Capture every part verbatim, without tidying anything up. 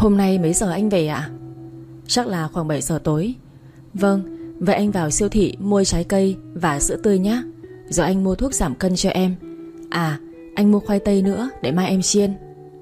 Hôm nay mấy giờ anh về ạ? Chắc là khoảng bảy giờ tối. Vâng, vậy anh vào siêu thị mua trái cây và sữa tươi nhé. Rồi anh mua thuốc giảm cân cho em. À, anh mua khoai tây nữa để mai em chiên.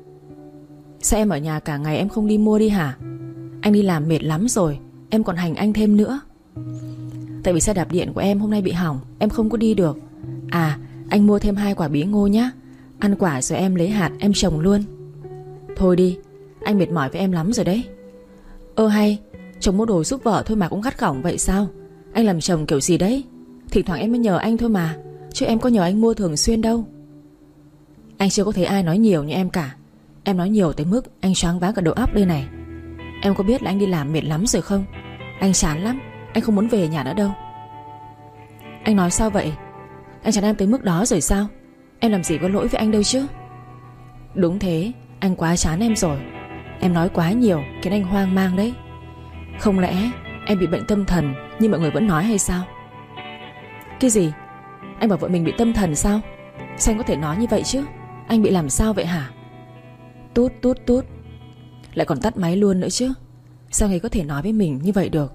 Sao em ở nhà cả ngày em không đi mua đi hả? Anh đi làm mệt lắm rồi, em còn hành anh thêm nữa. Tại vì xe đạp điện của em hôm nay bị hỏng, em không có đi được. À, anh mua thêm hai quả bí ngô nhé. Ăn quả rồi em lấy hạt em trồng luôn. Thôi đi, anh mệt mỏi với em lắm rồi đấy. Ơ hay, chồng mua đồ giúp vợ thôi mà cũng gắt gỏng vậy sao? Anh làm chồng kiểu gì đấy? Thỉnh thoảng em mới nhờ anh thôi mà, chứ em có nhờ anh mua thường xuyên đâu. Anh chưa có thấy ai nói nhiều như em cả. Em nói nhiều tới mức anh choáng váng cả đầu óc đây này. Em có biết là anh đi làm mệt lắm rồi không? Anh chán lắm, anh không muốn về nhà nữa đâu. Anh nói sao vậy? Anh chán em tới mức đó rồi sao? Em làm gì có lỗi với anh đâu chứ. Đúng thế, anh quá chán em rồi. Em nói quá nhiều khiến anh hoang mang đấy. Không lẽ em bị bệnh tâm thần như mọi người vẫn nói hay sao? Cái gì? Anh bảo vợ mình bị tâm thần sao? Sao anh có thể nói như vậy chứ? Anh bị làm sao vậy hả? Tút tút tút. Lại còn tắt máy luôn nữa chứ. Sao anh ấy có thể nói với mình như vậy được?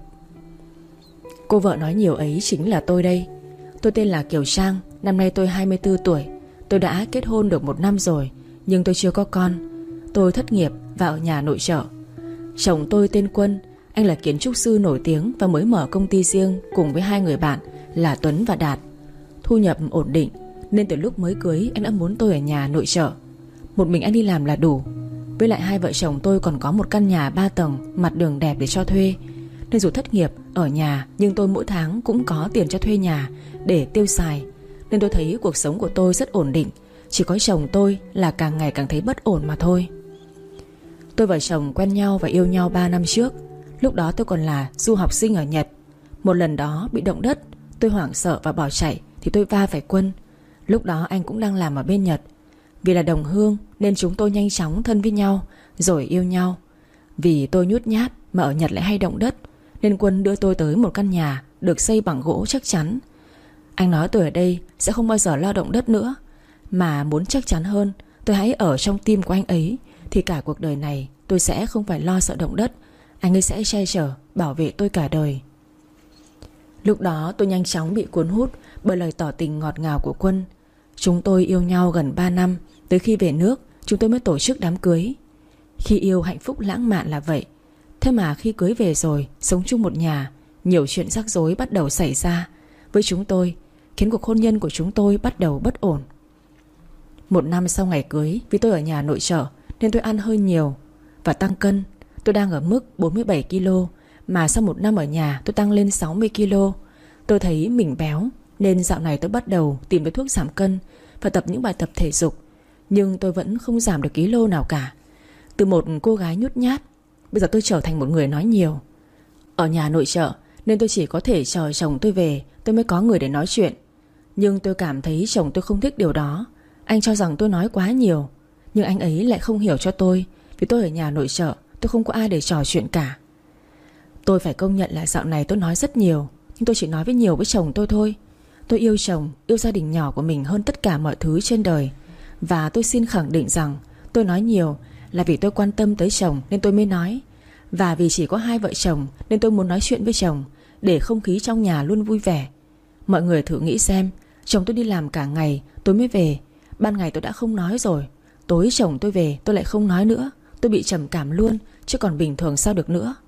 Cô vợ nói nhiều ấy chính là tôi đây. Tôi tên là Kiều Trang. Năm nay tôi hai mươi tư tuổi. Tôi đã kết hôn được một năm rồi, nhưng tôi chưa có con. Tôi thất nghiệp và ở nhà nội trợ. Chồng tôi tên Quân. Anh là kiến trúc sư nổi tiếng và mới mở công ty riêng cùng với hai người bạn là Tuấn và Đạt. Thu nhập ổn định, nên từ lúc mới cưới anh đã muốn tôi ở nhà nội trợ. Một mình anh đi làm là đủ. Với lại hai vợ chồng tôi còn có một căn nhà ba tầng, mặt đường đẹp để cho thuê. Nên dù thất nghiệp ở nhà, nhưng tôi mỗi tháng cũng có tiền cho thuê nhà để tiêu xài. Nên tôi thấy cuộc sống của tôi rất ổn định. Chỉ có chồng tôi là càng ngày càng thấy bất ổn mà thôi. Tôi và chồng quen nhau và yêu nhau ba năm trước. Lúc đó tôi còn là du học sinh ở Nhật. Một lần đó bị động đất, tôi hoảng sợ và bỏ chạy thì tôi va phải Quân. Lúc đó anh cũng đang làm ở bên Nhật. Vì là đồng hương nên chúng tôi nhanh chóng thân với nhau rồi yêu nhau. Vì tôi nhút nhát mà ở Nhật lại hay động đất, nên Quân đưa tôi tới một căn nhà được xây bằng gỗ chắc chắn. Anh nói tôi ở đây sẽ không bao giờ lo động đất nữa. Mà muốn chắc chắn hơn, tôi hãy ở trong tim của anh ấy, thì cả cuộc đời này tôi sẽ không phải lo sợ động đất. Anh ấy sẽ che chở, bảo vệ tôi cả đời. Lúc đó tôi nhanh chóng bị cuốn hút bởi lời tỏ tình ngọt ngào của Quân. Chúng tôi yêu nhau gần ba năm. Tới khi về nước chúng tôi mới tổ chức đám cưới. Khi yêu hạnh phúc lãng mạn là vậy. Thế mà khi cưới về rồi, sống chung một nhà, nhiều chuyện rắc rối bắt đầu xảy ra với chúng tôi, khiến cuộc hôn nhân của chúng tôi bắt đầu bất ổn. Một năm sau ngày cưới, vì tôi ở nhà nội trợ nên tôi ăn hơi nhiều và tăng cân. Tôi đang ở mức bốn mươi bảy ki lô, mà sau một năm ở nhà tôi tăng lên sáu mươi ki lô. Tôi thấy mình béo, nên dạo này tôi bắt đầu tìm tới thuốc giảm cân và tập những bài tập thể dục. Nhưng tôi vẫn không giảm được ký lô nào cả. Từ một cô gái nhút nhát, bây giờ tôi trở thành một người nói nhiều. Ở nhà nội trợ nên tôi chỉ có thể chờ chồng tôi về tôi mới có người để nói chuyện. Nhưng tôi cảm thấy chồng tôi không thích điều đó. Anh cho rằng tôi nói quá nhiều. Nhưng anh ấy lại không hiểu cho tôi. Vì tôi ở nhà nội trợ, tôi không có ai để trò chuyện cả. Tôi phải công nhận là dạo này tôi nói rất nhiều, nhưng tôi chỉ nói với nhiều với chồng tôi thôi. Tôi yêu chồng, yêu gia đình nhỏ của mình hơn tất cả mọi thứ trên đời. Và tôi xin khẳng định rằng tôi nói nhiều là vì tôi quan tâm tới chồng nên tôi mới nói. Và vì chỉ có hai vợ chồng nên tôi muốn nói chuyện với chồng, để không khí trong nhà luôn vui vẻ. Mọi người thử nghĩ xem, chồng tôi đi làm cả ngày, tối mới về. Ban ngày tôi đã không nói rồi, tối chồng tôi về tôi lại không nói nữa. Tôi bị trầm cảm luôn, chứ còn bình thường sao được nữa.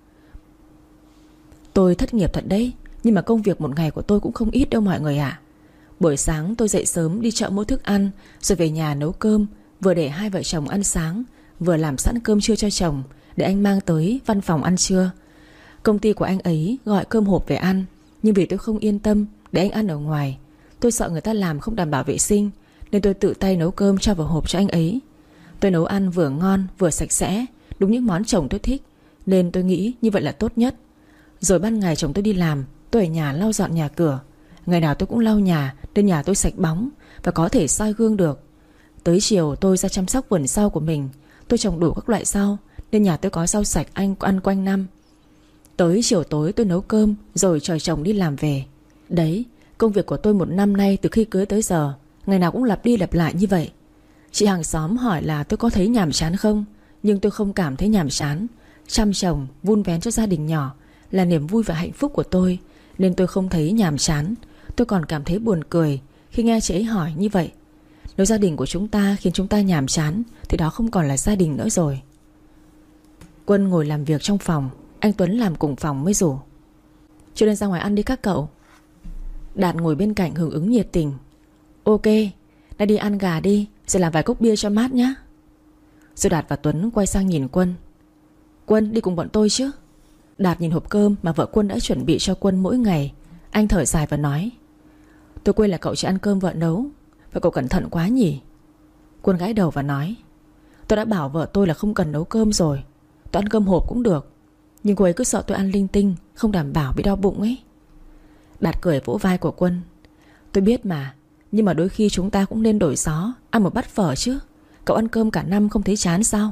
Tôi thất nghiệp thật đấy, nhưng mà công việc một ngày của tôi cũng không ít đâu mọi người ạ. Buổi sáng tôi dậy sớm đi chợ mua thức ăn, rồi về nhà nấu cơm, vừa để hai vợ chồng ăn sáng, vừa làm sẵn cơm trưa cho chồng để anh mang tới văn phòng ăn trưa. Công ty của anh ấy gọi cơm hộp về ăn, nhưng vì tôi không yên tâm để anh ăn ở ngoài, tôi sợ người ta làm không đảm bảo vệ sinh, nên tôi tự tay nấu cơm cho vào hộp cho anh ấy. Tôi nấu ăn vừa ngon vừa sạch sẽ, đúng những món chồng tôi thích, nên tôi nghĩ như vậy là tốt nhất. Rồi ban ngày chồng tôi đi làm, tôi ở nhà lau dọn nhà cửa. Ngày nào tôi cũng lau nhà, nên nhà tôi sạch bóng và có thể soi gương được. Tới chiều tôi ra chăm sóc vườn rau của mình. Tôi trồng đủ các loại rau, nên nhà tôi có rau sạch anh ăn quanh năm. Tới chiều tối tôi nấu cơm, rồi chờ chồng đi làm về. Đấy, công việc của tôi một năm nay từ khi cưới tới giờ, ngày nào cũng lặp đi lặp lại như vậy. Chị hàng xóm hỏi là tôi có thấy nhàm chán không, Nhưng tôi không cảm thấy nhàm chán. Chăm chồng, vun vén cho gia đình nhỏ là niềm vui và hạnh phúc của tôi, nên tôi không thấy nhàm chán. Tôi còn cảm thấy buồn cười khi nghe chị ấy hỏi như vậy. Nếu gia đình của chúng ta khiến chúng ta nhàm chán thì đó không còn là gia đình nữa rồi. Quân ngồi làm việc trong phòng, anh Tuấn làm cùng phòng mới rủ: "Chưa nên ra ngoài ăn đi các cậu." Đạt ngồi bên cạnh hưởng ứng nhiệt tình: "Ok, đã đi ăn gà đi, rồi làm vài cốc bia cho mát nhé." Rồi Đạt và Tuấn quay sang nhìn Quân: "Quân đi cùng bọn tôi chứ?" Đạt nhìn hộp cơm mà vợ Quân đã chuẩn bị cho Quân mỗi ngày. Anh thở dài và nói: "Tôi quên là cậu chỉ ăn cơm vợ nấu. Và cậu cẩn thận quá nhỉ." Quân gãi đầu và nói: "Tôi đã bảo vợ tôi là không cần nấu cơm rồi. Tôi ăn cơm hộp cũng được. Nhưng cô ấy cứ sợ tôi ăn linh tinh, không đảm bảo bị đau bụng ấy." Đạt cười vỗ vai của Quân: "Tôi biết mà. Nhưng mà đôi khi chúng ta cũng nên đổi gió, ăn một bát phở chứ. Cậu ăn cơm cả năm không thấy chán sao?"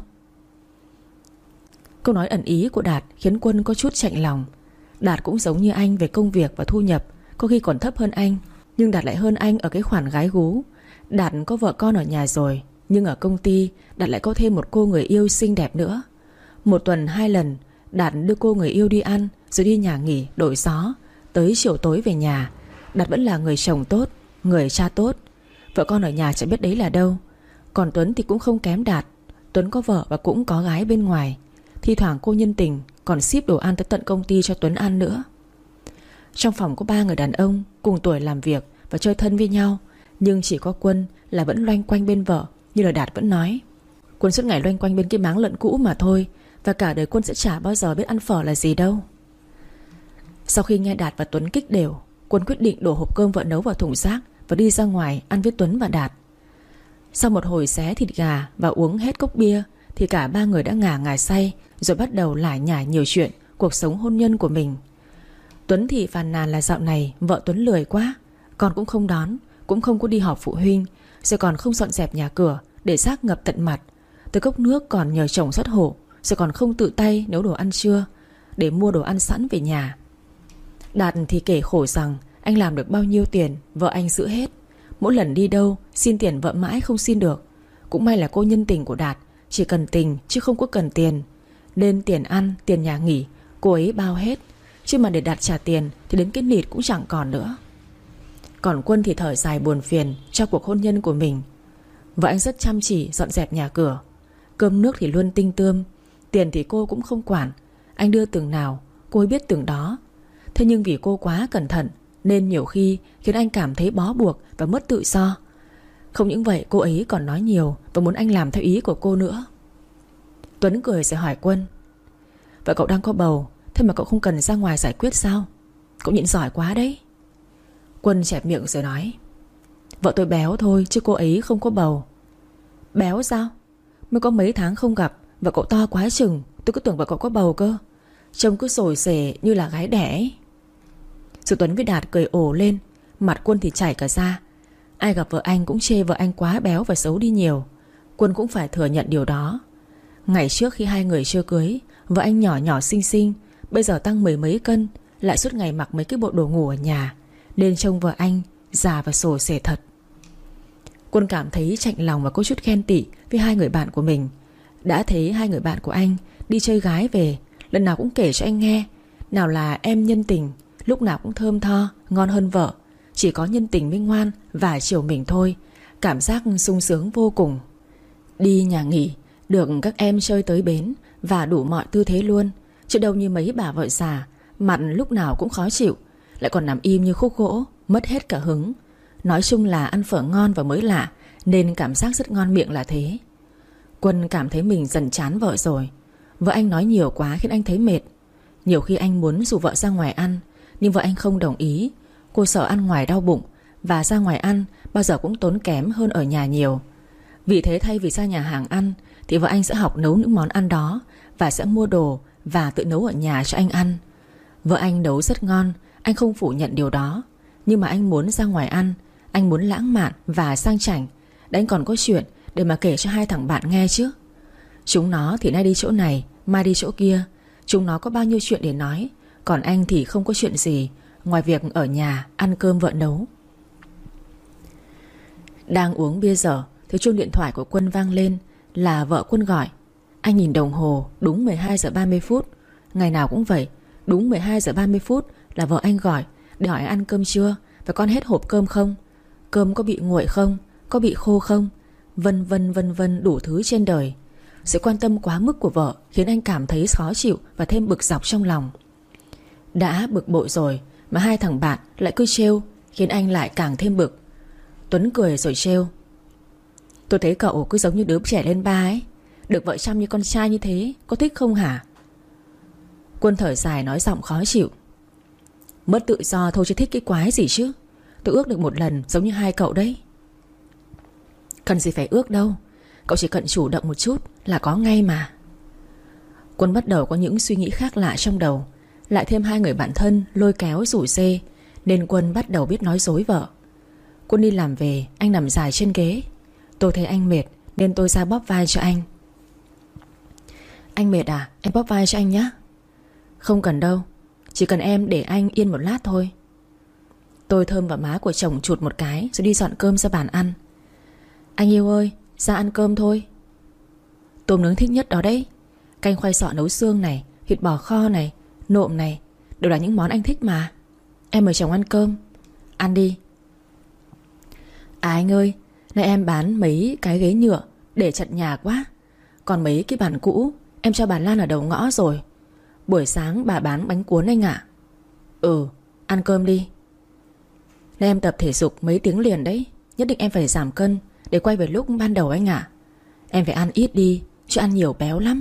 Câu nói ẩn ý của Đạt khiến Quân có chút chạnh lòng. Đạt cũng giống như anh về công việc và thu nhập, có khi còn thấp hơn anh. Nhưng Đạt lại hơn anh ở cái khoản gái gú. Đạt có vợ con ở nhà rồi, nhưng ở công ty Đạt lại có thêm một cô người yêu xinh đẹp nữa. Một tuần hai lần Đạt đưa cô người yêu đi ăn, rồi đi nhà nghỉ đổi gió. Tới chiều tối về nhà, Đạt vẫn là người chồng tốt, người cha tốt. Vợ con ở nhà chẳng biết đấy là đâu. Còn Tuấn thì cũng không kém Đạt. Tuấn có vợ và cũng có gái bên ngoài. Thi thoảng cô nhân tình còn ship đồ ăn tới tận công ty cho Tuấn ăn nữa. Trong phòng có ba người đàn ông cùng tuổi làm việc và chơi thân với nhau. Nhưng chỉ có Quân là vẫn loanh quanh bên vợ. Như là Đạt vẫn nói, Quân suốt ngày loanh quanh bên cái máng lợn cũ mà thôi. Và cả đời Quân sẽ chả bao giờ biết ăn phở là gì đâu. Sau khi nghe Đạt và Tuấn kích đều, Quân quyết định đổ hộp cơm vợ nấu vào thùng rác và đi ra ngoài ăn với Tuấn và Đạt. Sau một hồi xé thịt gà và uống hết cốc bia thì cả ba người đã ngả ngả say, rồi bắt đầu lải nhải nhiều chuyện cuộc sống hôn nhân của mình. Tuấn thì phàn nàn là dạo này vợ Tuấn lười quá, con cũng không đón, cũng không có đi họp phụ huynh, rồi còn không dọn dẹp nhà cửa để rác ngập tận mặt. Tới cốc nước còn nhờ chồng rót hộ, rồi còn không tự tay nấu đồ ăn trưa để mua đồ ăn sẵn về nhà. Đạt thì kể khổ rằng anh làm được bao nhiêu tiền vợ anh giữ hết. Mỗi lần đi đâu xin tiền vợ mãi không xin được. Cũng may là cô nhân tình của Đạt chỉ cần tình chứ không có cần tiền, nên tiền ăn, tiền nhà nghỉ cô ấy bao hết. Chứ mà để Đạt trả tiền thì đến cái nịt cũng chẳng còn nữa. Còn Quân thì thở dài buồn phiền cho cuộc hôn nhân của mình. Vợ anh rất chăm chỉ dọn dẹp nhà cửa, cơm nước thì luôn tinh tươm. Tiền thì cô cũng không quản, anh đưa từng nào cô ấy biết từng đó. Thế nhưng vì cô quá cẩn thận nên nhiều khi khiến anh cảm thấy bó buộc và mất tự do. Không những vậy, cô ấy còn nói nhiều và muốn anh làm theo ý của cô nữa. Tuấn cười rồi hỏi Quân: "Vậy cậu đang có bầu, thế mà cậu không cần ra ngoài giải quyết sao? Cậu nhịn giỏi quá đấy." Quân chẹp miệng rồi nói: "Vợ tôi béo thôi chứ cô ấy không có bầu." "Béo sao? Mới có mấy tháng không gặp, vợ cậu to quá chừng. Tôi cứ tưởng vợ cậu có bầu cơ. Trông cứ sồi sề như là gái đẻ ấy." Rồi Tuấn với Đạt cười ồ lên. Mặt Quân thì chảy cả ra. Ai gặp vợ anh cũng chê vợ anh quá béo và xấu đi nhiều. Quân cũng phải thừa nhận điều đó. Ngày trước khi hai người chưa cưới, vợ anh nhỏ nhỏ xinh xinh, bây giờ tăng mười mấy cân, lại suốt ngày mặc mấy cái bộ đồ ngủ ở nhà, nên trông vợ anh già và sồ sề thật. Quân cảm thấy chạnh lòng và có chút ghen tị với hai người bạn của mình. Đã thấy hai người bạn của anh đi chơi gái về, lần nào cũng kể cho anh nghe. Nào là em nhân tình, lúc nào cũng thơm tho, ngon hơn vợ. Chỉ có nhân tình mới ngoan và chiều mình thôi. Cảm giác sung sướng vô cùng. Đi nhà nghỉ, được các em chơi tới bến và đủ mọi tư thế luôn. Chứ đâu như mấy bà vợ già, mặt lúc nào cũng khó chịu, lại còn nằm im như khúc gỗ, mất hết cả hứng. Nói chung là ăn phở ngon và mới lạ, nên cảm giác rất ngon miệng là thế. Quân cảm thấy mình dần chán vợ rồi. Vợ anh nói nhiều quá khiến anh thấy mệt. Nhiều khi anh muốn rủ vợ ra ngoài ăn, nhưng vợ anh không đồng ý. Cô sợ ăn ngoài đau bụng, và ra ngoài ăn bao giờ cũng tốn kém hơn ở nhà nhiều. Vì thế thay vì ra nhà hàng ăn thì vợ anh sẽ học nấu những món ăn đó, và sẽ mua đồ và tự nấu ở nhà cho anh ăn. Vợ anh nấu rất ngon, anh không phủ nhận điều đó. Nhưng mà anh muốn ra ngoài ăn, anh muốn lãng mạn và sang chảnh, để anh còn có chuyện để mà kể cho hai thằng bạn nghe chứ. Chúng nó thì nay đi chỗ này, mai đi chỗ kia. Chúng nó có bao nhiêu chuyện để nói, còn anh thì không có chuyện gì ngoài việc ở nhà ăn cơm vợ nấu. Đang uống bia dở thì chuông điện thoại của Quân vang lên. Là vợ Quân gọi. Anh nhìn đồng hồ, đúng mười hai giờ ba mươi phút. Ngày nào cũng vậy, đúng mười hai giờ ba mươi phút là vợ anh gọi để hỏi ăn cơm chưa, và con hết hộp cơm không, cơm có bị nguội không, có bị khô không, vân vân vân vân đủ thứ trên đời. Sự quan tâm quá mức của vợ khiến anh cảm thấy khó chịu và thêm bực dọc trong lòng. Đã bực bội rồi mà hai thằng bạn lại cứ trêu, khiến anh lại càng thêm bực. Tuấn cười rồi trêu: tôi thấy cậu cứ giống như đứa trẻ lên ba ấy, được vợ chăm như con trai như thế, có thích không hả? Quân thở dài nói giọng khó chịu: mất tự do thôi chứ thích cái quái gì chứ. Tôi ước được một lần giống như hai cậu đấy. Cần gì phải ước đâu, cậu chỉ cần chủ động một chút là có ngay mà. Quân bắt đầu có những suy nghĩ khác lạ trong đầu. Lại thêm hai người bạn thân lôi kéo rủ rê, nên Quân bắt đầu biết nói dối vợ. Quân đi làm về, anh nằm dài trên ghế. Tôi thấy anh mệt nên tôi ra bóp vai cho anh. Anh mệt à? Em bóp vai cho anh nhé. Không cần đâu, chỉ cần em để anh yên một lát thôi. Tôi thơm vào má của chồng chụt một cái, rồi đi dọn cơm ra bàn ăn. Anh yêu ơi, ra ăn cơm thôi. Tôm nướng thích nhất đó đấy. Canh khoai sọ nấu xương này, thịt bò kho này, nộm này, đều là những món anh thích mà. Em mời chồng ăn cơm. Ăn đi. À anh ơi, nay em bán mấy cái ghế nhựa để chật nhà quá. Còn mấy cái bàn cũ em cho bà Lan ở đầu ngõ rồi. Buổi sáng bà bán bánh cuốn anh ạ. Ừ, ăn cơm đi. Nay em tập thể dục mấy tiếng liền đấy. Nhất định em phải giảm cân để quay về lúc ban đầu anh ạ. Em phải ăn ít đi, chứ ăn nhiều béo lắm.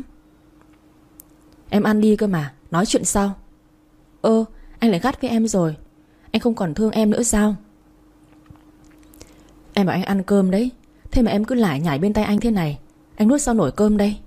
Em ăn đi cơ mà, nói chuyện sau. Ơ, anh lại gắt với em rồi. Anh không còn thương em nữa sao? Em bảo anh ăn cơm đấy, thế mà em cứ lải nhải bên tay anh thế này. Anh nuốt sao nổi cơm đây?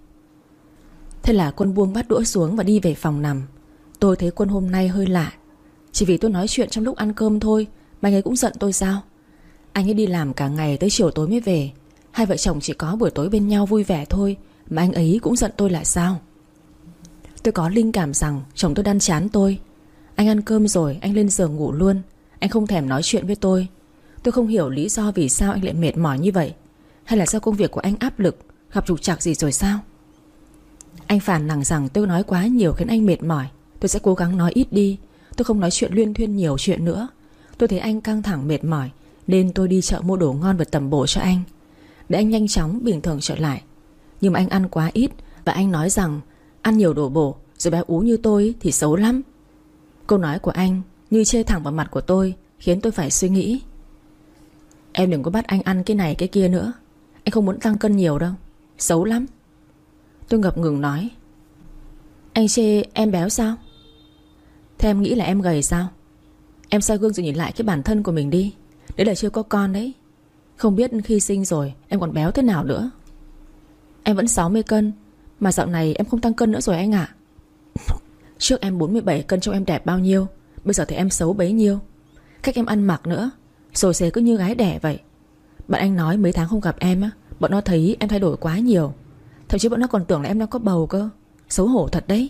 Thế là Quân buông bát đũa xuống và đi về phòng nằm. Tôi thấy Quân hôm nay hơi lạ. Chỉ vì tôi nói chuyện trong lúc ăn cơm thôi mà anh ấy cũng giận tôi sao? Anh ấy đi làm cả ngày tới chiều tối mới về. Hai vợ chồng chỉ có buổi tối bên nhau vui vẻ thôi mà anh ấy cũng giận tôi là sao? Tôi có linh cảm rằng chồng tôi đan chán tôi. Anh ăn cơm rồi anh lên giường ngủ luôn. Anh không thèm nói chuyện với tôi. Tôi không hiểu lý do vì sao anh lại mệt mỏi như vậy. Hay là do công việc của anh áp lực, gặp trục trặc gì rồi sao? Anh phàn nàn rằng tôi nói quá nhiều khiến anh mệt mỏi. Tôi sẽ cố gắng nói ít đi. Tôi không nói chuyện luyên thuyên nhiều chuyện nữa. Tôi thấy anh căng thẳng mệt mỏi nên tôi đi chợ mua đồ ngon và tầm bổ cho anh, để anh nhanh chóng bình thường trở lại. Nhưng mà anh ăn quá ít. Và anh nói rằng ăn nhiều đồ bổ rồi béo ú như tôi thì xấu lắm. Câu nói của anh như chê thẳng vào mặt của tôi, khiến tôi phải suy nghĩ. Em đừng có bắt anh ăn cái này cái kia nữa. Anh không muốn tăng cân nhiều đâu, xấu lắm. Tôi ngập ngừng nói. Anh chê em béo sao? Thế em nghĩ là em gầy sao? Em soi gương rồi nhìn lại cái bản thân của mình đi. Đấy là chưa có con đấy. Không biết khi sinh rồi em còn béo thế nào nữa. Em vẫn sáu mươi cân mà dạo này em không tăng cân nữa rồi anh ạ. Trước em bốn mươi bảy cân trông em đẹp bao nhiêu, bây giờ thì em xấu bấy nhiêu. Cách em ăn mặc nữa, xồi xề cứ như gái đẻ vậy. Bạn anh nói mấy tháng không gặp em á, bọn nó thấy em thay đổi quá nhiều. Thậm chí bọn nó còn tưởng là em đang có bầu cơ. Xấu hổ thật đấy.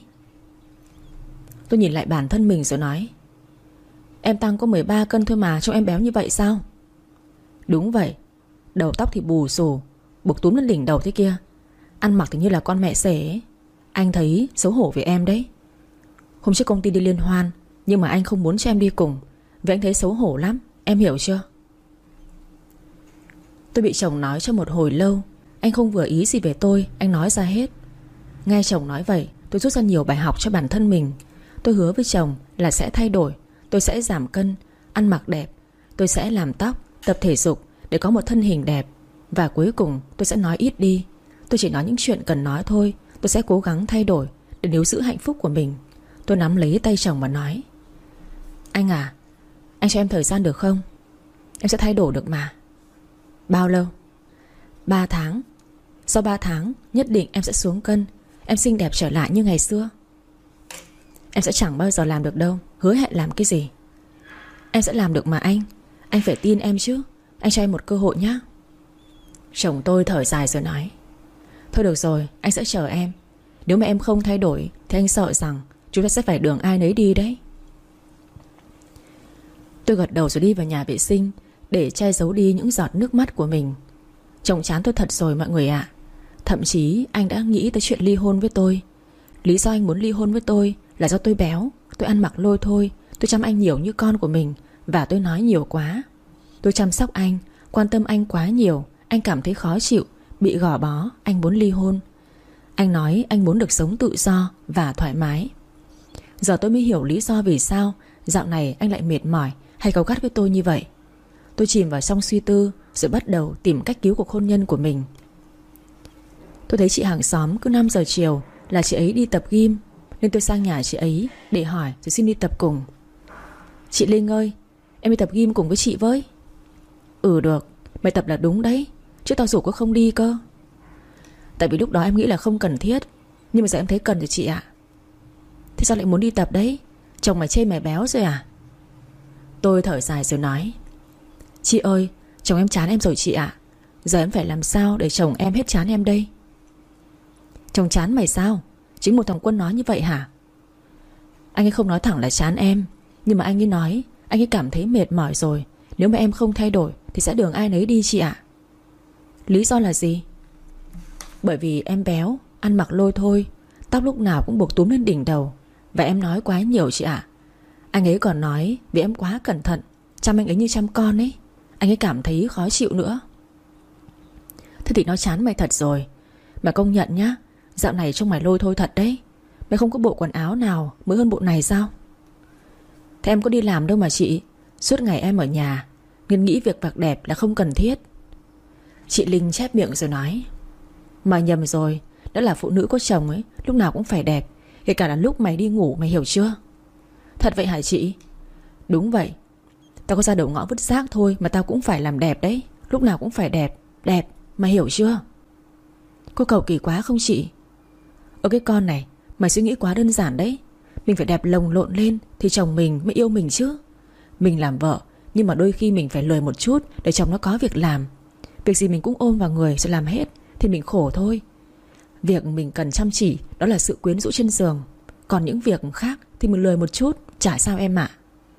Tôi nhìn lại bản thân mình rồi nói. Em tăng có mười ba cân thôi mà trông em béo như vậy sao? Đúng vậy. Đầu tóc thì bù xù, buộc túm lên đỉnh đầu thế kia. Ăn mặc thì như là con mẹ rể ấy. Anh thấy xấu hổ với em đấy. Hôm trước công ty đi liên hoan, nhưng mà anh không muốn cho em đi cùng vì anh thấy xấu hổ lắm. Em hiểu chưa? Tôi bị chồng nói cho một hồi lâu. Anh không vừa ý gì về tôi, anh nói ra hết. Nghe chồng nói vậy, tôi rút ra nhiều bài học cho bản thân mình. Tôi hứa với chồng là sẽ thay đổi. Tôi sẽ giảm cân, ăn mặc đẹp. Tôi sẽ làm tóc, tập thể dục để có một thân hình đẹp. Và cuối cùng tôi sẽ nói ít đi. Tôi chỉ nói những chuyện cần nói thôi. Tôi sẽ cố gắng thay đổi để níu giữ hạnh phúc của mình. Tôi nắm lấy tay chồng và nói. Anh à, anh cho em thời gian được không? Em sẽ thay đổi được mà. Bao lâu? Ba tháng. Sau ba tháng nhất định em sẽ xuống cân. Em xinh đẹp trở lại như ngày xưa. Em sẽ chẳng bao giờ làm được đâu. Hứa hẹn làm cái gì? Em sẽ làm được mà anh. Anh phải tin em chứ. Anh cho em một cơ hội nhé. Chồng tôi thở dài rồi nói. Thôi được rồi, anh sẽ chờ em. Nếu mà em không thay đổi thì anh sợ rằng chúng ta sẽ phải đường ai nấy đi đấy. Tôi gật đầu rồi đi vào nhà vệ sinh để che giấu đi những giọt nước mắt của mình. Chồng chán tôi thật rồi mọi người ạ. Thậm chí anh đã nghĩ tới chuyện ly hôn với tôi. Lý do anh muốn ly hôn với tôi là do tôi béo, tôi ăn mặc lôi thôi, tôi chăm anh nhiều như con của mình, và tôi nói nhiều quá. Tôi chăm sóc anh, quan tâm anh quá nhiều, anh cảm thấy khó chịu, bị gò bó, anh muốn ly hôn. Anh nói anh muốn được sống tự do và thoải mái. Giờ tôi mới hiểu lý do vì sao dạo này anh lại mệt mỏi hay cáu gắt với tôi như vậy. Tôi chìm vào trong suy tư, rồi bắt đầu tìm cách cứu cuộc hôn nhân của mình. Tôi thấy chị hàng xóm cứ năm giờ chiều là chị ấy đi tập gym, nên tôi sang nhà chị ấy để hỏi rồi xin đi tập cùng. Chị Linh ơi, em đi tập gym cùng với chị với. Ừ được, mày tập là đúng đấy, chứ tao rủ có không đi cơ. Tại vì lúc đó em nghĩ là không cần thiết, nhưng mà giờ em thấy cần rồi chị ạ. Thế sao lại muốn đi tập đấy? Chồng mày chê mày béo rồi à? Tôi thở dài rồi nói: Chị ơi, chồng em chán em rồi chị ạ. Giờ em phải làm sao để chồng em hết chán em đây? Chồng chán mày sao? Chính một thằng Quân nói như vậy hả? Anh ấy không nói thẳng là chán em, nhưng mà anh ấy nói anh ấy cảm thấy mệt mỏi rồi, nếu mà em không thay đổi thì sẽ đường ai nấy đi chị ạ. Lý do là gì? Bởi vì em béo, ăn mặc lôi thôi, tóc lúc nào cũng buộc túm lên đỉnh đầu, và em nói quá nhiều chị ạ. Anh ấy còn nói vì em quá cẩn thận, chăm anh ấy như chăm con ấy, anh ấy cảm thấy khó chịu nữa. Thế thì nó chán mày thật rồi. Mà công nhận nhá, dạo này trông mày lôi thôi thật đấy. Mày không có bộ quần áo nào mới hơn bộ này sao? Thế em có đi làm đâu mà chị. Suốt ngày em ở nhà, nên nghĩ việc vặt đẹp là không cần thiết. Chị Linh chép miệng rồi nói: Mày nhầm rồi, đã là phụ nữ có chồng ấy, lúc nào cũng phải đẹp, kể cả là lúc mày đi ngủ, mày hiểu chưa? Thật vậy hả chị? Đúng vậy. Tao có ra đầu ngõ vứt rác thôi mà tao cũng phải làm đẹp đấy, lúc nào cũng phải đẹp. Đẹp, mày hiểu chưa? Cô cầu kỳ quá không chị? Ở cái con này, mày suy nghĩ quá đơn giản đấy. Mình phải đẹp lồng lộn lên thì chồng mình mới yêu mình chứ. Mình làm vợ, nhưng mà đôi khi mình phải lười một chút để chồng nó có việc làm. Việc gì mình cũng ôm vào người rồi làm hết thì mình khổ thôi. Việc mình cần chăm chỉ đó là sự quyến rũ trên giường, còn những việc khác thì mình lười một chút, chả sao em ạ.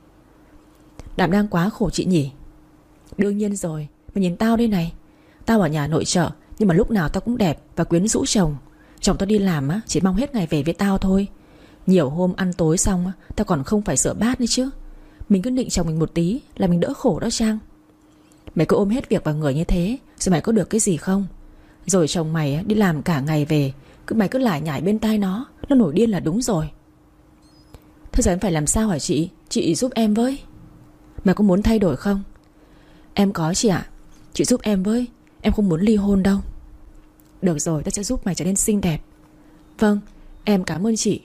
Đảm đang quá khổ chị nhỉ? Đương nhiên rồi. Mày nhìn tao đây này, tao ở nhà nội trợ, nhưng mà lúc nào tao cũng đẹp và quyến rũ chồng. Chồng tao đi làm á, chỉ mong hết ngày về với tao thôi. Nhiều hôm ăn tối xong á, tao còn không phải rửa bát nữa chứ. Mình cứ nịnh chồng mình một tí là mình đỡ khổ đó Trang. Mày cứ ôm hết việc vào người như thế, rồi mày có được cái gì không? Rồi chồng mày á, đi làm cả ngày về, cứ mày cứ lải nhải bên tai nó, nó nổi điên là đúng rồi. Thế giờ em phải làm sao hả chị? Chị giúp em với. Mày có muốn thay đổi không? Em có chị ạ. Chị giúp em với. Em không muốn ly hôn đâu. Được rồi, tao sẽ giúp mày trở nên xinh đẹp. Vâng, em cảm ơn chị.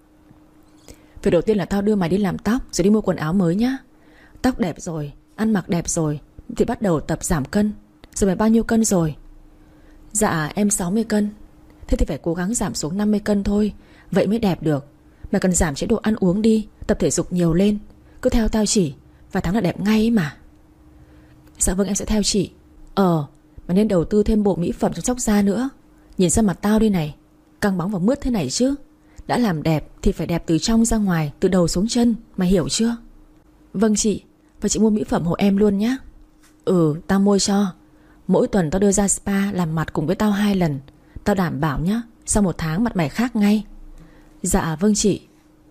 Việc đầu tiên là tao đưa mày đi làm tóc, rồi đi mua quần áo mới nhá. Tóc đẹp rồi, ăn mặc đẹp rồi, thì bắt đầu tập giảm cân. Giờ mày bao nhiêu cân rồi? Dạ em sáu mươi cân. Thế thì phải cố gắng giảm xuống năm mươi cân thôi, vậy mới đẹp được. Mày cần giảm chế độ ăn uống đi, tập thể dục nhiều lên. Cứ theo tao chỉ, vài tháng là đẹp ngay ấy mà. Dạ vâng, em sẽ theo chị. Ờ, mà nên đầu tư thêm bộ mỹ phẩm chăm sóc da nữa. Nhìn xem mặt tao đây này, căng bóng và mướt thế này chứ. Đã làm đẹp thì phải đẹp từ trong ra ngoài, từ đầu xuống chân, mày hiểu chưa? Vâng chị, và chị mua mỹ phẩm hộ em luôn nhá. Ừ, tao mua cho. Mỗi tuần tao đưa ra spa làm mặt cùng với tao hai lần. Tao đảm bảo nhá, sau một tháng mặt mày khác ngay. Dạ vâng chị.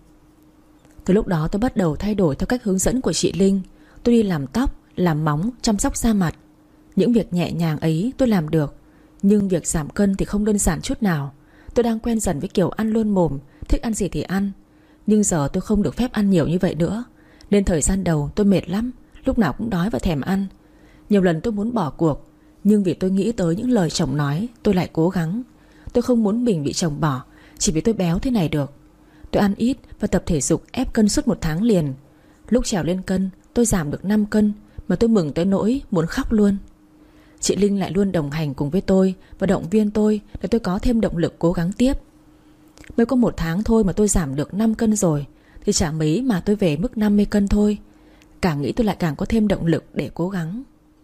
Từ lúc đó tôi bắt đầu thay đổi theo cách hướng dẫn của chị Linh. Tôi đi làm tóc, làm móng, chăm sóc da mặt. Những việc nhẹ nhàng ấy tôi làm được, nhưng việc giảm cân thì không đơn giản chút nào. Tôi đang quen dần với kiểu ăn luôn mồm, thích ăn gì thì ăn. Nhưng giờ tôi không được phép ăn nhiều như vậy nữa, nên thời gian đầu tôi mệt lắm, lúc nào cũng đói và thèm ăn. Nhiều lần tôi muốn bỏ cuộc, nhưng vì tôi nghĩ tới những lời chồng nói, tôi lại cố gắng. Tôi không muốn mình bị chồng bỏ chỉ vì tôi béo thế này được. Tôi ăn ít và tập thể dục ép cân suốt một tháng liền. Lúc trèo lên cân tôi giảm được năm cân, mà tôi mừng tới nỗi muốn khóc luôn. Chị Linh lại luôn đồng hành cùng với tôi và động viên tôi để tôi có thêm động lực cố gắng tiếp. Mới có một tháng thôi mà tôi giảm được năm cân rồi, thì chả mấy mà tôi về mức năm mươi cân thôi. Càng nghĩ tôi lại càng có thêm động lực để cố gắng.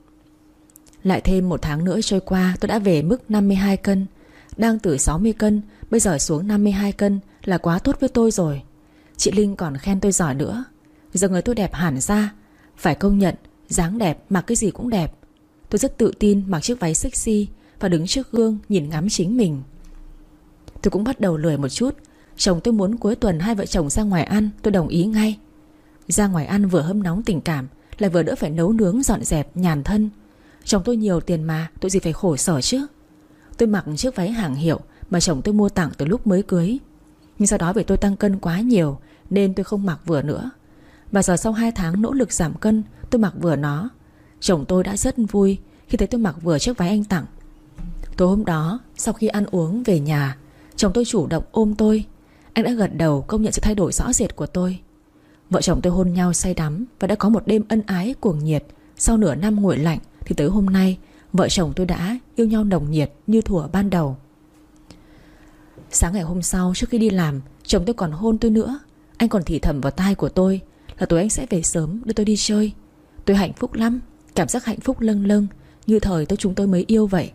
Lại thêm một tháng nữa trôi qua, tôi đã về mức năm mươi hai cân. Đang từ sáu mươi cân, bây giờ xuống năm mươi hai cân là quá tốt với tôi rồi. Chị Linh còn khen tôi giỏi nữa. Giờ người tôi đẹp hẳn ra. Phải công nhận, dáng đẹp, mặc cái gì cũng đẹp. Tôi rất tự tin mặc chiếc váy sexy và đứng trước gương nhìn ngắm chính mình. Tôi cũng bắt đầu lười một chút. Chồng tôi muốn cuối tuần hai vợ chồng ra ngoài ăn, tôi đồng ý ngay. Ra ngoài ăn vừa hâm nóng tình cảm, lại vừa đỡ phải nấu nướng dọn dẹp nhàn thân. Chồng tôi nhiều tiền mà, tôi gì phải khổ sở chứ. Tôi mặc chiếc váy hàng hiệu mà chồng tôi mua tặng từ lúc mới cưới. Nhưng sau đó vì tôi tăng cân quá nhiều nên tôi không mặc vừa nữa. Và giờ sau hai tháng nỗ lực giảm cân, tôi mặc vừa nó. Chồng tôi đã rất vui khi thấy tôi mặc vừa chiếc váy anh tặng. Tối hôm đó, sau khi ăn uống về nhà, chồng tôi chủ động ôm tôi. Anh đã gật đầu công nhận sự thay đổi rõ rệt của tôi. Vợ chồng tôi hôn nhau say đắm và đã có một đêm ân ái cuồng nhiệt. Sau nửa năm nguội lạnh thì tới hôm nay, vợ chồng tôi đã yêu nhau nồng nhiệt như thuở ban đầu. Sáng ngày hôm sau, trước khi đi làm, chồng tôi còn hôn tôi nữa. Anh còn thì thầm vào tai của tôi là tối anh sẽ về sớm đưa tôi đi chơi. Tôi hạnh phúc lắm, cảm giác hạnh phúc lâng lâng như thời tôi chúng tôi mới yêu vậy.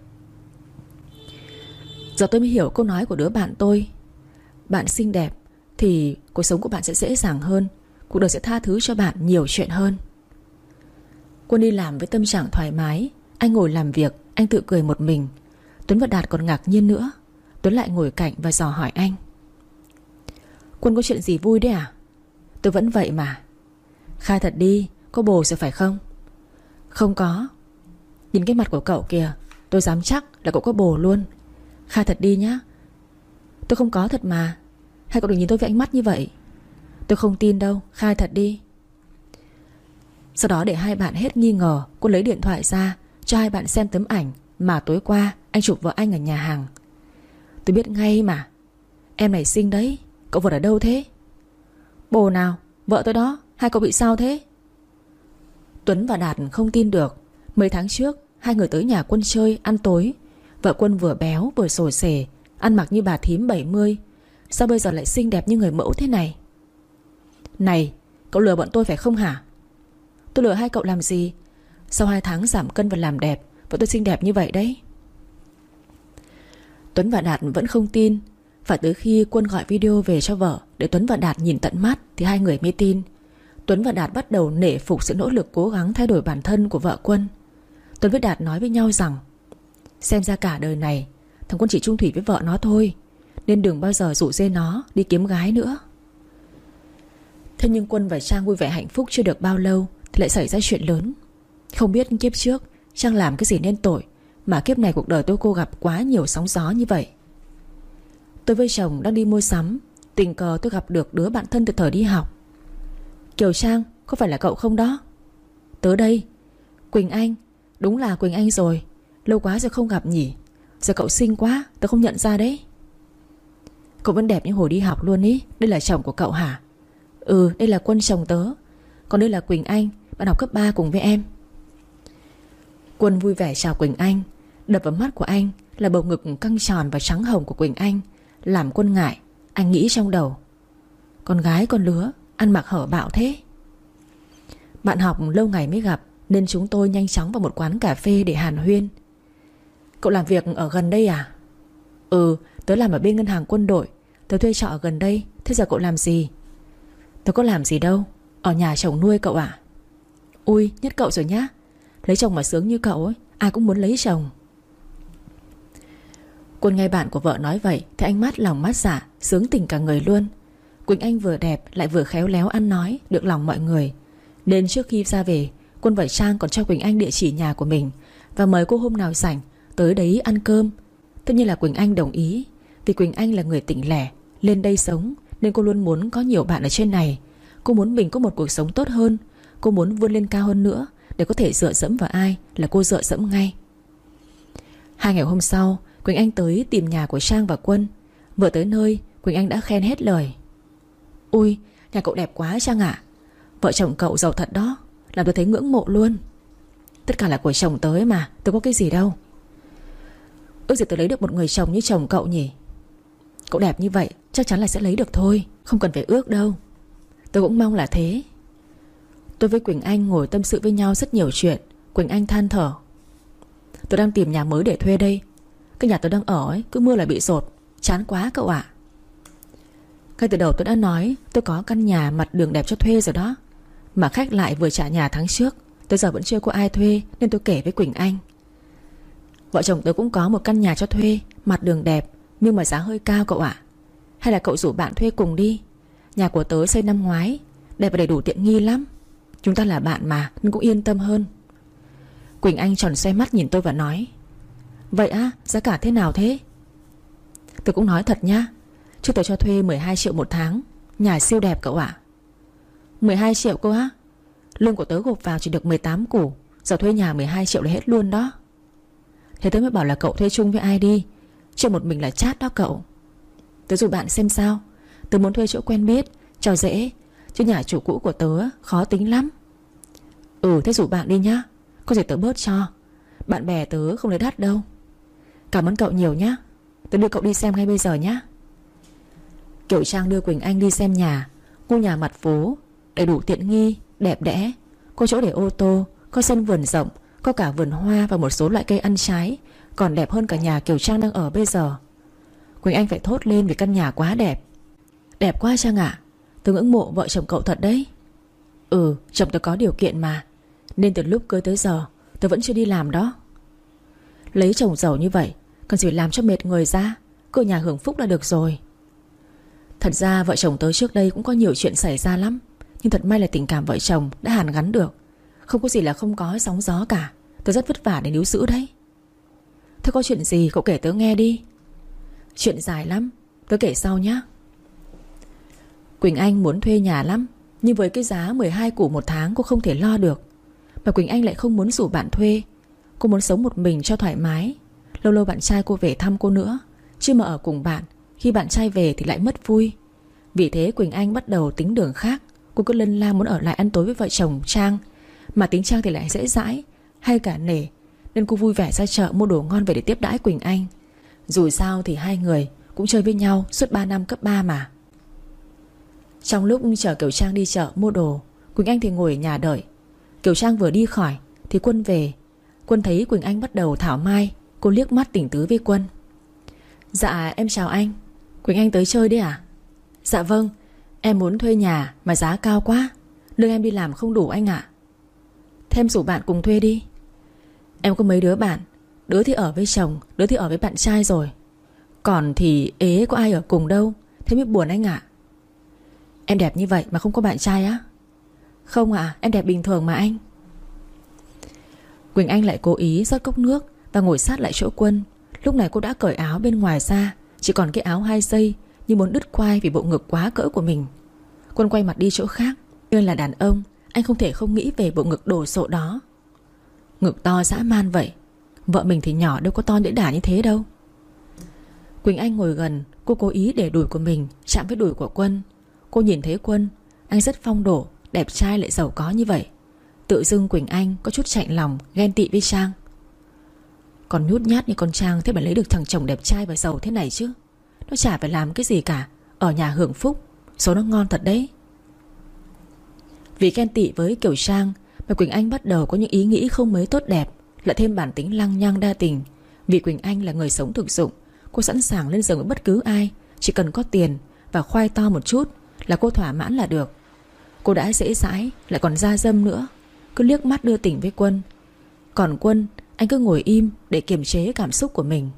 Giờ tôi mới hiểu câu nói của đứa bạn tôi. Bạn xinh đẹp thì cuộc sống của bạn sẽ dễ dàng hơn, cuộc đời sẽ tha thứ cho bạn nhiều chuyện hơn. Quân đi làm với tâm trạng thoải mái. Anh ngồi làm việc, anh tự cười một mình. Tuấn và Đạt còn ngạc nhiên nữa. Tuấn lại ngồi cạnh và dò hỏi anh: Quân có chuyện gì vui đấy à? Tôi vẫn vậy mà. Khai thật đi, có bồ rồi phải không? Không có. Nhìn cái mặt của cậu kìa, tôi dám chắc là cậu có bồ luôn. Khai thật đi nhá. Tôi không có thật mà. Hai cậu đừng nhìn tôi với ánh mắt như vậy. Tôi không tin đâu, khai thật đi. Sau đó để hai bạn hết nghi ngờ, Quân lấy điện thoại ra cho hai bạn xem tấm ảnh mà tối qua anh chụp vợ anh ở nhà hàng. Tôi biết ngay mà. Em này xinh đấy. Cậu vợ ở đâu thế? Bồ nào? Vợ tôi đó. Hai cậu bị sao thế? Tuấn và Đạt không tin được. Mấy tháng trước hai người tới nhà Quân chơi ăn tối. Vợ Quân vừa béo vừa xồ xề, ăn mặc như bà thím bảy mươi. Sao bây giờ lại xinh đẹp như người mẫu thế này? Này, cậu lừa bọn tôi phải không hả? Tôi lừa hai cậu làm gì? Sau hai tháng giảm cân và làm đẹp, vợ tôi xinh đẹp như vậy đấy. Tuấn và Đạt vẫn không tin. Phải tới khi Quân gọi video về cho vợ để Tuấn và Đạt nhìn tận mắt thì hai người mới tin. Tuấn và Đạt bắt đầu nể phục sự nỗ lực cố gắng thay đổi bản thân của vợ Quân. Tuấn với Đạt nói với nhau rằng xem ra cả đời này thằng Quân chỉ chung thủy với vợ nó thôi, nên đừng bao giờ rủ dê nó đi kiếm gái nữa. Thế nhưng Quân và Trang vui vẻ hạnh phúc chưa được bao lâu thì lại xảy ra chuyện lớn. Không biết kiếp trước Trang làm cái gì nên tội mà kiếp này cuộc đời tôi cô gặp quá nhiều sóng gió như vậy. Tôi với chồng đang đi mua sắm, tình cờ tôi gặp được đứa bạn thân từ thời đi học. Kiều Trang, có phải là cậu không đó? Tớ đây. Quỳnh Anh. Đúng là Quỳnh Anh rồi. Lâu quá rồi không gặp nhỉ. Giờ cậu xinh quá, tớ không nhận ra đấy. Cậu vẫn đẹp như hồi đi học luôn ý. Đây là chồng của cậu hả? Ừ, đây là Quân chồng tớ. Còn đây là Quỳnh Anh, bạn học cấp ba cùng với em. Quân vui vẻ chào Quỳnh Anh. Đập vào mắt của anh là bầu ngực căng tròn và trắng hồng của Quỳnh Anh, làm Quân ngại. Anh nghĩ trong đầu: con gái con lứa ăn mặc hở bạo thế. Bạn học lâu ngày mới gặp nên chúng tôi nhanh chóng vào một quán cà phê để hàn huyên. Cậu làm việc ở gần đây à? Ừ, tớ làm ở bên ngân hàng quân đội. Tớ thuê trọ ở gần đây. Thế giờ cậu làm gì? Tớ có làm gì đâu, ở nhà chồng nuôi cậu ạ. Ui, nhất cậu rồi nhá. Lấy chồng mà sướng như cậu ấy, ai cũng muốn lấy chồng. Quân nghe bạn của vợ nói vậy thì anh mắt lòng mắt dạ, sướng tình cả người luôn. Quỳnh Anh vừa đẹp lại vừa khéo léo ăn nói, được lòng mọi người. Nên trước khi ra về, Quân và Trang còn cho Quỳnh Anh địa chỉ nhà của mình và mời cô hôm nào rảnh tới đấy ăn cơm. Tất nhiên là Quỳnh Anh đồng ý. Vì Quỳnh Anh là người tỉnh lẻ, lên đây sống nên cô luôn muốn có nhiều bạn ở trên này. Cô muốn mình có một cuộc sống tốt hơn. Cô muốn vươn lên cao hơn nữa. Để có thể dựa dẫm vào ai là cô dựa dẫm ngay. Hai ngày hôm sau, Quỳnh Anh tới tìm nhà của Trang và Quân. Vừa tới nơi, Quỳnh Anh đã khen hết lời. Ui, nhà cậu đẹp quá Trang ạ. Vợ chồng cậu giàu thật đó, làm tôi thấy ngưỡng mộ luôn. Tất cả là của chồng tớ ấy mà, tớ có cái gì đâu. Ước gì tớ lấy được một người chồng như chồng cậu nhỉ. Cậu đẹp như vậy chắc chắn là sẽ lấy được thôi, không cần phải ước đâu. Tớ cũng mong là thế. Tôi với Quỳnh Anh ngồi tâm sự với nhau rất nhiều chuyện. Quỳnh Anh than thở: Tớ đang tìm nhà mới để thuê đây. Cái nhà tớ đang ở ấy, cứ mưa là bị dột. Chán quá cậu ạ. Ngay từ đầu tôi đã nói tôi có căn nhà mặt đường đẹp cho thuê rồi đó. Mà khách lại vừa trả nhà tháng trước, tới giờ vẫn chưa có ai thuê nên tôi kể với Quỳnh Anh. Vợ chồng tớ cũng có một căn nhà cho thuê, mặt đường đẹp, nhưng mà giá hơi cao cậu ạ. Hay là cậu rủ bạn thuê cùng đi. Nhà của tớ xây năm ngoái, đẹp và đầy đủ tiện nghi lắm. Chúng ta là bạn mà, nên cũng yên tâm hơn. Quỳnh Anh tròn xoay mắt nhìn tôi và nói: Vậy á, giá cả thế nào thế? Tôi cũng nói thật nhá, chứ tôi cho thuê mười hai triệu một tháng. Nhà siêu đẹp cậu ạ. Mười hai triệu cơ á? Lương của tớ gộp vào chỉ được mười tám củ, giờ thuê nhà mười hai triệu là hết luôn đó. Thế tớ mới bảo là cậu thuê chung với ai đi, chứ một mình là chát đó cậu. Tớ rủ bạn xem sao. Tớ muốn thuê chỗ quen biết, cho dễ, chứ nhà chủ cũ của tớ khó tính lắm. Ừ, thế rủ bạn đi nhá, có gì tớ bớt cho. Bạn bè tớ không lấy đắt đâu. Cảm ơn cậu nhiều nhá. Tớ đưa cậu đi xem ngay bây giờ nhá. Kiều Trang đưa Quỳnh Anh đi xem nhà. Ngôi nhà mặt phố, đầy đủ tiện nghi, đẹp đẽ. Có chỗ để ô tô, có sân vườn rộng, có cả vườn hoa và một số loại cây ăn trái, còn đẹp hơn cả nhà Kiều Trang đang ở bây giờ. Quỳnh Anh phải thốt lên vì căn nhà quá đẹp. Đẹp quá Trang ạ. Tớ ngưỡng mộ vợ chồng cậu thật đấy. Ừ, chồng tớ có điều kiện mà, nên từ lúc cưới tới giờ tớ vẫn chưa đi làm đó. Lấy chồng giàu như vậy cần gì làm cho mệt người ra, cứ nhà hưởng phúc là được rồi. Thật ra vợ chồng tớ trước đây cũng có nhiều chuyện xảy ra lắm, nhưng thật may là tình cảm vợ chồng đã hàn gắn được. Không có gì là không có sóng gió cả. Tớ rất vất vả để níu giữ đấy. Thế có chuyện gì cậu kể tớ nghe đi. Chuyện dài lắm, tớ kể sau nhé. Quỳnh Anh muốn thuê nhà lắm, nhưng với cái giá mười hai củ một tháng cô không thể lo được. Mà Quỳnh Anh lại không muốn rủ bạn thuê. Cô muốn sống một mình cho thoải mái. Lâu lâu bạn trai cô về thăm cô nữa, chứ mà ở cùng bạn, khi bạn trai về thì lại mất vui. Vì thế Quỳnh Anh bắt đầu tính đường khác. Cô cứ lân la muốn ở lại ăn tối với vợ chồng Trang. Mà tính Trang thì lại dễ dãi, hay cả nể, nên cô vui vẻ ra chợ mua đồ ngon về để tiếp đãi Quỳnh Anh. Dù sao thì hai người cũng chơi với nhau suốt ba năm cấp ba mà. Trong lúc chờ Kiều Trang đi chợ mua đồ, Quỳnh Anh thì ngồi ở nhà đợi. Kiều Trang vừa đi khỏi thì Quân về. Quân thấy Quỳnh Anh bắt đầu thảo mai, cô liếc mắt tỉnh tứ với Quân. Dạ em chào anh. Quỳnh Anh tới chơi đấy à? Dạ vâng, em muốn thuê nhà mà giá cao quá, lương em đi làm không đủ anh ạ. Thế em rủ bạn cùng thuê đi. Em có mấy đứa bạn, đứa thì ở với chồng, đứa thì ở với bạn trai rồi. Còn thì ế có ai ở cùng đâu, thế mới buồn anh ạ. Em đẹp như vậy mà không có bạn trai á? Không ạ, em đẹp bình thường mà anh. Quỳnh Anh lại cố ý rót cốc nước và ngồi sát lại chỗ Quân. Lúc này cô đã cởi áo bên ngoài ra, chỉ còn cái áo hai dây, như muốn đứt quai vì bộ ngực quá cỡ của mình. Quân quay mặt đi chỗ khác. Nhưng là đàn ông, anh không thể không nghĩ về bộ ngực đồ sộ đó. Ngực to dã man vậy. Vợ mình thì nhỏ đâu có to đễ đả như thế đâu. Quỳnh Anh ngồi gần. Cô cố ý để đùi của mình chạm với đùi của Quân. Cô nhìn thấy Quân, anh rất phong độ, đẹp trai lại giàu có như vậy. Tự dưng Quỳnh Anh có chút chạnh lòng, ghen tị với Trang. Còn nhút nhát như con Trang thế mà lấy được thằng chồng đẹp trai và giàu thế này chứ. Nó chả phải làm cái gì cả, ở nhà hưởng phúc. Số nó ngon thật đấy. Vì ghen tị với Kiều Trang mà Quỳnh Anh bắt đầu có những ý nghĩ không mấy tốt đẹp, lại thêm bản tính lăng nhăng đa tình. Vì Quỳnh Anh là người sống thực dụng, cô sẵn sàng lên giường với bất cứ ai, chỉ cần có tiền và khoai to một chút là cô thỏa mãn là được. Cô đã dễ dãi, lại còn da dâm nữa, cứ liếc mắt đưa tình với Quân. Còn Quân, anh cứ ngồi im để kiềm chế cảm xúc của mình.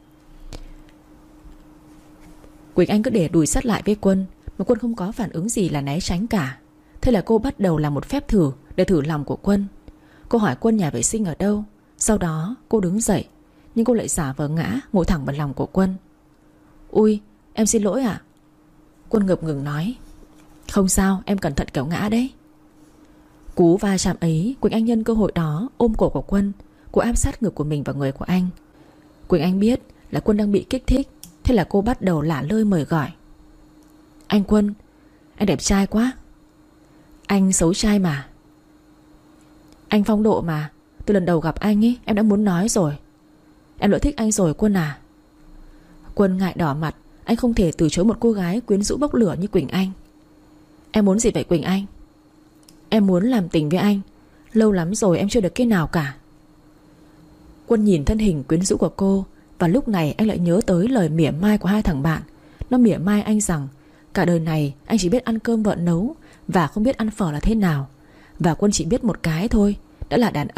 Quỳnh Anh cứ để đùi sát lại với Quân, mà Quân không có phản ứng gì là né tránh cả. Thế là cô bắt đầu làm một phép thử để thử lòng của Quân. Cô hỏi Quân nhà vệ sinh ở đâu. Sau đó cô đứng dậy, nhưng cô lại giả vờ ngã, ngồi thẳng vào lòng của Quân. Ui, em xin lỗi ạ. Quân ngập ngừng nói. Không sao, em cẩn thận kéo ngã đấy. Cú va chạm ấy, Quỳnh Anh nhân cơ hội đó ôm cổ của Quân. Cô áp sát ngực của mình vào người của anh. Quỳnh Anh biết là Quân đang bị kích thích, thế là cô bắt đầu lả lơi mời gọi. Anh Quân, anh đẹp trai quá. Anh xấu trai mà. Anh phong độ mà. Từ lần đầu gặp anh ấy, em đã muốn nói rồi. Em lỡ thích anh rồi Quân à. Quân ngại đỏ mặt. Anh không thể từ chối một cô gái quyến rũ bốc lửa như Quỳnh Anh. Em muốn gì vậy Quỳnh Anh? Em muốn làm tình với anh. Lâu lắm rồi em chưa được cái nào cả. Quân nhìn thân hình quyến rũ của cô, và lúc này anh lại nhớ tới lời mỉa mai của hai thằng bạn. Nó mỉa mai anh rằng cả đời này anh chỉ biết ăn cơm vợ nấu và không biết ăn phở là thế nào. Và Quân chỉ biết một cái thôi, đã là đàn ông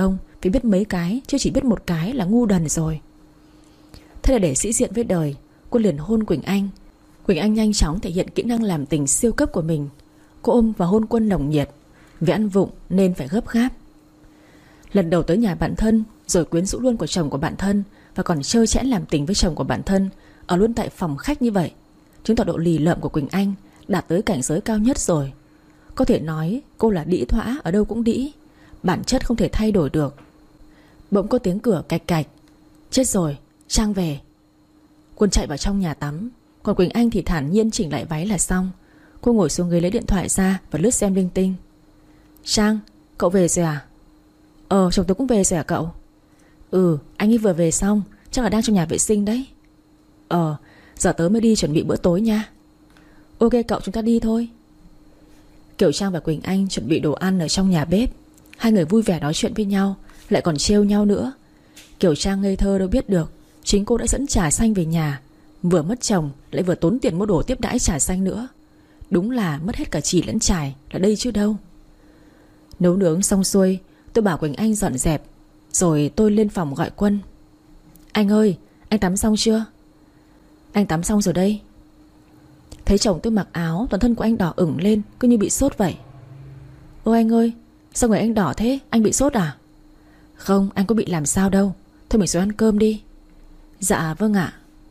Vì biết mấy cái chứ chỉ biết một cái là ngu đần rồi. Thế là để sĩ diện với đời, Quân liền hôn Quỳnh Anh. Quỳnh Anh nhanh chóng thể hiện kỹ năng làm tình siêu cấp của mình. Cô ôm và hôn Quân nồng nhiệt. Vì ăn vụng nên phải gấp gáp. Lần đầu tới nhà bạn thân, rồi quyến rũ luôn của chồng của bạn thân, và còn trơ trẽn làm tình với chồng của bạn thân, ở luôn tại phòng khách như vậy, chứng tỏ độ lì lợm của Quỳnh Anh đạt tới cảnh giới cao nhất rồi. Có thể nói cô là đĩ thỏa, ở đâu cũng đĩ, bản chất không thể thay đổi được. Bỗng có tiếng cửa cạch cạch. Chết rồi, Trang về. Quân chạy vào trong nhà tắm, còn Quỳnh Anh thì thản nhiên chỉnh lại váy là xong. Cô ngồi xuống ghế lấy điện thoại ra và lướt xem linh tinh. Trang, cậu về rồi à? Ờ, chồng tôi cũng về rồi à cậu? Ừ, anh ấy vừa về xong, chắc là đang trong nhà vệ sinh đấy. Ờ, giờ tớ mới đi chuẩn bị bữa tối nha. Ok cậu, chúng ta đi thôi. Kiều Trang và Quỳnh Anh chuẩn bị đồ ăn ở trong nhà bếp. Hai người vui vẻ nói chuyện với nhau, lại còn trêu nhau nữa. Kiều Trang ngây thơ đâu biết được chính cô đã dẫn trà xanh về nhà. Vừa mất chồng lại vừa tốn tiền mua đồ tiếp đãi trà xanh nữa. Đúng là mất hết cả chì lẫn chài là đây chứ đâu. Nấu nướng xong xuôi, tôi bảo Quỳnh Anh dọn dẹp, rồi tôi lên phòng gọi Quân. Anh ơi, anh tắm xong chưa? Anh tắm xong rồi đây. Thấy chồng tôi mặc áo, toàn thân của anh đỏ ửng lên, cứ như bị sốt vậy. Ô anh ơi, sao người anh đỏ thế? Anh bị sốt à? Không, anh có bị làm sao đâu. Thôi mình xuống ăn cơm đi. Dạ vâng ạ.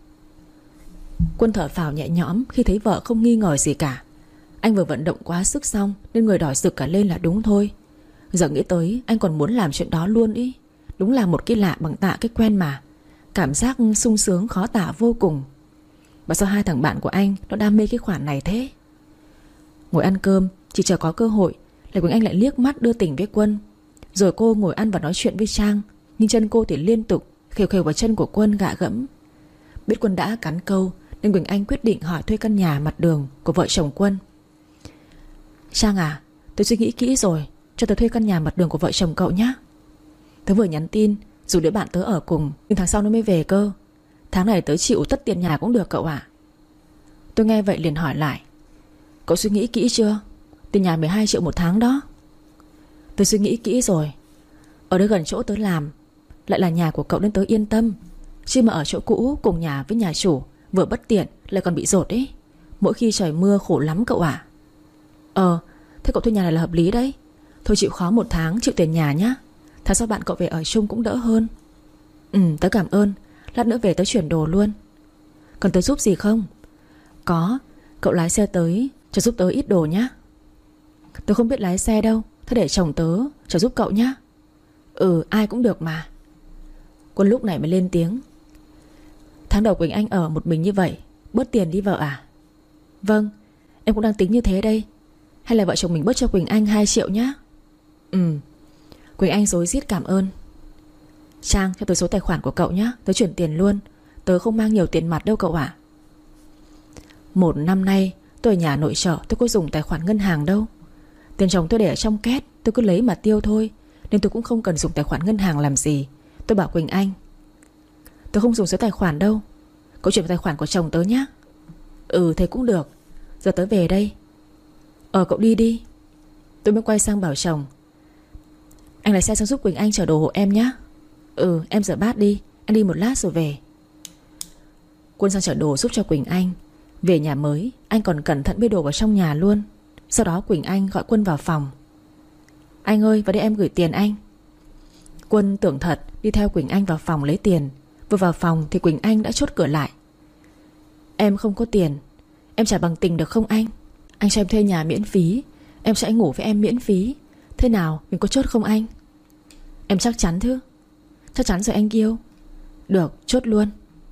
Quân thở phào nhẹ nhõm khi thấy vợ không nghi ngờ gì cả. Anh vừa vận động quá sức xong nên người đỏ rực cả lên là đúng thôi. Giờ nghĩ tới anh còn muốn làm chuyện đó luôn ý. Đúng là một cái lạ bằng tạ cái quen mà. Cảm giác sung sướng khó tả vô cùng. Và sao hai thằng bạn của anh nó đam mê cái khoản này thế? Ngồi ăn cơm, chỉ chờ có cơ hội là Quỳnh Anh lại liếc mắt đưa tình với Quân. Rồi cô ngồi ăn và nói chuyện với Trang, nhưng chân cô thì liên tục khều khều vào chân của Quân gạ gẫm. Biết Quân đã cắn câu nên Quỳnh Anh quyết định hỏi thuê căn nhà mặt đường của vợ chồng Quân. Trang à, tôi suy nghĩ kỹ rồi, cho tớ thuê căn nhà mặt đường của vợ chồng cậu nhé. Tớ vừa nhắn tin dù đứa bạn tớ ở cùng, nhưng tháng sau nó mới về cơ. Tháng này tớ chịu tất tiền nhà cũng được cậu ạ. Tôi nghe vậy liền hỏi lại. Cậu suy nghĩ kỹ chưa? Tiền nhà mười hai triệu một tháng đó. Tôi suy nghĩ kỹ rồi. Ở đây gần chỗ tớ làm, lại là nhà của cậu nên tớ yên tâm. Chứ mà ở chỗ cũ cùng nhà với nhà chủ, vừa bất tiện lại còn bị dột ấy. Mỗi khi trời mưa khổ lắm cậu ạ. Ờ, thế cậu thuê nhà này là hợp lý đấy. Thôi chịu khó một tháng chịu tiền nhà nhá. Tháng sau bạn cậu về ở chung cũng đỡ hơn. Ừ, tớ cảm ơn. Lát nữa về tớ chuyển đồ luôn. Còn tớ giúp gì không? Có, cậu lái xe tới cho giúp tớ ít đồ nhá. Tớ không biết lái xe đâu, thế để chồng tớ cho giúp cậu nhá. Ừ, ai cũng được mà. Quân lúc này mới lên tiếng. Tháng đầu Quỳnh Anh ở một mình như vậy, bớt tiền đi vợ à? Vâng, em cũng đang tính như thế đây. Hay là vợ chồng mình bớt cho Quỳnh Anh hai triệu nhá. Ừ. Quỳnh Anh rối rít cảm ơn. Trang, cho tớ số tài khoản của cậu nhá, tớ chuyển tiền luôn. Tớ không mang nhiều tiền mặt đâu cậu ạ. Một năm nay tôi ở nhà nội trợ, tôi có dùng tài khoản ngân hàng đâu. Tiền chồng tôi để ở trong két, tôi cứ lấy mà tiêu thôi, nên tôi cũng không cần dùng tài khoản ngân hàng làm gì. Tôi bảo Quỳnh Anh, tớ không dùng số tài khoản đâu, cậu chuyển vào tài khoản của chồng tớ nhá. Ừ thế cũng được. Giờ tớ về đây. Ờ cậu đi đi. Tôi mới quay sang bảo chồng, anh lái xe sang giúp Quỳnh Anh chở đồ hộ em nhá. Ừ em rửa bát đi, anh đi một lát rồi về. Quân sang chở đồ giúp cho Quỳnh Anh. Về nhà mới, anh còn cẩn thận bê đồ vào trong nhà luôn. Sau đó Quỳnh Anh gọi Quân vào phòng. Anh ơi, vào đây em gửi tiền anh. Quân tưởng thật, đi theo Quỳnh Anh vào phòng lấy tiền. Vừa vào phòng thì Quỳnh Anh đã chốt cửa lại. Em không có tiền, em trả bằng tình được không anh? Anh cho em thuê nhà miễn phí, em sẽ ngủ với em miễn phí. Thế nào, mình có chốt không anh? Em chắc chắn chứ? Chắc chắn rồi anh yêu. Được, chốt luôn.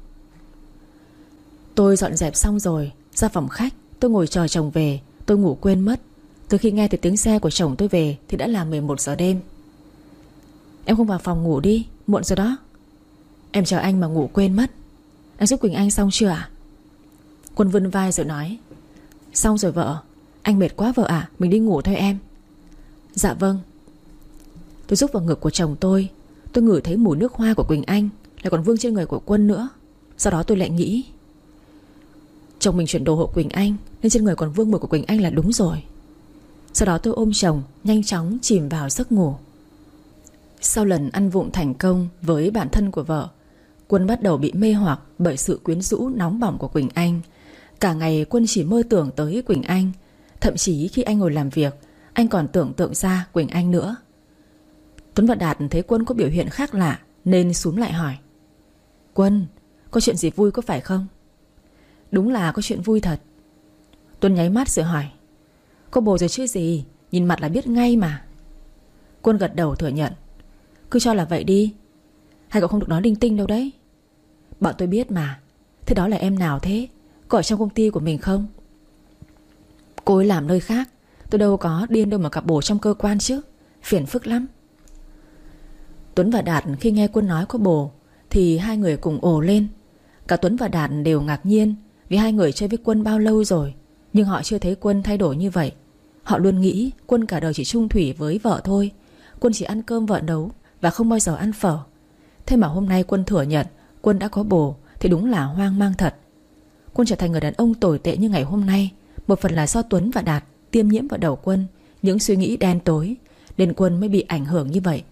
Tôi dọn dẹp xong rồi, ra phòng khách. Tôi ngồi chờ chồng về, tôi ngủ quên mất. Từ khi nghe thấy tiếng xe của chồng tôi về thì đã là mười một giờ đêm. Em không vào phòng ngủ đi, muộn rồi đó. Em chờ anh mà ngủ quên mất. Anh giúp Quỳnh Anh xong chưa ạ? Quân vươn vai rồi nói. Xong rồi vợ. Anh mệt quá vợ ạ, mình đi ngủ thôi em. Dạ vâng. Tôi giúp vào ngực của chồng tôi. Tôi ngửi thấy mùi nước hoa của Quỳnh Anh, lại còn vương trên người của Quân nữa. Sau đó tôi lại nghĩ, chồng mình chuyển đồ hộ Quỳnh Anh nên trên người còn vương mùi của Quỳnh Anh là đúng rồi. Sau đó tôi ôm chồng, nhanh chóng chìm vào giấc ngủ. Sau lần ăn vụng thành công với bạn thân của vợ, Quân bắt đầu bị mê hoặc bởi sự quyến rũ nóng bỏng của Quỳnh Anh. Cả ngày Quân chỉ mơ tưởng tới Quỳnh Anh. Thậm chí khi anh ngồi làm việc, anh còn tưởng tượng ra Quỳnh Anh nữa. Tuấn và Đạt thấy Quân có biểu hiện khác lạ nên xúm lại hỏi: Quân, có chuyện gì vui có phải không? Đúng là có chuyện vui thật. Tuấn nháy mắt rồi hỏi: Có bồ rồi chứ gì, nhìn mặt là biết ngay mà. Quân gật đầu thừa nhận: Cứ cho là vậy đi, hai cậu không được nói linh tinh đâu đấy. Bọn tôi biết mà. Thế đó là em nào thế? Có ở trong công ty của mình không? Cô ấy làm nơi khác. Tôi đâu có điên đâu mà cặp bồ trong cơ quan chứ. Phiền phức lắm. Tuấn và Đạt khi nghe Quân nói có bồ thì hai người cùng ồ lên. Cả Tuấn và Đạt đều ngạc nhiên vì hai người chơi với Quân bao lâu rồi, nhưng họ chưa thấy Quân thay đổi như vậy. Họ luôn nghĩ Quân cả đời chỉ chung thủy với vợ thôi. Quân chỉ ăn cơm vợ nấu và không bao giờ ăn phở. Thế mà hôm nay Quân thừa nhận Quân đã có bồ thì đúng là hoang mang thật. Quân trở thành người đàn ông tồi tệ như ngày hôm nay, một phần là do Tuấn và Đạt tiêm nhiễm vào đầu Quân những suy nghĩ đen tối, nên Quân mới bị ảnh hưởng như vậy.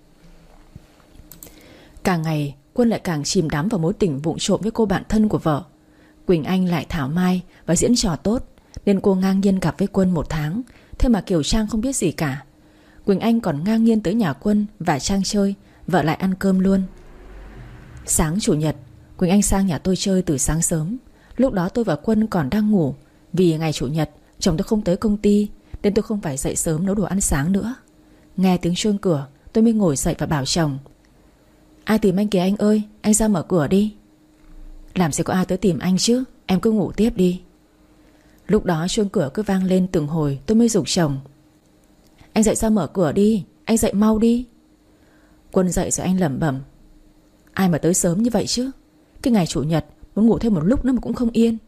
Càng ngày Quân lại càng chìm đắm vào mối tình vụng trộm với cô bạn thân của vợ. Quỳnh Anh lại thảo mai và diễn trò tốt, nên cô ngang nhiên gặp với Quân một tháng. Thế mà Kiều Trang không biết gì cả. Quỳnh Anh còn ngang nhiên tới nhà Quân và Trang chơi, vợ lại ăn cơm luôn. Sáng chủ nhật, Quỳnh Anh sang nhà tôi chơi từ sáng sớm. Lúc đó tôi và Quân còn đang ngủ. Vì ngày chủ nhật chồng tôi không tới công ty, nên tôi không phải dậy sớm nấu đồ ăn sáng nữa. Nghe tiếng chuông cửa, tôi mới ngồi dậy và bảo chồng: Ai tìm anh kìa anh ơi, anh ra mở cửa đi. Làm gì có ai tới tìm anh chứ, em cứ ngủ tiếp đi. Lúc đó chuông cửa cứ vang lên từng hồi, tôi mới giục chồng: Anh dậy ra mở cửa đi, anh dậy mau đi. Quân dậy rồi anh lẩm bẩm: Ai mà tới sớm như vậy chứ. Cái ngày chủ nhật muốn ngủ thêm một lúc nữa mà cũng không yên.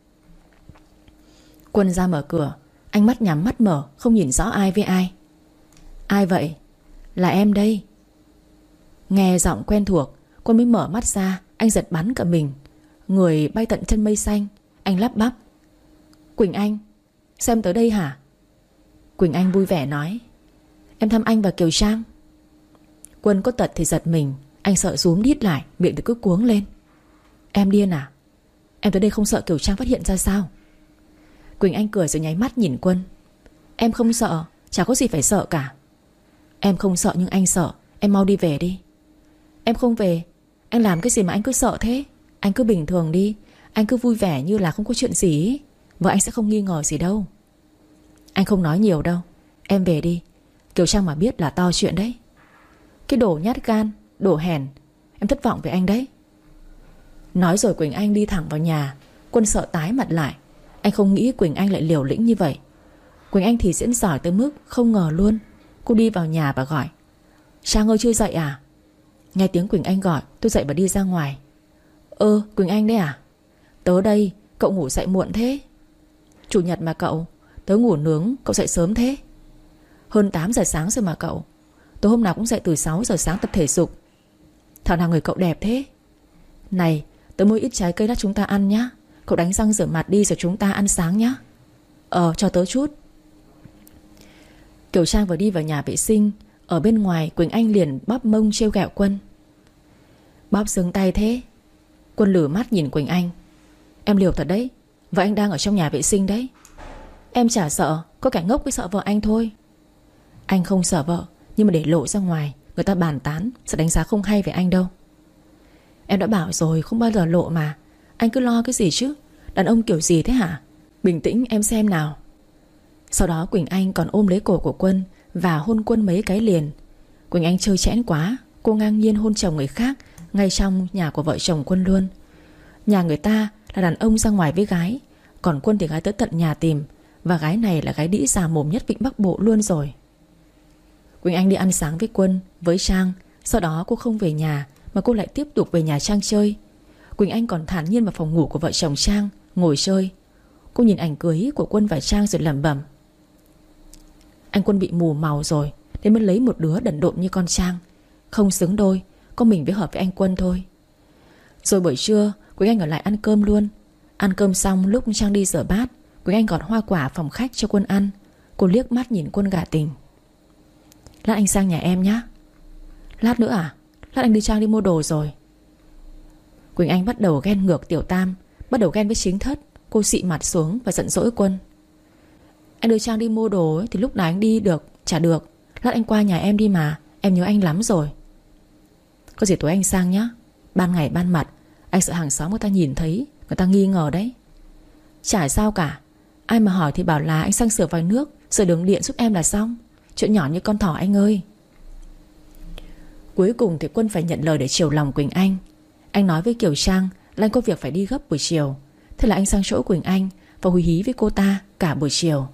Quân ra mở cửa, anh mắt nhắm mắt mở, không nhìn rõ ai với ai. Ai vậy? Là em đây. Nghe giọng quen thuộc, Quân mới mở mắt ra. Anh giật bắn cả mình, người bay tận chân mây xanh. Anh lắp bắp: Quỳnh Anh, sao em tới đây hả? Quỳnh Anh vui vẻ nói: Em thăm anh và Kiều Trang. Quân có tật thì giật mình. Anh sợ rúm đít lại, miệng thì cứ cuống lên: Em điên à? Em tới đây không sợ Kiều Trang phát hiện ra sao? Quỳnh Anh cười rồi nháy mắt nhìn Quân: Em không sợ, chả có gì phải sợ cả. Em không sợ nhưng anh sợ. Em mau đi về đi. Em không về. Anh làm cái gì mà anh cứ sợ thế? Anh cứ bình thường đi. Anh cứ vui vẻ như là không có chuyện gì ấy. Vợ anh sẽ không nghi ngờ gì đâu. Anh không nói nhiều đâu. Em về đi. Kiều Trang mà biết là to chuyện đấy. Cái đồ nhát gan, đồ hèn. Em thất vọng về anh đấy. Nói rồi Quỳnh Anh đi thẳng vào nhà. Quân sợ tái mặt lại. Anh không nghĩ Quỳnh Anh lại liều lĩnh như vậy. Quỳnh Anh thì diễn giỏi tới mức không ngờ luôn. Cô đi vào nhà và gọi: Trang ơi, chưa dậy à? Nghe tiếng Quỳnh Anh gọi, tôi dậy và đi ra ngoài. Ơ, Quỳnh Anh đấy à? Tớ đây, cậu ngủ dậy muộn thế? Chủ nhật mà cậu. Tớ ngủ nướng, cậu dậy sớm thế? Hơn tám giờ sáng rồi mà cậu. Tớ hôm nào cũng dậy từ sáu giờ sáng tập thể dục. Thảo nào người cậu đẹp thế. Này, tớ mua ít trái cây lát chúng ta ăn nhá. Cậu đánh răng rửa mặt đi rồi chúng ta ăn sáng nhá. Ờ, cho tớ chút. Kiều Trang vừa đi vào nhà vệ sinh, ở bên ngoài Quỳnh Anh liền bóp mông trêu ghẹo Quân: Bóp xương tay thế? Quân lử mắt nhìn Quỳnh Anh: Em liều thật đấy. Vợ anh đang ở trong nhà vệ sinh đấy. Em chả sợ, có kẻ ngốc mới sợ vợ anh thôi. Anh không sợ vợ, nhưng mà để lộ ra ngoài, người ta bàn tán, sẽ đánh giá không hay về anh đâu. Em đã bảo rồi không bao giờ lộ mà. Anh cứ lo cái gì chứ? Đàn ông kiểu gì thế hả? Bình tĩnh em xem nào. Sau đó Quỳnh Anh còn ôm lấy cổ của Quân và hôn Quân mấy cái liền. Quỳnh Anh chơi chẽn quá, cô ngang nhiên hôn chồng người khác ngay trong nhà của vợ chồng Quân luôn. Nhà người ta là đàn ông ra ngoài với gái, còn Quân thì gái tới tận nhà tìm. Và gái này là gái đĩ già mồm nhất Vịnh Bắc Bộ luôn rồi. Quỳnh Anh đi ăn sáng với Quân, với Trang. Sau đó cô không về nhà, mà cô lại tiếp tục về nhà Trang chơi. Quỳnh Anh còn thản nhiên vào phòng ngủ của vợ chồng Trang ngồi chơi. Cô nhìn ảnh cưới của Quân và Trang rồi lẩm bẩm: Anh Quân bị mù màu rồi, nên mới lấy một đứa đần độn như con Trang. Không xứng đôi, có mình mới hợp với anh Quân thôi. Rồi buổi trưa Quỳnh Anh ở lại ăn cơm luôn. Ăn cơm xong lúc Trang đi rửa bát, Quỳnh Anh gọt hoa quả phòng khách cho Quân ăn. Cô liếc mắt nhìn Quân gả tình: Lát anh sang nhà em nhé. Lát nữa à? Lát anh đi Trang đi mua đồ rồi. Quỳnh Anh bắt đầu ghen ngược Tiểu Tam, bắt đầu ghen với chính thất. Cô xị mặt xuống và giận dỗi Quân. Anh đưa Trang đi mua đồ ấy, thì lúc nào anh đi được? Chả được. Lát anh qua nhà em đi mà, em nhớ anh lắm rồi. Có gì tối anh sang nhá. Ban ngày ban mặt anh sợ hàng xóm người ta nhìn thấy, người ta nghi ngờ đấy. Chả sao cả. Ai mà hỏi thì bảo là anh sang sửa vòi nước, sửa đường điện giúp em là xong. Chuyện nhỏ như con thỏ anh ơi. Cuối cùng thì Quân phải nhận lời để chiều lòng Quỳnh Anh. Anh nói với Kiều Trang là anh có việc phải đi gấp buổi chiều. Thế là anh sang chỗ Quỳnh Anh và húi hí với cô ta cả buổi chiều.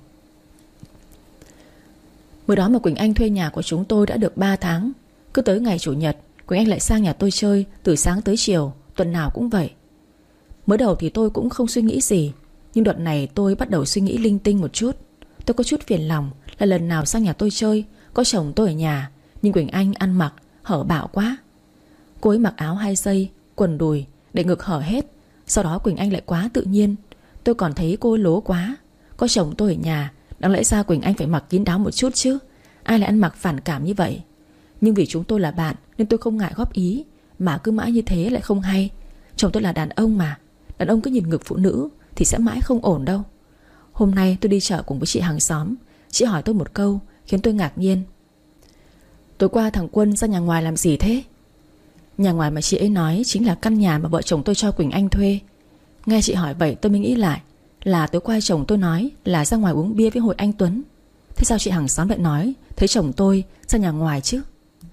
Mới đó mà Quỳnh Anh thuê nhà của chúng tôi đã được ba tháng. Cứ tới ngày Chủ nhật Quỳnh Anh lại sang nhà tôi chơi từ sáng tới chiều, tuần nào cũng vậy. Mới đầu thì tôi cũng không suy nghĩ gì, nhưng đợt này tôi bắt đầu suy nghĩ linh tinh một chút. Tôi có chút phiền lòng là lần nào sang nhà tôi chơi có chồng tôi ở nhà, nhưng Quỳnh Anh ăn mặc hở bạo quá. Cô ấy mặc áo hai dây, quần đùi để ngực hở hết. Sau đó Quỳnh Anh lại quá tự nhiên. Tôi còn thấy cô ấy lố quá. Có chồng tôi ở nhà, đáng lẽ ra Quỳnh Anh phải mặc kín đáo một chút chứ. Ai lại ăn mặc phản cảm như vậy. Nhưng vì chúng tôi là bạn nên tôi không ngại góp ý. Mà cứ mãi như thế lại không hay. Chồng tôi là đàn ông mà. Đàn ông cứ nhìn ngực phụ nữ thì sẽ mãi không ổn đâu. Hôm nay tôi đi chợ cùng với chị hàng xóm. Chị hỏi tôi một câu khiến tôi ngạc nhiên. Tối qua thằng Quân ra nhà ngoài làm gì thế? Nhà ngoài mà chị ấy nói chính là căn nhà mà vợ chồng tôi cho Quỳnh Anh thuê. Nghe chị hỏi vậy tôi mới nghĩ lại là tối qua chồng tôi nói là ra ngoài uống bia với Hội Anh Tuấn. Thế sao chị hàng xóm lại nói thấy chồng tôi ra nhà ngoài chứ?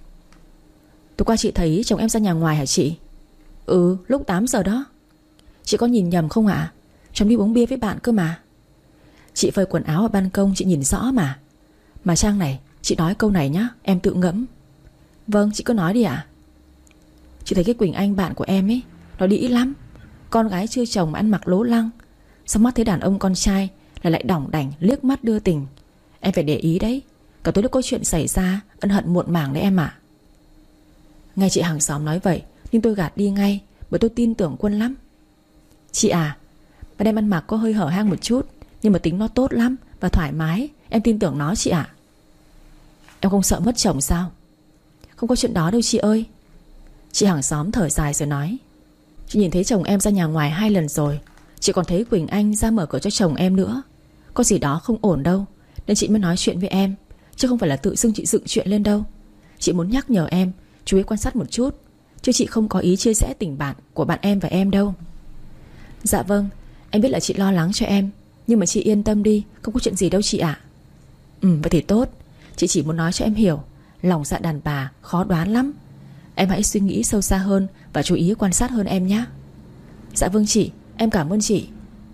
Tối qua chị thấy chồng em ra nhà ngoài hả chị? Ừ, lúc tám giờ đó. Chị có nhìn nhầm không ạ? À? Chồng đi uống bia với bạn cơ mà. Chị phơi quần áo ở ban công chị nhìn rõ mà. Mà Trang này, chị nói câu này nhá, em tự ngẫm. Vâng, chị cứ nói đi ạ. À? Chị thấy cái Quỳnh Anh bạn của em ấy, nó đĩ lắm. Con gái chưa chồng mà ăn mặc lố lăng. Xong mắt thấy đàn ông con trai là lại đỏng đảnh liếc mắt đưa tình. Em phải để ý đấy. Cả tối lúc có chuyện xảy ra ân hận muộn màng đấy em ạ. À. Nghe chị hàng xóm nói vậy nhưng tôi gạt đi ngay, bởi tôi tin tưởng Quân lắm. Chị à, bạn em ăn mặc có hơi hở hang một chút, nhưng mà tính nó tốt lắm và thoải mái. Em tin tưởng nó chị ạ. À. Em không sợ mất chồng sao? Không có chuyện đó đâu chị ơi. Chị hàng xóm thở dài rồi nói. Chị nhìn thấy chồng em ra nhà ngoài hai lần rồi. Chị còn thấy Quỳnh Anh ra mở cửa cho chồng em nữa. Có gì đó không ổn đâu, nên chị mới nói chuyện với em, chứ không phải là tự dưng chị dựng chuyện lên đâu. Chị muốn nhắc nhở em chú ý quan sát một chút, chứ chị không có ý chia rẽ tình bạn của bạn em và em đâu. Dạ vâng, em biết là chị lo lắng cho em, nhưng mà chị yên tâm đi, không có chuyện gì đâu chị ạ. À. Ừ, vậy thì tốt. Chị chỉ muốn nói cho em hiểu, lòng dạ đàn bà khó đoán lắm. Em hãy suy nghĩ sâu xa hơn và chú ý quan sát hơn em nhé. Dạ vâng chị, em cảm ơn chị.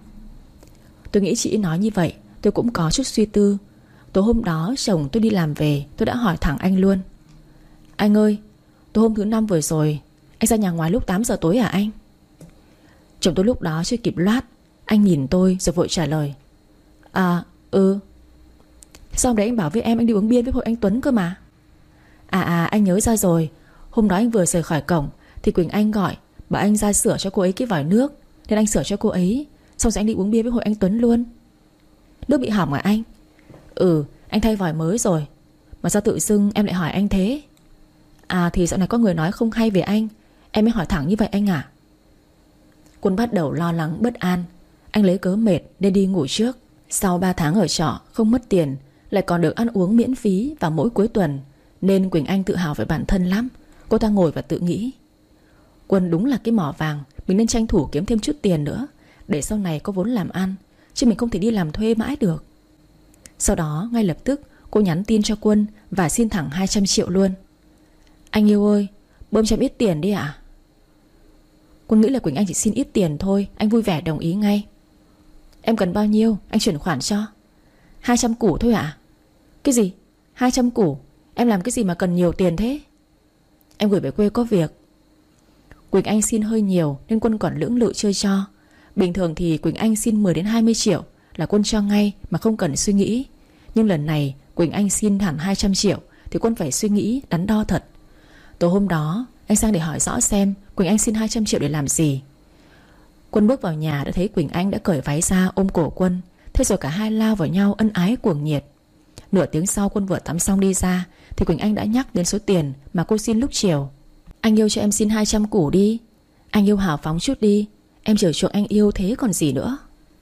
Tôi nghĩ chị nói như vậy tôi cũng có chút suy tư. Tối hôm đó chồng tôi đi làm về, tôi đã hỏi thẳng anh luôn. Anh ơi, tối hôm thứ năm vừa rồi anh ra nhà ngoài lúc tám giờ tối hả anh? Chồng tôi lúc đó chưa kịp loát, anh nhìn tôi rồi vội trả lời. À, ừ. Sau đấy anh bảo với em anh đi uống bia với Hội Anh Tuấn cơ mà. À à, anh nhớ ra rồi. Hôm đó anh vừa rời khỏi cổng thì Quỳnh Anh gọi, bảo anh ra sửa cho cô ấy cái vòi nước, nên anh sửa cho cô ấy. Xong rồi anh đi uống bia với Hội Anh Tuấn luôn. Nước bị hỏng à anh? Ừ, anh thay vòi mới rồi. Mà sao tự dưng em lại hỏi anh thế? À thì dạo này có người nói không hay về anh, em mới hỏi thẳng như vậy anh ạ. À. Quân bắt đầu lo lắng bất an. Anh lấy cớ mệt nên đi ngủ trước. Sau ba tháng ở trọ không mất tiền, lại còn được ăn uống miễn phí vào mỗi cuối tuần, nên Quỳnh Anh tự hào về bản thân lắm. Cô ta ngồi và tự nghĩ, Quân đúng là cái mỏ vàng, mình nên tranh thủ kiếm thêm chút tiền nữa, để sau này có vốn làm ăn, chứ mình không thể đi làm thuê mãi được. Sau đó ngay lập tức cô nhắn tin cho Quân và xin thẳng hai trăm triệu luôn. Anh yêu ơi, bơm cho em ít tiền đi ạ. À? Quân nghĩ là Quỳnh Anh chỉ xin ít tiền thôi. Anh vui vẻ đồng ý ngay. Em cần bao nhiêu anh chuyển khoản cho? Hai trăm củ thôi ạ. À? Cái gì? Hai trăm củ? Em làm cái gì mà cần nhiều tiền thế? Em gửi về quê có việc. Quỳnh Anh xin hơi nhiều nên Quân còn lưỡng lự chưa cho. Bình thường thì Quỳnh Anh xin mười đến hai mươi triệu là Quân cho ngay mà không cần suy nghĩ. Nhưng lần này Quỳnh Anh xin hẳn hai trăm triệu thì Quân phải suy nghĩ đắn đo thật. Tối hôm đó anh sang để hỏi rõ xem Quỳnh Anh xin hai trăm triệu để làm gì. Quân bước vào nhà đã thấy Quỳnh Anh đã cởi váy ra ôm cổ Quân. Thế rồi cả hai lao vào nhau ân ái cuồng nhiệt. Nửa tiếng sau Quân vừa tắm xong đi ra thì Quỳnh Anh đã nhắc đến số tiền mà cô xin lúc chiều. Anh yêu cho em xin hai trăm củ đi. Anh yêu hào phóng chút đi. Em chiều chuộng anh yêu thế còn gì nữa.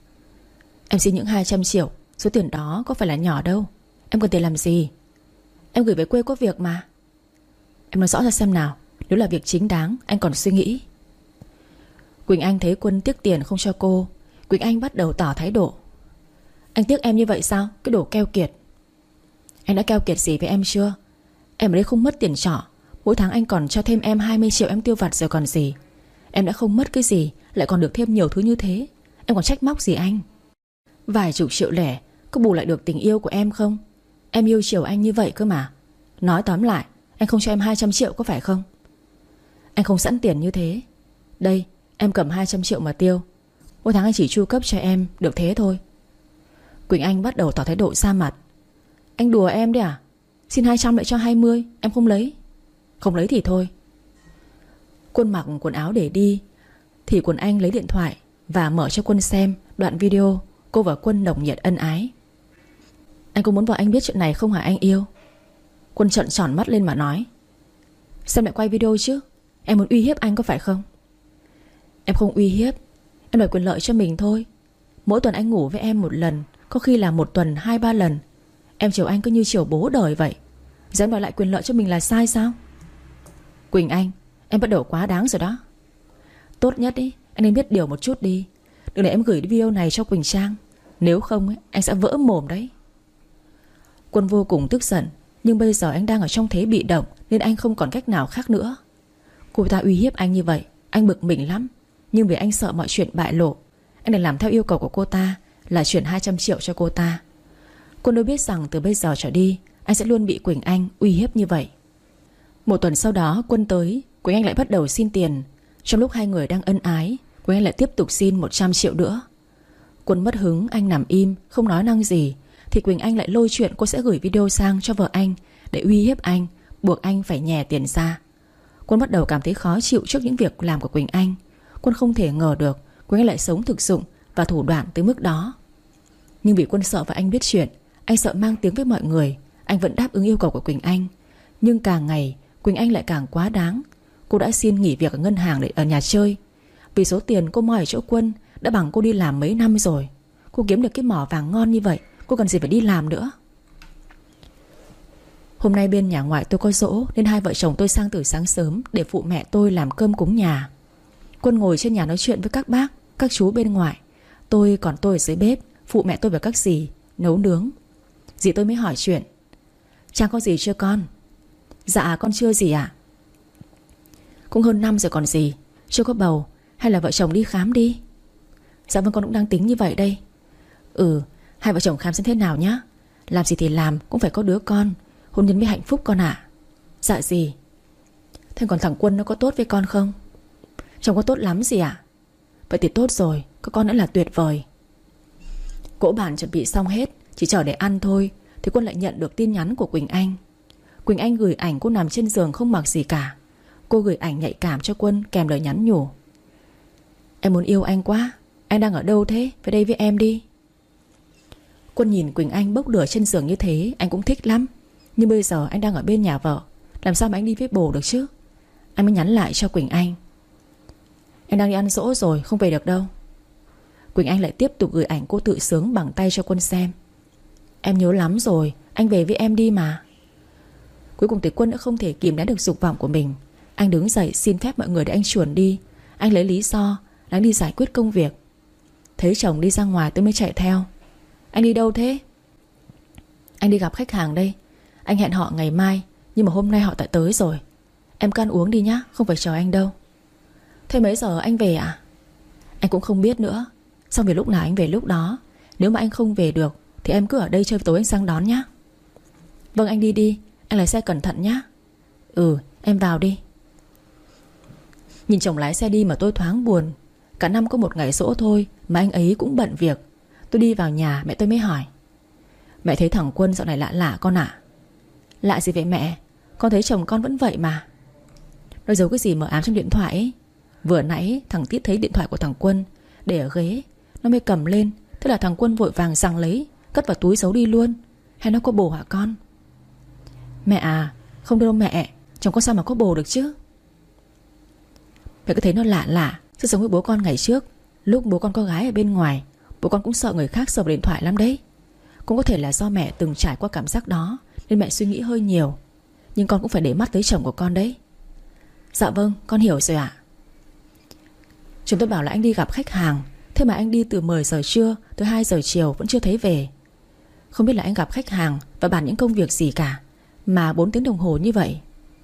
Em xin những hai trăm triệu. Số tiền đó có phải là nhỏ đâu. Em cần tiền làm gì? Em gửi về quê có việc mà. Em nói rõ ra xem nào. Nếu là việc chính đáng anh còn suy nghĩ. Quỳnh Anh thấy Quân tiếc tiền không cho cô. Quỳnh Anh bắt đầu tỏ thái độ. Anh tiếc em như vậy sao? Cái đồ keo kiệt. Anh đã keo kiệt gì với em chưa? Em ở đây không mất tiền trọ. Mỗi tháng anh còn cho thêm em hai mươi triệu em tiêu vặt rồi còn gì. Em đã không mất cái gì, lại còn được thêm nhiều thứ như thế. Em còn trách móc gì anh? Vài chục triệu lẻ có bù lại được tình yêu của em không? Em yêu chiều anh như vậy cơ mà. Nói tóm lại, anh không cho em hai trăm triệu có phải không? Anh không sẵn tiền như thế. Đây, em cầm hai trăm triệu mà tiêu. Mỗi tháng anh chỉ chu cấp cho em được thế thôi. Quỳnh Anh bắt đầu tỏ thái độ xa mặt. Anh đùa em đấy à? Xin hai trăm lại cho hai mươi. Em không lấy. Không lấy thì thôi. Quân mặc quần áo để đi thì Quỳnh Anh lấy điện thoại và mở cho Quân xem đoạn video cô và Quân nồng nhiệt ân ái. Anh có muốn vợ anh biết chuyện này không hả anh yêu? Quân trợn tròn mắt lên mà nói. Xem lại quay video chứ. Em muốn uy hiếp anh có phải không? Em không uy hiếp. Em đòi quyền lợi cho mình thôi. Mỗi tuần anh ngủ với em một lần, có khi là một tuần hai ba lần. Em chiều anh cứ như chiều bố đời vậy. Giờ em đòi lại quyền lợi cho mình là sai sao? Quỳnh Anh, em bắt đầu quá đáng rồi đó. Tốt nhất ý, anh nên biết điều một chút đi. Đừng để em gửi video này cho Quỳnh Trang. Nếu không ấy, anh sẽ vỡ mồm đấy. Quân vô cùng tức giận. Nhưng bây giờ anh đang ở trong thế bị động, nên anh không còn cách nào khác nữa. Cô ta uy hiếp anh như vậy, anh bực mình lắm. Nhưng vì anh sợ mọi chuyện bại lộ, anh đành làm theo yêu cầu của cô ta, là chuyển hai trăm triệu cho cô ta. Quân đâu biết rằng từ bây giờ trở đi anh sẽ luôn bị Quỳnh Anh uy hiếp như vậy. Một tuần sau đó Quân tới, Quỳnh Anh lại bắt đầu xin tiền. Trong lúc hai người đang ân ái, Quỳnh Anh lại tiếp tục xin một trăm triệu nữa. Quân mất hứng, anh nằm im không nói năng gì. Thì Quỳnh Anh lại lôi chuyện cô sẽ gửi video sang cho vợ anh để uy hiếp anh, buộc anh phải nhè tiền ra. Quân bắt đầu cảm thấy khó chịu trước những việc làm của Quỳnh Anh. Quân không thể ngờ được Quỳnh Anh lại sống thực dụng và thủ đoạn tới mức đó. Nhưng vì Quân sợ vợ anh biết chuyện, anh sợ mang tiếng với mọi người, anh vẫn đáp ứng yêu cầu của Quỳnh Anh. Nhưng càng ngày Quỳnh Anh lại càng quá đáng. Cô đã xin nghỉ việc ở ngân hàng để ở nhà chơi. Vì số tiền cô moi ở chỗ Quân đã bằng cô đi làm mấy năm rồi. Cô kiếm được cái mỏ vàng ngon như vậy, cô cần gì phải đi làm nữa. Hôm nay bên nhà ngoại tôi có giỗ, nên hai vợ chồng tôi sang từ sáng sớm để phụ mẹ tôi làm cơm cúng nhà. Quân ngồi trên nhà nói chuyện với các bác, các chú bên ngoài. Tôi còn tôi ở dưới bếp phụ mẹ tôi và các dì nấu nướng. Dì tôi mới hỏi chuyện. Trang có gì chưa con? Dạ con chưa gì ạ. Cũng hơn năm rồi còn gì. Chưa có bầu. Hay là vợ chồng đi khám đi? Dạ vâng con cũng đang tính như vậy đây. Ừ, hai vợ chồng khám xem thế nào nhá. Làm gì thì làm cũng phải có đứa con. Hôn nhân mới hạnh phúc con ạ. Dạ gì. Thế còn thằng Quân nó có tốt với con không? Chồng có tốt lắm gì ạ. Vậy thì tốt rồi, có con nữa là tuyệt vời. Cỗ bàn chuẩn bị xong hết, chỉ chờ để ăn thôi. Thì Quân lại nhận được tin nhắn của Quỳnh Anh. Quỳnh Anh gửi ảnh cô nằm trên giường không mặc gì cả. Cô gửi ảnh nhạy cảm cho Quân kèm lời nhắn nhủ. Em muốn yêu anh quá. Anh đang ở đâu thế? Về đây với em đi. Quân nhìn Quỳnh Anh bốc lửa trên giường như thế, anh cũng thích lắm. Nhưng bây giờ anh đang ở bên nhà vợ, làm sao mà anh đi với bồ được chứ. Anh mới nhắn lại cho Quỳnh Anh. Em đang đi ăn dỗ rồi, không về được đâu. Quỳnh Anh lại tiếp tục gửi ảnh cô tự sướng bằng tay cho Quân xem. Em nhớ lắm rồi, anh về với em đi mà. Cuối cùng thì Quân đã không thể kìm nén được dục vọng của mình. Anh đứng dậy xin phép mọi người để anh chuồn đi. Anh lấy lý do đang đi giải quyết công việc. Thấy chồng đi ra ngoài tôi mới chạy theo. Anh đi đâu thế? Anh đi gặp khách hàng đây. Anh hẹn họ ngày mai, nhưng mà hôm nay họ đã tới rồi. Em cứ ăn uống đi nhá, không phải chờ anh đâu. Thế mấy giờ anh về ạ? Anh cũng không biết nữa. Xong về lúc nào anh về lúc đó. Nếu mà anh không về được thì em cứ ở đây chơi, tối anh sang đón nhá. Vâng anh đi đi. Anh lái xe cẩn thận nhá. Ừ em vào đi. Nhìn chồng lái xe đi mà tôi thoáng buồn. Cả năm có một ngày giỗ thôi mà anh ấy cũng bận việc. Tôi đi vào nhà mẹ tôi mới hỏi. Mẹ thấy thằng Quân dạo này lạ lạ con ạ. Lạ gì vậy mẹ? Con thấy chồng con vẫn vậy mà. Nó giấu cái gì mờ ám trong điện thoại ấy. Vừa nãy thằng Tít thấy điện thoại của thằng Quân để ở ghế, nó mới cầm lên. Thế là thằng Quân vội vàng giằng lấy, cất vào túi giấu đi luôn. hay nó có bồ hả con? Mẹ à, không đâu mẹ, chồng con sao mà có bồ được chứ. Mẹ cứ thấy nó lạ lạ. Sức sống với bố con ngày trước, lúc bố con có gái ở bên ngoài, bố con cũng sợ người khác sờ vào điện thoại lắm đấy. Cũng có thể là do mẹ từng trải qua cảm giác đó nên mẹ suy nghĩ hơi nhiều. Nhưng con cũng phải để mắt tới chồng của con đấy. Dạ vâng, con hiểu rồi ạ. Chúng tôi bảo là anh đi gặp khách hàng, thế mà anh đi từ mười giờ trưa tới hai giờ chiều vẫn chưa thấy về. Không biết là anh gặp khách hàng và bàn những công việc gì cả mà bốn tiếng đồng hồ như vậy.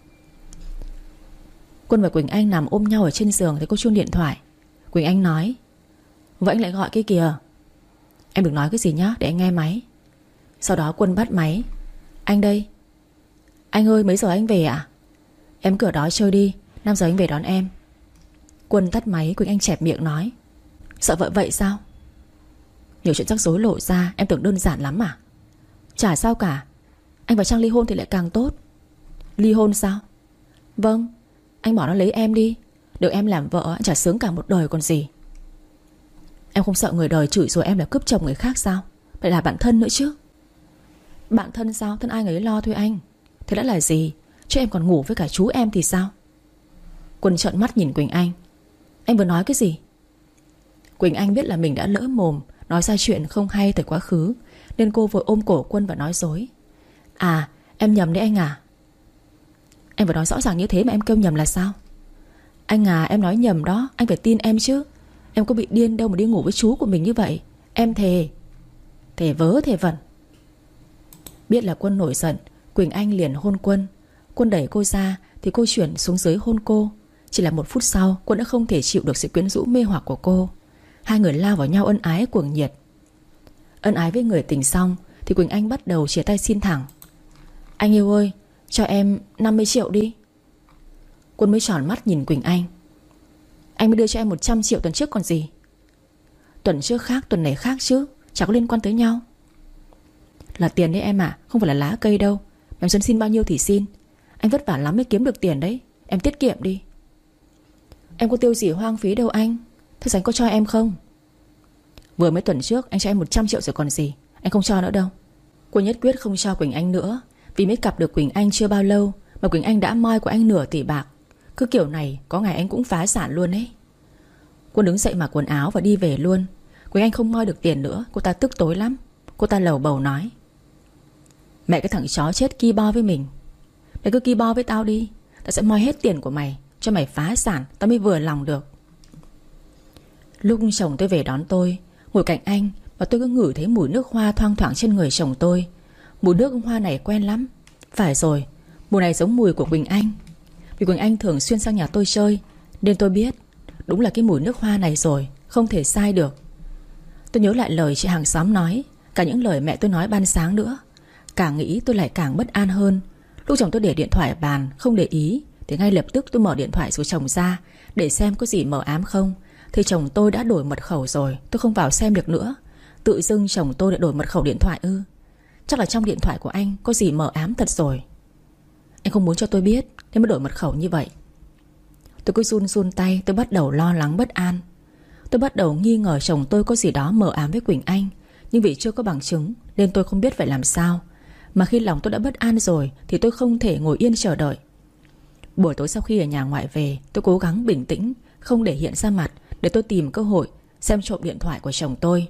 Quân và Quỳnh Anh nằm ôm nhau ở trên giường thấy cô chuông điện thoại. Quỳnh Anh nói: vậy anh lại gọi cái kìa. Em đừng nói cái gì nhá, để anh nghe máy. Sau đó Quân bắt máy: anh đây. Anh ơi, mấy giờ anh về ạ? Em cứ ở đó chơi đi, năm giờ anh về đón em. Quân tắt máy. Quỳnh Anh chẹp miệng nói: sợ vợ vậy sao? Nhiều chuyện rắc rối lộ ra, em tưởng đơn giản lắm à? Chả sao cả. Anh và Trang ly hôn thì lại càng tốt. Ly hôn sao? Vâng, anh bỏ nó lấy em đi. Được em làm vợ anh chả sướng cả một đời còn gì. Em không sợ người đời chửi rồi em là cướp chồng người khác sao? Vậy là bạn thân nữa chứ. Bạn thân sao? Thân ai người ấy lo thôi anh. Thế đã là gì? Chứ em còn ngủ với cả chú em thì sao? Quân trợn mắt nhìn Quỳnh Anh: anh vừa nói cái gì? Quỳnh Anh biết là mình đã lỡ mồm nói ra chuyện không hay từ quá khứ, nên cô vội ôm cổ Quân và nói dối: à, em nhầm đấy anh à. Em vừa nói rõ ràng như thế mà em kêu nhầm là sao? Anh à, em nói nhầm đó, anh phải tin em chứ. Em có bị điên đâu mà đi ngủ với chú của mình như vậy. Em thề. Thề vớ thề vẩn. Biết là Quân nổi giận, Quỳnh Anh liền hôn Quân. Quân đẩy cô ra thì cô chuyển xuống dưới hôn cô. Chỉ là một phút sau, Quân đã không thể chịu được sự quyến rũ mê hoặc của cô. Hai người lao vào nhau ân ái cuồng nhiệt. Ân ái với người tình xong thì Quỳnh Anh bắt đầu chia tay xin thẳng: anh yêu ơi, cho em năm mươi triệu đi. Quân mới tròn mắt nhìn Quỳnh Anh: anh mới đưa cho em một trăm triệu tuần trước còn gì. Tuần trước khác, tuần này khác chứ, chả có liên quan tới nhau. Là tiền đấy em ạ, à, không phải là lá cây đâu. Em muốn xin bao nhiêu thì xin. Anh vất vả lắm mới kiếm được tiền đấy. Em tiết kiệm đi. Em có tiêu gì hoang phí đâu anh. Thế anh có cho em không? Vừa mới tuần trước anh cho em một trăm triệu rồi còn gì. Anh không cho nữa đâu. Cô nhất quyết không cho Quỳnh Anh nữa. Vì mới gặp được Quỳnh Anh chưa bao lâu mà Quỳnh Anh đã moi của anh nửa tỷ bạc. Cứ kiểu này có ngày anh cũng phá sản luôn ấy. Quân đứng dậy mặc quần áo và đi về luôn. Quỳnh Anh không moi được tiền nữa. Cô ta tức tối lắm. Cô ta lầu bầu nói: mẹ cái thằng chó chết ki bo với mình. Mày cứ ki bo với tao đi. Tao sẽ moi hết tiền của mày, cho mày phá sản, tao mới vừa lòng được. Lúc chồng tôi về đón tôi, ngồi cạnh anh, và tôi cứ ngửi thấy mùi nước hoa thoang thoảng trên người chồng tôi. Mùi nước hoa này quen lắm. Phải rồi, mùi này giống mùi của Quỳnh Anh. Vì Quỳnh Anh thường xuyên sang nhà tôi chơi, nên tôi biết đúng là cái mùi nước hoa này rồi, không thể sai được. Tôi nhớ lại lời chị hàng xóm nói, cả những lời mẹ tôi nói ban sáng nữa. Càng nghĩ tôi lại càng bất an hơn. Lúc chồng tôi để điện thoại ở bàn không để ý, thì ngay lập tức tôi mở điện thoại của chồng ra để xem có gì mờ ám không. Thì chồng tôi đã đổi mật khẩu rồi. Tôi không vào xem được nữa. Tự dưng chồng tôi đã đổi mật khẩu điện thoại ư? Chắc là trong điện thoại của anh có gì mờ ám thật rồi. Anh không muốn cho tôi biết nên mới đổi mật khẩu như vậy. Tôi cứ run run tay. Tôi bắt đầu lo lắng bất an. Tôi bắt đầu nghi ngờ chồng tôi có gì đó mờ ám với Quỳnh Anh. Nhưng vì chưa có bằng chứng nên tôi không biết phải làm sao. Mà khi lòng tôi đã bất an rồi thì tôi không thể ngồi yên chờ đợi. Buổi tối sau khi ở nhà ngoại về, tôi cố gắng bình tĩnh, không để hiện ra mặt, để tôi tìm cơ hội xem trộm điện thoại của chồng tôi.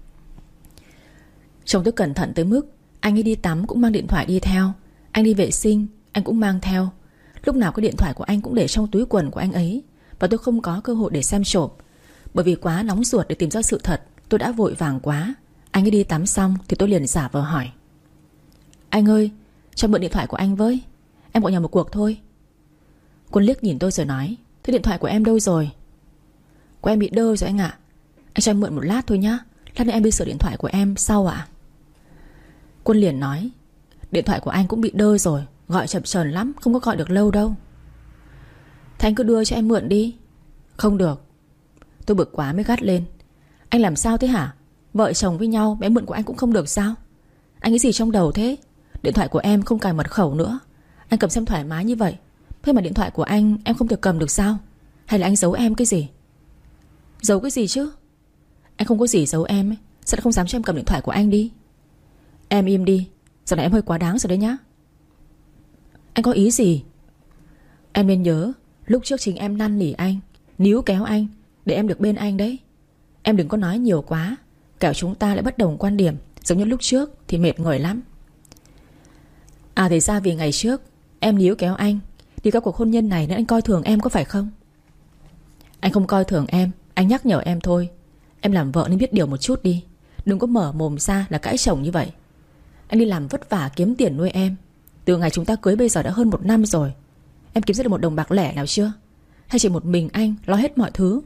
Chồng tôi cẩn thận tới mức anh ấy đi tắm cũng mang điện thoại đi theo. Anh đi vệ sinh anh cũng mang theo. Lúc nào cái điện thoại của anh cũng để trong túi quần của anh ấy. Và tôi không có cơ hội để xem trộm. Bởi vì quá nóng ruột để tìm ra sự thật, tôi đã vội vàng quá. Anh ấy đi tắm xong thì tôi liền giả vờ hỏi: anh ơi, cho mượn điện thoại của anh với. Em gọi nhờ một cuộc thôi. Quân liếc nhìn tôi rồi nói: thế điện thoại của em đâu rồi? Của em bị đơ rồi anh ạ. Anh cho em mượn một lát thôi nhá. Lát nữa em đi sửa điện thoại của em sau ạ. Quân liền nói: điện thoại của anh cũng bị đơ rồi, gọi chập chờn lắm, không có gọi được lâu đâu. Thế anh cứ đưa cho em mượn đi. Không được. Tôi bực quá mới gắt lên: anh làm sao thế hả? Vợ chồng với nhau bé mượn của anh cũng không được sao? Anh nghĩ gì trong đầu thế? Điện thoại của em không cài mật khẩu nữa. Anh cầm xem thoải mái như vậy. Thế mà điện thoại của anh em không thể cầm được sao? Hay là anh giấu em cái gì? Giấu cái gì chứ? Anh không có gì giấu em ấy. Sao lại không dám cho em cầm điện thoại của anh đi? Em im đi. Giờ này em hơi quá đáng rồi đấy nhá. Anh có ý gì? Em nên nhớ lúc trước chính em năn nỉ anh, níu kéo anh để em được bên anh đấy. Em đừng có nói nhiều quá, kẻo chúng ta lại bất đồng quan điểm giống như lúc trước thì mệt người lắm. À thì ra vì ngày trước em níu kéo anh đi các cuộc hôn nhân này nên anh coi thường em có phải không? Anh không coi thường em, anh nhắc nhở em thôi. Em làm vợ nên biết điều một chút đi. Đừng có mở mồm ra là cãi chồng như vậy. Anh đi làm vất vả kiếm tiền nuôi em. Từ ngày chúng ta cưới bây giờ đã hơn một năm rồi. Em kiếm ra được một đồng bạc lẻ nào chưa? Hay chỉ một mình anh lo hết mọi thứ?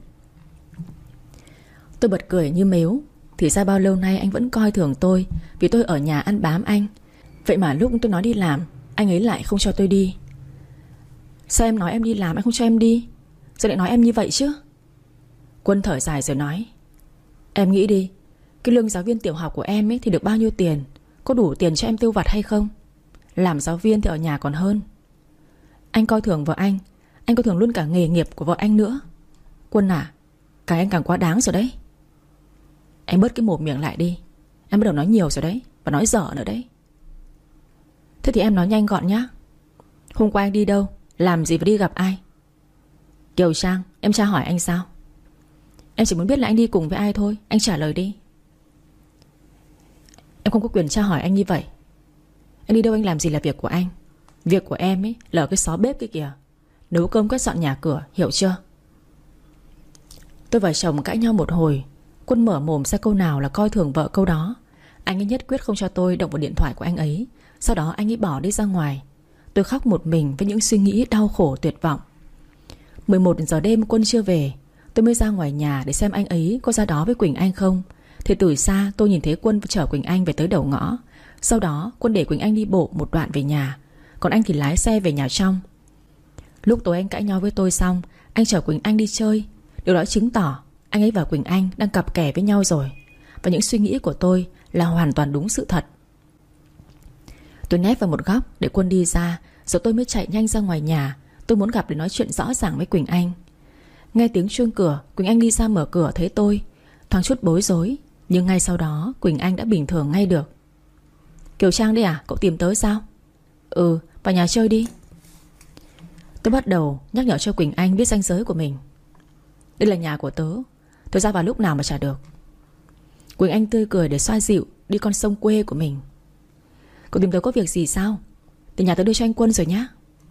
Tôi bật cười như mếu. Thì ra bao lâu nay anh vẫn coi thường tôi vì tôi ở nhà ăn bám anh. Vậy mà lúc tôi nói đi làm, anh ấy lại không cho tôi đi. Sao em nói em đi làm anh không cho em đi? Sao lại nói em như vậy chứ? Quân thở dài rồi nói: Em nghĩ đi, cái lương giáo viên tiểu học của em ấy thì được bao nhiêu tiền? Có đủ tiền cho em tiêu vặt hay không? Làm giáo viên thì ở nhà còn hơn. Anh coi thường vợ anh, anh coi thường luôn cả nghề nghiệp của vợ anh nữa. Quân à, cái anh càng quá đáng rồi đấy. Em bớt cái mồm miệng lại đi. Em bắt đầu nói nhiều rồi đấy, và nói dở nữa đấy. Thế thì em nói nhanh gọn nhá. Hôm qua anh đi đâu, làm gì và đi gặp ai? Kiều Trang, em tra hỏi anh sao? Em chỉ muốn biết là anh đi cùng với ai thôi. Anh trả lời đi. Em không có quyền tra hỏi anh như vậy. Anh đi đâu anh làm gì là việc của anh. Việc của em ấy là ở cái xó bếp kia kìa. Nấu cơm quét dọn nhà cửa, hiểu chưa? Tôi và chồng cãi nhau một hồi. Quân mở mồm ra câu nào là coi thường vợ câu đó. Anh ấy nhất quyết không cho tôi động vào điện thoại của anh ấy. Sau đó anh ấy bỏ đi ra ngoài. Tôi khóc một mình với những suy nghĩ đau khổ tuyệt vọng. mười một giờ đêm Quân chưa về. Tôi mới ra ngoài nhà để xem anh ấy có ra đó với Quỳnh Anh không. Thì từ xa tôi nhìn thấy Quân chở Quỳnh Anh về tới đầu ngõ. Sau đó Quân để Quỳnh Anh đi bộ một đoạn về nhà, còn anh thì lái xe về nhà trong. Lúc tối anh cãi nhau với tôi xong, anh chở Quỳnh Anh đi chơi. Điều đó chứng tỏ anh ấy và Quỳnh Anh đang cặp kè với nhau rồi. Và những suy nghĩ của tôi là hoàn toàn đúng sự thật. Tôi nép vào một góc để Quân đi ra, rồi tôi mới chạy nhanh ra ngoài nhà. Tôi muốn gặp để nói chuyện rõ ràng với Quỳnh Anh. Nghe tiếng chuông cửa, Quỳnh Anh đi ra mở cửa thấy tôi, thoáng chút bối rối. Nhưng ngay sau đó Quỳnh Anh đã bình thường ngay được. Kiều Trang đây à, cậu tìm tới sao? Ừ, vào nhà chơi đi. Tôi bắt đầu nhắc nhở cho Quỳnh Anh biết ranh giới của mình. Đây là nhà của tớ, tớ ra vào lúc nào mà chả được. Quỳnh Anh tươi cười để xoa dịu đi con sông quê của mình. Cậu tìm tớ có việc gì sao? Tiền nhà tớ đưa cho anh Quân rồi nhá.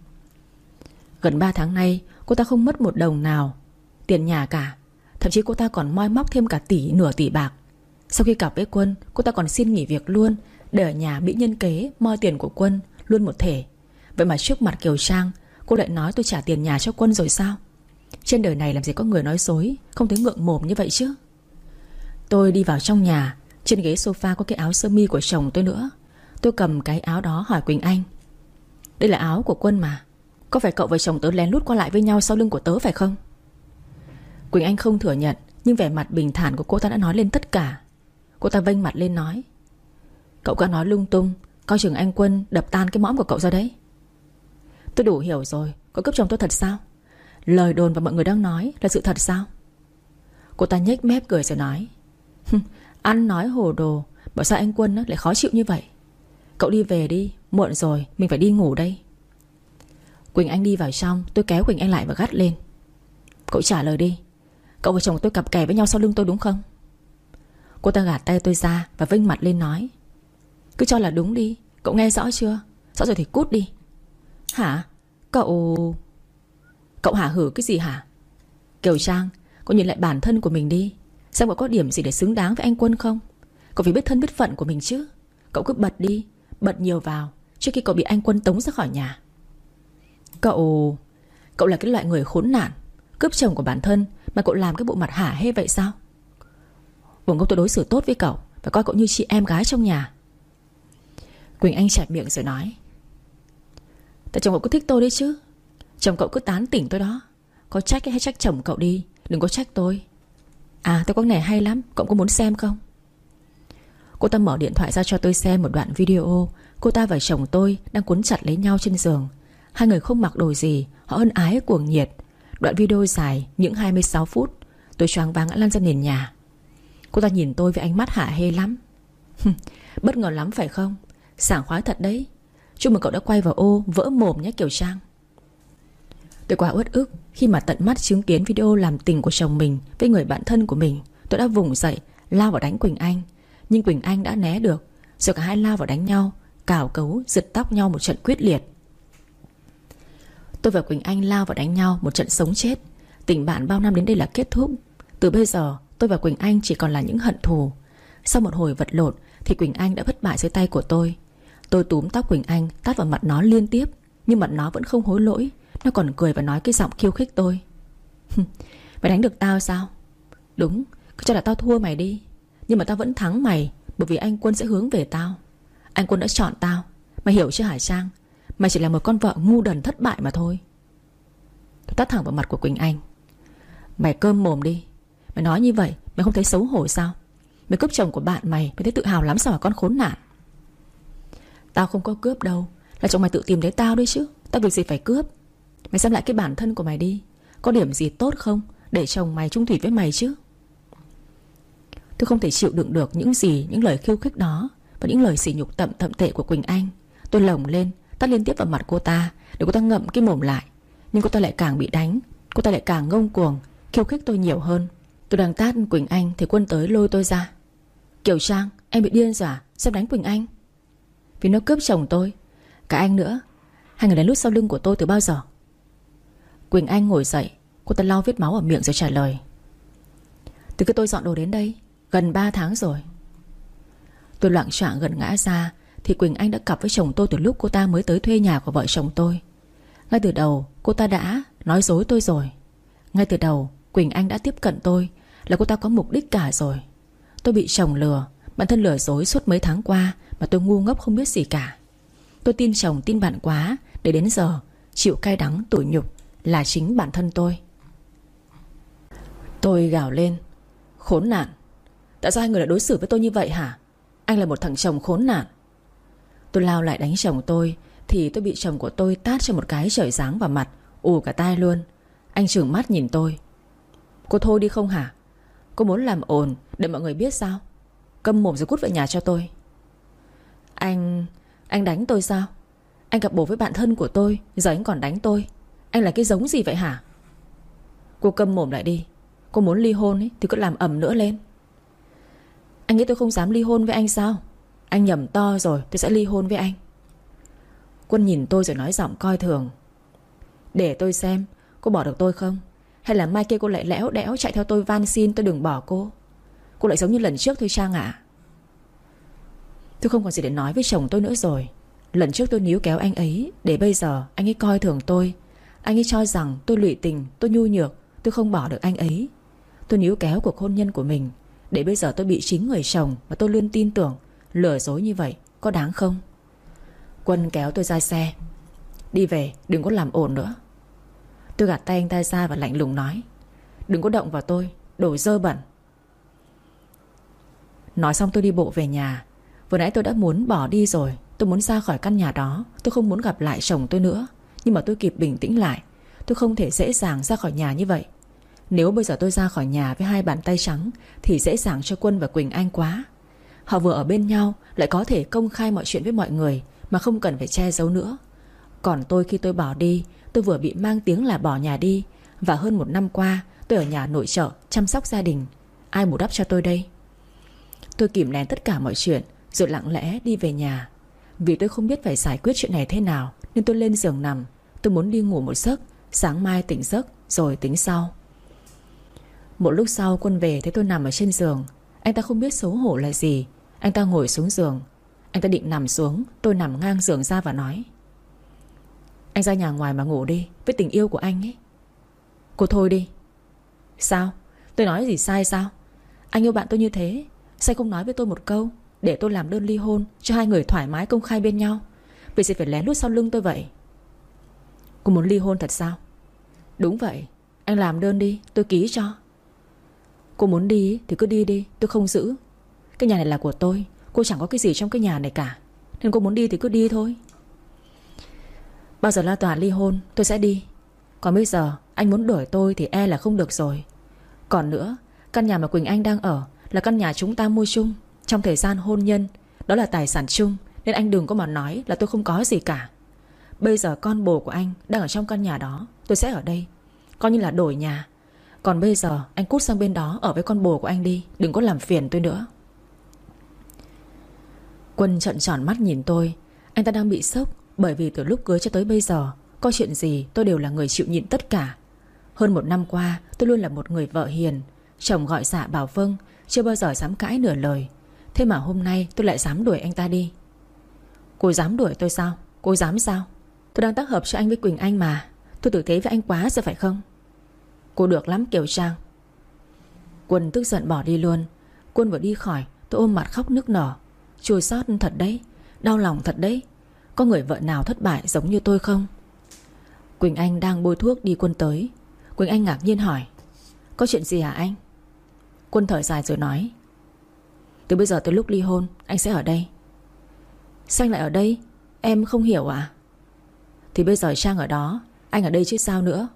Gần ba tháng nay cô ta không mất một đồng nào tiền nhà cả. Thậm chí cô ta còn moi móc thêm cả tỷ nửa tỷ bạc. Sau khi cặp với Quân, cô ta còn xin nghỉ việc luôn để ở nhà bị nhân kế moi tiền của Quân luôn một thể. Vậy mà trước mặt Kiều Trang, cô lại nói tôi trả tiền nhà cho Quân rồi sao? Trên đời này làm gì có người nói dối không thấy ngượng mồm như vậy chứ. Tôi đi vào trong nhà. Trên ghế sofa có cái áo sơ mi của chồng tôi nữa. Tôi cầm cái áo đó hỏi Quỳnh Anh: Đây là áo của Quân mà, có phải cậu và chồng tớ lén lút qua lại với nhau sau lưng của tớ phải không? Quỳnh Anh không thừa nhận, nhưng vẻ mặt bình thản của cô ta đã nói lên tất cả. Cô ta vênh mặt lên nói: Cậu cứ nói lung tung, coi chừng anh Quân đập tan cái mõm của cậu ra đấy. Tôi đủ hiểu rồi, cậu cướp chồng tôi thật sao? Lời đồn và mọi người đang nói là sự thật sao? Cô ta nhếch mép cười rồi nói: Ăn nói hồ đồ, bảo sao anh Quân lại khó chịu như vậy. Cậu đi về đi, muộn rồi, mình phải đi ngủ đây. Quỳnh Anh đi vào trong. Tôi kéo Quỳnh Anh lại và gắt lên: Cậu trả lời đi, cậu và chồng tôi cặp kè với nhau sau lưng tôi đúng không? Cô ta gạt tay tôi ra và vênh mặt lên nói: Cứ cho là đúng đi, cậu nghe rõ chưa? Rõ rồi thì cút đi. Hả? Cậu... Cậu hả hử cái gì hả? Kiều Trang, cậu nhìn lại bản thân của mình đi, xem cậu có điểm gì để xứng đáng với anh Quân không? Cậu phải biết thân biết phận của mình chứ. Cậu cứ bật đi, bật nhiều vào trước khi cậu bị anh Quân tống ra khỏi nhà. Cậu... Cậu là cái loại người khốn nạn, cướp chồng của bản thân mà cậu làm cái bộ mặt hả hê vậy sao? Buồn công tôi đối xử tốt với cậu và coi cậu như chị em gái trong nhà. Quỳnh Anh chẹp miệng rồi nói: Tại chồng cậu cứ thích tôi đấy chứ. Chồng cậu cứ tán tỉnh tôi đó. Có trách hay trách chồng cậu đi, đừng có trách tôi. À, tôi có cái này hay lắm, cậu có muốn xem không? Cô ta mở điện thoại ra cho tôi xem một đoạn video. Cô ta và chồng tôi đang cuốn chặt lấy nhau trên giường. Hai người không mặc đồ gì, họ ân ái cuồng nhiệt. Đoạn video dài những hai mươi sáu phút. Tôi choáng váng ngã lăn ra nền nhà. Cô ta nhìn tôi với ánh mắt hả hê lắm. Bất ngờ lắm phải không? Sảng khoái thật đấy. Chúc mừng cậu đã quay vào ô vỡ mồm nhé Kiều Trang. Tôi quá uất ức khi mà tận mắt chứng kiến video làm tình của chồng mình với người bạn thân của mình. Tôi đã vùng dậy lao vào đánh Quỳnh Anh, nhưng Quỳnh Anh đã né được. Rồi cả hai lao vào đánh nhau, cào cấu, giật tóc nhau một trận quyết liệt. Tôi và Quỳnh Anh lao vào đánh nhau một trận sống chết. Tình bạn bao năm đến đây là kết thúc. Từ bây giờ tôi và Quỳnh Anh chỉ còn là những hận thù. Sau một hồi vật lộn thì Quỳnh Anh đã bất bại dưới tay của tôi. Tôi túm tóc Quỳnh Anh tát vào mặt nó liên tiếp, nhưng mặt nó vẫn không hối lỗi. Nó còn cười và nói cái giọng khiêu khích tôi. Mày đánh được tao sao? Đúng, cứ cho là tao thua mày đi. Nhưng mà tao vẫn thắng mày, bởi vì anh Quân sẽ hướng về tao. Anh Quân đã chọn tao. Mày hiểu chưa Hải Trang? Mày chỉ là một con vợ ngu đần thất bại mà thôi. Tôi tát thẳng vào mặt của Quỳnh Anh. Mày cơm mồm đi. Mày nói như vậy mày không thấy xấu hổ sao? Mày cướp chồng của bạn mày, mày thấy tự hào lắm sao mà con khốn nạn? Tao không có cướp đâu, là chồng mày tự tìm đến tao đấy chứ. Tao việc gì phải cướp? Mày xem lại cái bản thân của mày đi, có điểm gì tốt không để chồng mày chung thủy với mày chứ? Tôi không thể chịu đựng được những gì, những lời khiêu khích đó và những lời sỉ nhục tậm thậm tệ của Quỳnh Anh. Tôi lồng lên, tát liên tiếp vào mặt cô ta để cô ta ngậm cái mồm lại. Nhưng cô ta lại càng bị đánh, cô ta lại càng ngông cuồng, khiêu khích tôi nhiều hơn. Tôi đang tát Quỳnh Anh thì Quân tới lôi tôi ra. Kiều Trang, em bị điên rồi à? Sao đánh Quỳnh Anh? Vì nó cướp chồng tôi. Cả anh nữa. Hai người lén lút sau lưng của tôi từ bao giờ? Quỳnh Anh ngồi dậy, cô ta lau vết máu ở miệng rồi trả lời. Từ khi tôi dọn đồ đến đây, gần ba tháng rồi. Tôi loạng choạng gần ngã ra thì Quỳnh Anh đã cặp với chồng tôi từ lúc cô ta mới tới thuê nhà của vợ chồng tôi. Ngay từ đầu cô ta đã nói dối tôi rồi. Ngay từ đầu Quỳnh Anh đã tiếp cận tôi là cô ta có mục đích cả rồi. Tôi bị chồng lừa, bản thân lừa dối suốt mấy tháng qua mà tôi ngu ngốc không biết gì cả. Tôi tin chồng tin bạn quá, để đến giờ chịu cay đắng tủi nhục là chính bản thân tôi. Tôi gào lên. Khốn nạn. Tại sao hai người lại đối xử với tôi như vậy hả? Anh là một thằng chồng khốn nạn. Tôi lao lại đánh chồng tôi thì tôi bị chồng của tôi tát cho một cái trời giáng vào mặt, ù cả tai luôn. Anh trừng mắt nhìn tôi. Cô thôi đi không hả? Cô muốn làm ồn để mọi người biết sao? Câm mồm rồi cút về nhà cho tôi. Anh... Anh đánh tôi sao? Anh cặp bồ với bạn thân của tôi, giờ anh còn đánh tôi. Anh là cái giống gì vậy hả? Cô câm mồm lại đi. Cô muốn ly hôn ấy, thì cứ làm ầm nữa lên. Anh nghĩ tôi không dám ly hôn với anh sao? Anh nhầm to rồi, tôi sẽ ly hôn với anh. Quân nhìn tôi rồi nói giọng coi thường. Để tôi xem cô bỏ được tôi không? Hay là mai kia cô lại lẽo đẽo chạy theo tôi van xin tôi đừng bỏ cô? Cô lại giống như lần trước thôi Trang ạ. À? Tôi không còn gì để nói với chồng tôi nữa rồi. Lần trước tôi níu kéo anh ấy, để bây giờ anh ấy coi thường tôi. Anh ấy cho rằng tôi lụy tình, tôi nhu nhược, tôi không bỏ được anh ấy. Tôi níu kéo cuộc hôn nhân của mình, để bây giờ tôi bị chính người chồng mà tôi luôn tin tưởng lừa dối như vậy, có đáng không? Quân kéo tôi ra xe. Đi về, đừng có làm ồn nữa. Tôi gạt tay anh ta ra và lạnh lùng nói. Đừng có động vào tôi, đồ dơ bẩn. Nói xong tôi đi bộ về nhà. Vừa nãy tôi đã muốn bỏ đi rồi. Tôi muốn ra khỏi căn nhà đó. Tôi không muốn gặp lại chồng tôi nữa. Nhưng mà tôi kịp bình tĩnh lại. Tôi không thể dễ dàng ra khỏi nhà như vậy. Nếu bây giờ tôi ra khỏi nhà với hai bàn tay trắng thì dễ dàng cho Quân và Quỳnh Anh quá. Họ vừa ở bên nhau lại có thể công khai mọi chuyện với mọi người mà không cần phải che giấu nữa. Còn tôi khi tôi bỏ đi, tôi vừa bị mang tiếng là bỏ nhà đi. Và hơn một năm qua tôi ở nhà nội trợ chăm sóc gia đình. Ai bù đắp cho tôi đây? Tôi kìm nén tất cả mọi chuyện rồi lặng lẽ đi về nhà. Vì tôi không biết phải giải quyết chuyện này thế nào nên tôi lên giường nằm. Tôi muốn đi ngủ một giấc, sáng mai tỉnh giấc rồi tính sau. Một lúc sau Quân về thấy tôi nằm ở trên giường. Anh ta không biết xấu hổ là gì. Anh ta ngồi xuống giường. Anh ta định nằm xuống, tôi nằm ngang giường ra và nói. Anh ra nhà ngoài mà ngủ đi, với tình yêu của anh ấy. Cô thôi đi. Sao? Tôi nói gì sai sao? Anh yêu bạn tôi như thế, sao không nói với tôi một câu để tôi làm đơn ly hôn cho hai người thoải mái công khai bên nhau? Vì gì phải lén lút sau lưng tôi vậy? Cô muốn ly hôn thật sao? Đúng vậy. Anh làm đơn đi, tôi ký cho. Cô muốn đi thì cứ đi đi, tôi không giữ. Cái nhà này là của tôi. Cô chẳng có cái gì trong cái nhà này cả, nên cô muốn đi thì cứ đi thôi. Bao giờ ra tòa ly hôn tôi sẽ đi. Còn bây giờ anh muốn đuổi tôi thì e là không được rồi. Còn nữa, căn nhà mà Quỳnh Anh đang ở là căn nhà chúng ta mua chung trong thời gian hôn nhân. Đó là tài sản chung, Nên anh đừng có mà nói là tôi không có gì cả. Bây giờ con bồ của anh đang ở trong căn nhà đó, tôi sẽ ở đây, coi như là đổi nhà. Còn bây giờ anh cút sang bên đó ở với con bồ của anh đi, đừng có làm phiền tôi nữa. Quân trợn tròn mắt nhìn tôi. Anh ta đang bị sốc, bởi vì từ lúc cưới cho tới bây giờ, có chuyện gì tôi đều là người chịu nhịn tất cả. Hơn một năm qua tôi luôn là một người vợ hiền. Chồng gọi dạ bảo vâng, chưa bao giờ dám cãi nửa lời. Thế mà hôm nay tôi lại dám đuổi anh ta đi. Cô dám đuổi tôi sao? Cô dám sao? Tôi đang tác hợp cho anh với Quỳnh Anh mà. Tôi tử tế với anh quá rồi phải không? Cô được lắm Kiều Trang. Quân tức giận bỏ đi luôn. Quân vừa đi khỏi, tôi ôm mặt khóc nức nở. Chua xót thật đấy, đau lòng thật đấy. Có người vợ nào thất bại giống như tôi không? Quỳnh Anh đang bôi thuốc đi Quân tới. Quỳnh Anh ngạc nhiên hỏi: có chuyện gì hả anh? Quân thở dài rồi nói: từ bây giờ tới lúc ly hôn anh sẽ ở đây. Sao anh lại ở đây? Em không hiểu à? Thì bây giờ Trang ở đó, anh ở đây chứ sao nữa.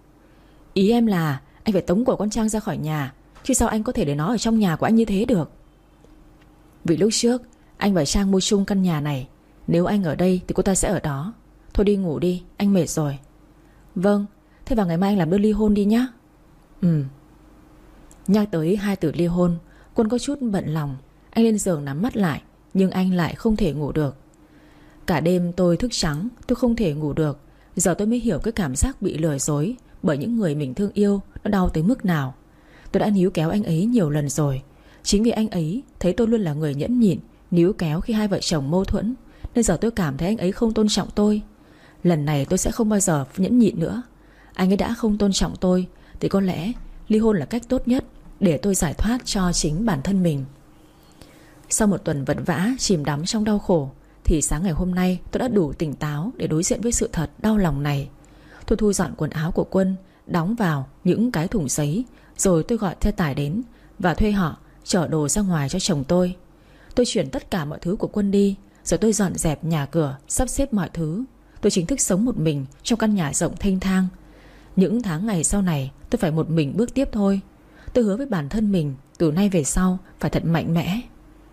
Ý em là anh phải tống cổ con Trang ra khỏi nhà, chứ sao anh có thể để nó ở trong nhà của anh như thế được? Vì lúc trước anh và Trang mua chung căn nhà này. Nếu anh ở đây thì cô ta sẽ ở đó. Thôi đi ngủ đi, anh mệt rồi. Vâng, thế vào ngày mai anh làm đơn ly hôn đi nhá. Ừ. Nhắc tới hai từ ly hôn, Quân có chút bận lòng. Anh lên giường nắm mắt lại, nhưng anh lại không thể ngủ được. Cả đêm tôi thức trắng, tôi không thể ngủ được. Giờ tôi mới hiểu cái cảm giác bị lừa dối bởi những người mình thương yêu nó đau tới mức nào. Tôi đã níu kéo anh ấy nhiều lần rồi. Chính vì anh ấy thấy tôi luôn là người nhẫn nhịn, níu kéo khi hai vợ chồng mâu thuẫn, nên giờ tôi cảm thấy anh ấy không tôn trọng tôi. Lần này tôi sẽ không bao giờ nhẫn nhịn nữa. Anh ấy đã không tôn trọng tôi thì có lẽ ly hôn là cách tốt nhất để tôi giải thoát cho chính bản thân mình. Sau một tuần vật vã chìm đắm trong đau khổ, thì sáng ngày hôm nay tôi đã đủ tỉnh táo để đối diện với sự thật đau lòng này. Tôi thu dọn quần áo của Quân, đóng vào những cái thùng giấy, rồi tôi gọi xe tải đến và thuê họ chở đồ ra ngoài cho chồng tôi. Tôi chuyển tất cả mọi thứ của Quân đi, rồi tôi dọn dẹp nhà cửa, sắp xếp mọi thứ. Tôi chính thức sống một mình trong căn nhà rộng thênh thang. Những tháng ngày sau này tôi phải một mình bước tiếp thôi. Tôi hứa với bản thân mình từ nay về sau phải thật mạnh mẽ.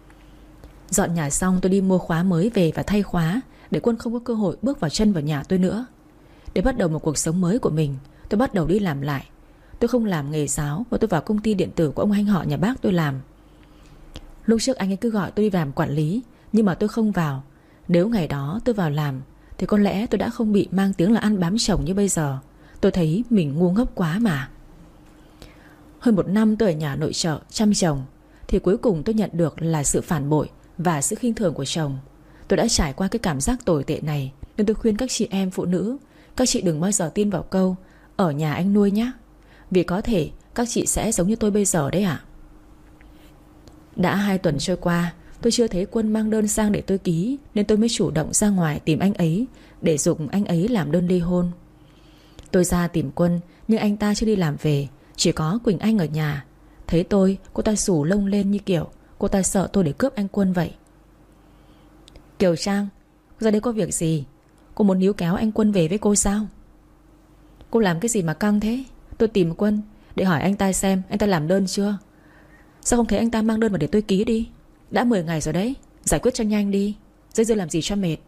Dọn nhà xong tôi đi mua khóa mới về và thay khóa, để Quân không có cơ hội bước vào chân vào nhà tôi nữa. Để bắt đầu một cuộc sống mới của mình, tôi bắt đầu đi làm lại. Tôi không làm nghề giáo mà tôi vào công ty điện tử của ông anh họ nhà bác tôi làm. Lúc trước anh ấy cứ gọi tôi đi làm quản lý, nhưng mà tôi không vào. Nếu ngày đó tôi vào làm thì có lẽ tôi đã không bị mang tiếng là ăn bám chồng như bây giờ. Tôi thấy mình ngu ngốc quá mà. Hơn một năm tôi ở nhà nội trợ chăm chồng, thì cuối cùng tôi nhận được là sự phản bội và sự khinh thường của chồng. Tôi đã trải qua cái cảm giác tồi tệ này, nên tôi khuyên các chị em phụ nữ, các chị đừng bao giờ tin vào câu ở nhà anh nuôi nhé. Vì có thể các chị sẽ giống như tôi bây giờ đấy ạ. Đã hai tuần trôi qua, tôi chưa thấy Quân mang đơn sang để tôi ký, nên tôi mới chủ động ra ngoài tìm anh ấy để giục anh ấy làm đơn ly hôn. Tôi ra tìm Quân, nhưng anh ta chưa đi làm về, chỉ có Quỳnh Anh ở nhà. Thấy tôi, cô ta xù lông lên như kiểu cô ta sợ tôi để cướp anh Quân vậy. Kiều Trang, ra đây có việc gì? Cô muốn níu kéo anh Quân về với cô sao? Cô làm cái gì mà căng thế? Tôi tìm Quân để hỏi anh ta xem anh ta làm đơn chưa. Sao không thấy anh ta mang đơn vào để tôi ký đi? Đã mười ngày rồi đấy, giải quyết cho nhanh đi, dây dưa làm gì cho mệt.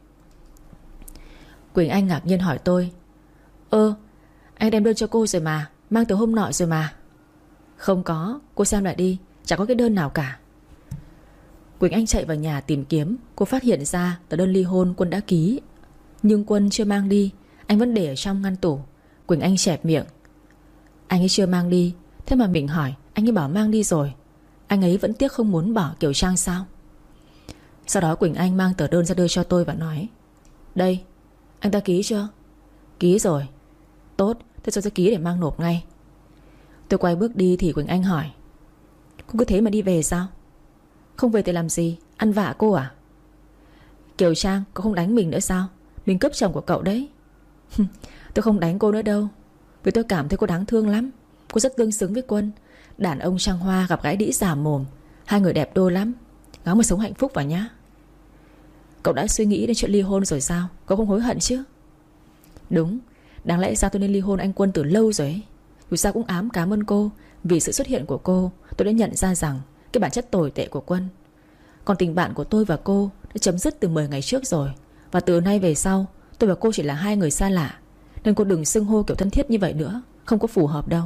Quỳnh Anh ngạc nhiên hỏi tôi: Ơ, anh đem đơn cho cô rồi mà, mang từ hôm nọ rồi mà. Không có, cô xem lại đi, chẳng có cái đơn nào cả. Quỳnh Anh chạy vào nhà tìm kiếm. Cô phát hiện ra tờ đơn ly hôn Quân đã ký, nhưng Quân chưa mang đi. Anh vẫn để ở trong ngăn tủ. Quỳnh Anh chẹp miệng: Anh ấy chưa mang đi. Thế mà mình hỏi, anh ấy bảo mang đi rồi. Anh ấy vẫn tiếc không muốn bỏ Kiều Trang sao? Sau đó Quỳnh Anh mang tờ đơn ra đưa cho tôi và nói: Đây, anh ta ký chưa? Ký rồi. Tốt, thế tôi sẽ ký để mang nộp ngay. Tôi quay bước đi thì Quỳnh Anh hỏi: Cô cứ thế mà đi về sao? Không về thì làm gì? Ăn vạ cô à? Kiều Trang, cô không đánh mình nữa sao? Mình cướp chồng của cậu đấy. Tôi không đánh cô nữa đâu, vì tôi cảm thấy cô đáng thương lắm. Cô rất tương xứng với Quân. Đàn ông trăng hoa gặp gái đĩ già mồm, hai người đẹp đôi lắm. Gắng mà sống hạnh phúc vào nhá. Cậu đã suy nghĩ đến chuyện ly hôn rồi sao? Cậu không hối hận chứ? Đúng, đáng lẽ ra tôi nên ly hôn anh Quân từ lâu rồi ấy. Dù sao cũng ám cảm ơn cô. Vì sự xuất hiện của cô, tôi đã nhận ra rằng cái bản chất tồi tệ của Quân. Còn tình bạn của tôi và cô đã chấm dứt từ mười ngày trước rồi. Và từ nay về sau tôi và cô chỉ là hai người xa lạ, nên cô đừng xưng hô kiểu thân thiết như vậy nữa, không có phù hợp đâu.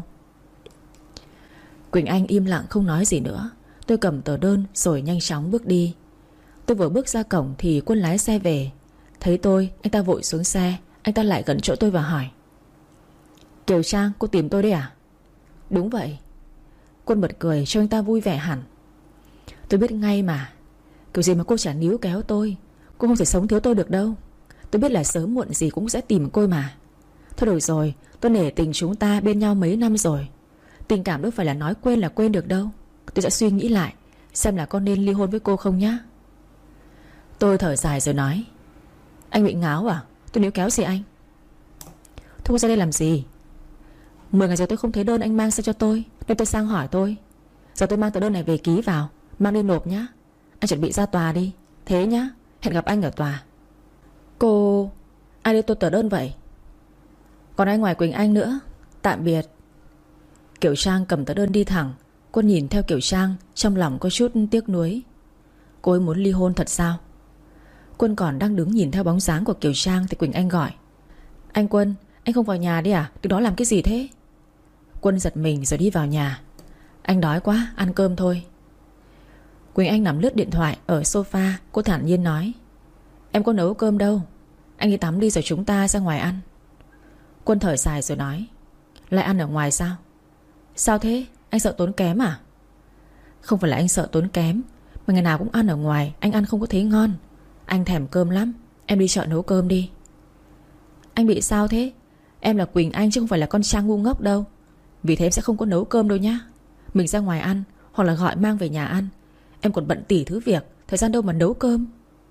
Quỳnh Anh im lặng không nói gì nữa. Tôi cầm tờ đơn rồi nhanh chóng bước đi. Tôi vừa bước ra cổng thì Quân lái xe về. Thấy tôi, anh ta vội xuống xe. Anh ta lại gần chỗ tôi và hỏi: Kiều Trang, cô tìm tôi đấy à? Đúng vậy. Quân bật cười cho anh ta vui vẻ hẳn. Tôi biết ngay mà. Kiểu gì mà cô chả níu kéo tôi. Cô không thể sống thiếu tôi được đâu. Tôi biết là sớm muộn gì cũng sẽ tìm cô mà. Thôi được rồi, tôi nể tình chúng ta bên nhau mấy năm rồi. Tình cảm đâu phải là nói quên là quên được đâu. Tôi sẽ suy nghĩ lại xem là có nên ly hôn với cô không nhá. Tôi thở dài rồi nói: Anh bị ngáo à? Tôi níu kéo gì anh? Thôi cô ra đây làm gì? Mười ngày rồi tôi không thấy đơn anh mang sang cho tôi, nên tôi sang hỏi tôi. Giờ tôi mang tờ đơn này về ký vào, mang đi nộp nhá. Anh chuẩn bị ra tòa đi. Thế nhá, hẹn gặp anh ở tòa. Cô... Ai đưa tôi tờ đơn vậy? Còn ai ngoài Quỳnh Anh nữa. Tạm biệt. Kiều Trang cầm tờ đơn đi thẳng. Quân nhìn theo Kiều Trang, trong lòng có chút tiếc nuối. Cô ấy muốn ly hôn thật sao? Quân còn đang đứng nhìn theo bóng dáng của Kiều Trang thì Quỳnh Anh gọi: Anh Quân, anh không vào nhà đi à? Đứng đó làm cái gì thế? Quân giật mình rồi đi vào nhà. Anh đói quá, ăn cơm thôi. Quỳnh Anh nằm lướt điện thoại ở sofa. Cô thản nhiên nói: Em có nấu cơm đâu. Anh đi tắm đi rồi chúng ta ra ngoài ăn. Quân thở dài rồi nói: Lại ăn ở ngoài sao? Sao thế? Anh sợ tốn kém à? Không phải là anh sợ tốn kém, mà ngày nào cũng ăn ở ngoài, anh ăn không có thấy ngon. Anh thèm cơm lắm. Em đi chợ nấu cơm đi. Anh bị sao thế? Em là Quỳnh Anh chứ không phải là con Trang ngu ngốc đâu. Vì thế em sẽ không có nấu cơm đâu nhá. Mình ra ngoài ăn, hoặc là gọi mang về nhà ăn. Em còn bận tỉ thứ việc, thời gian đâu mà nấu cơm.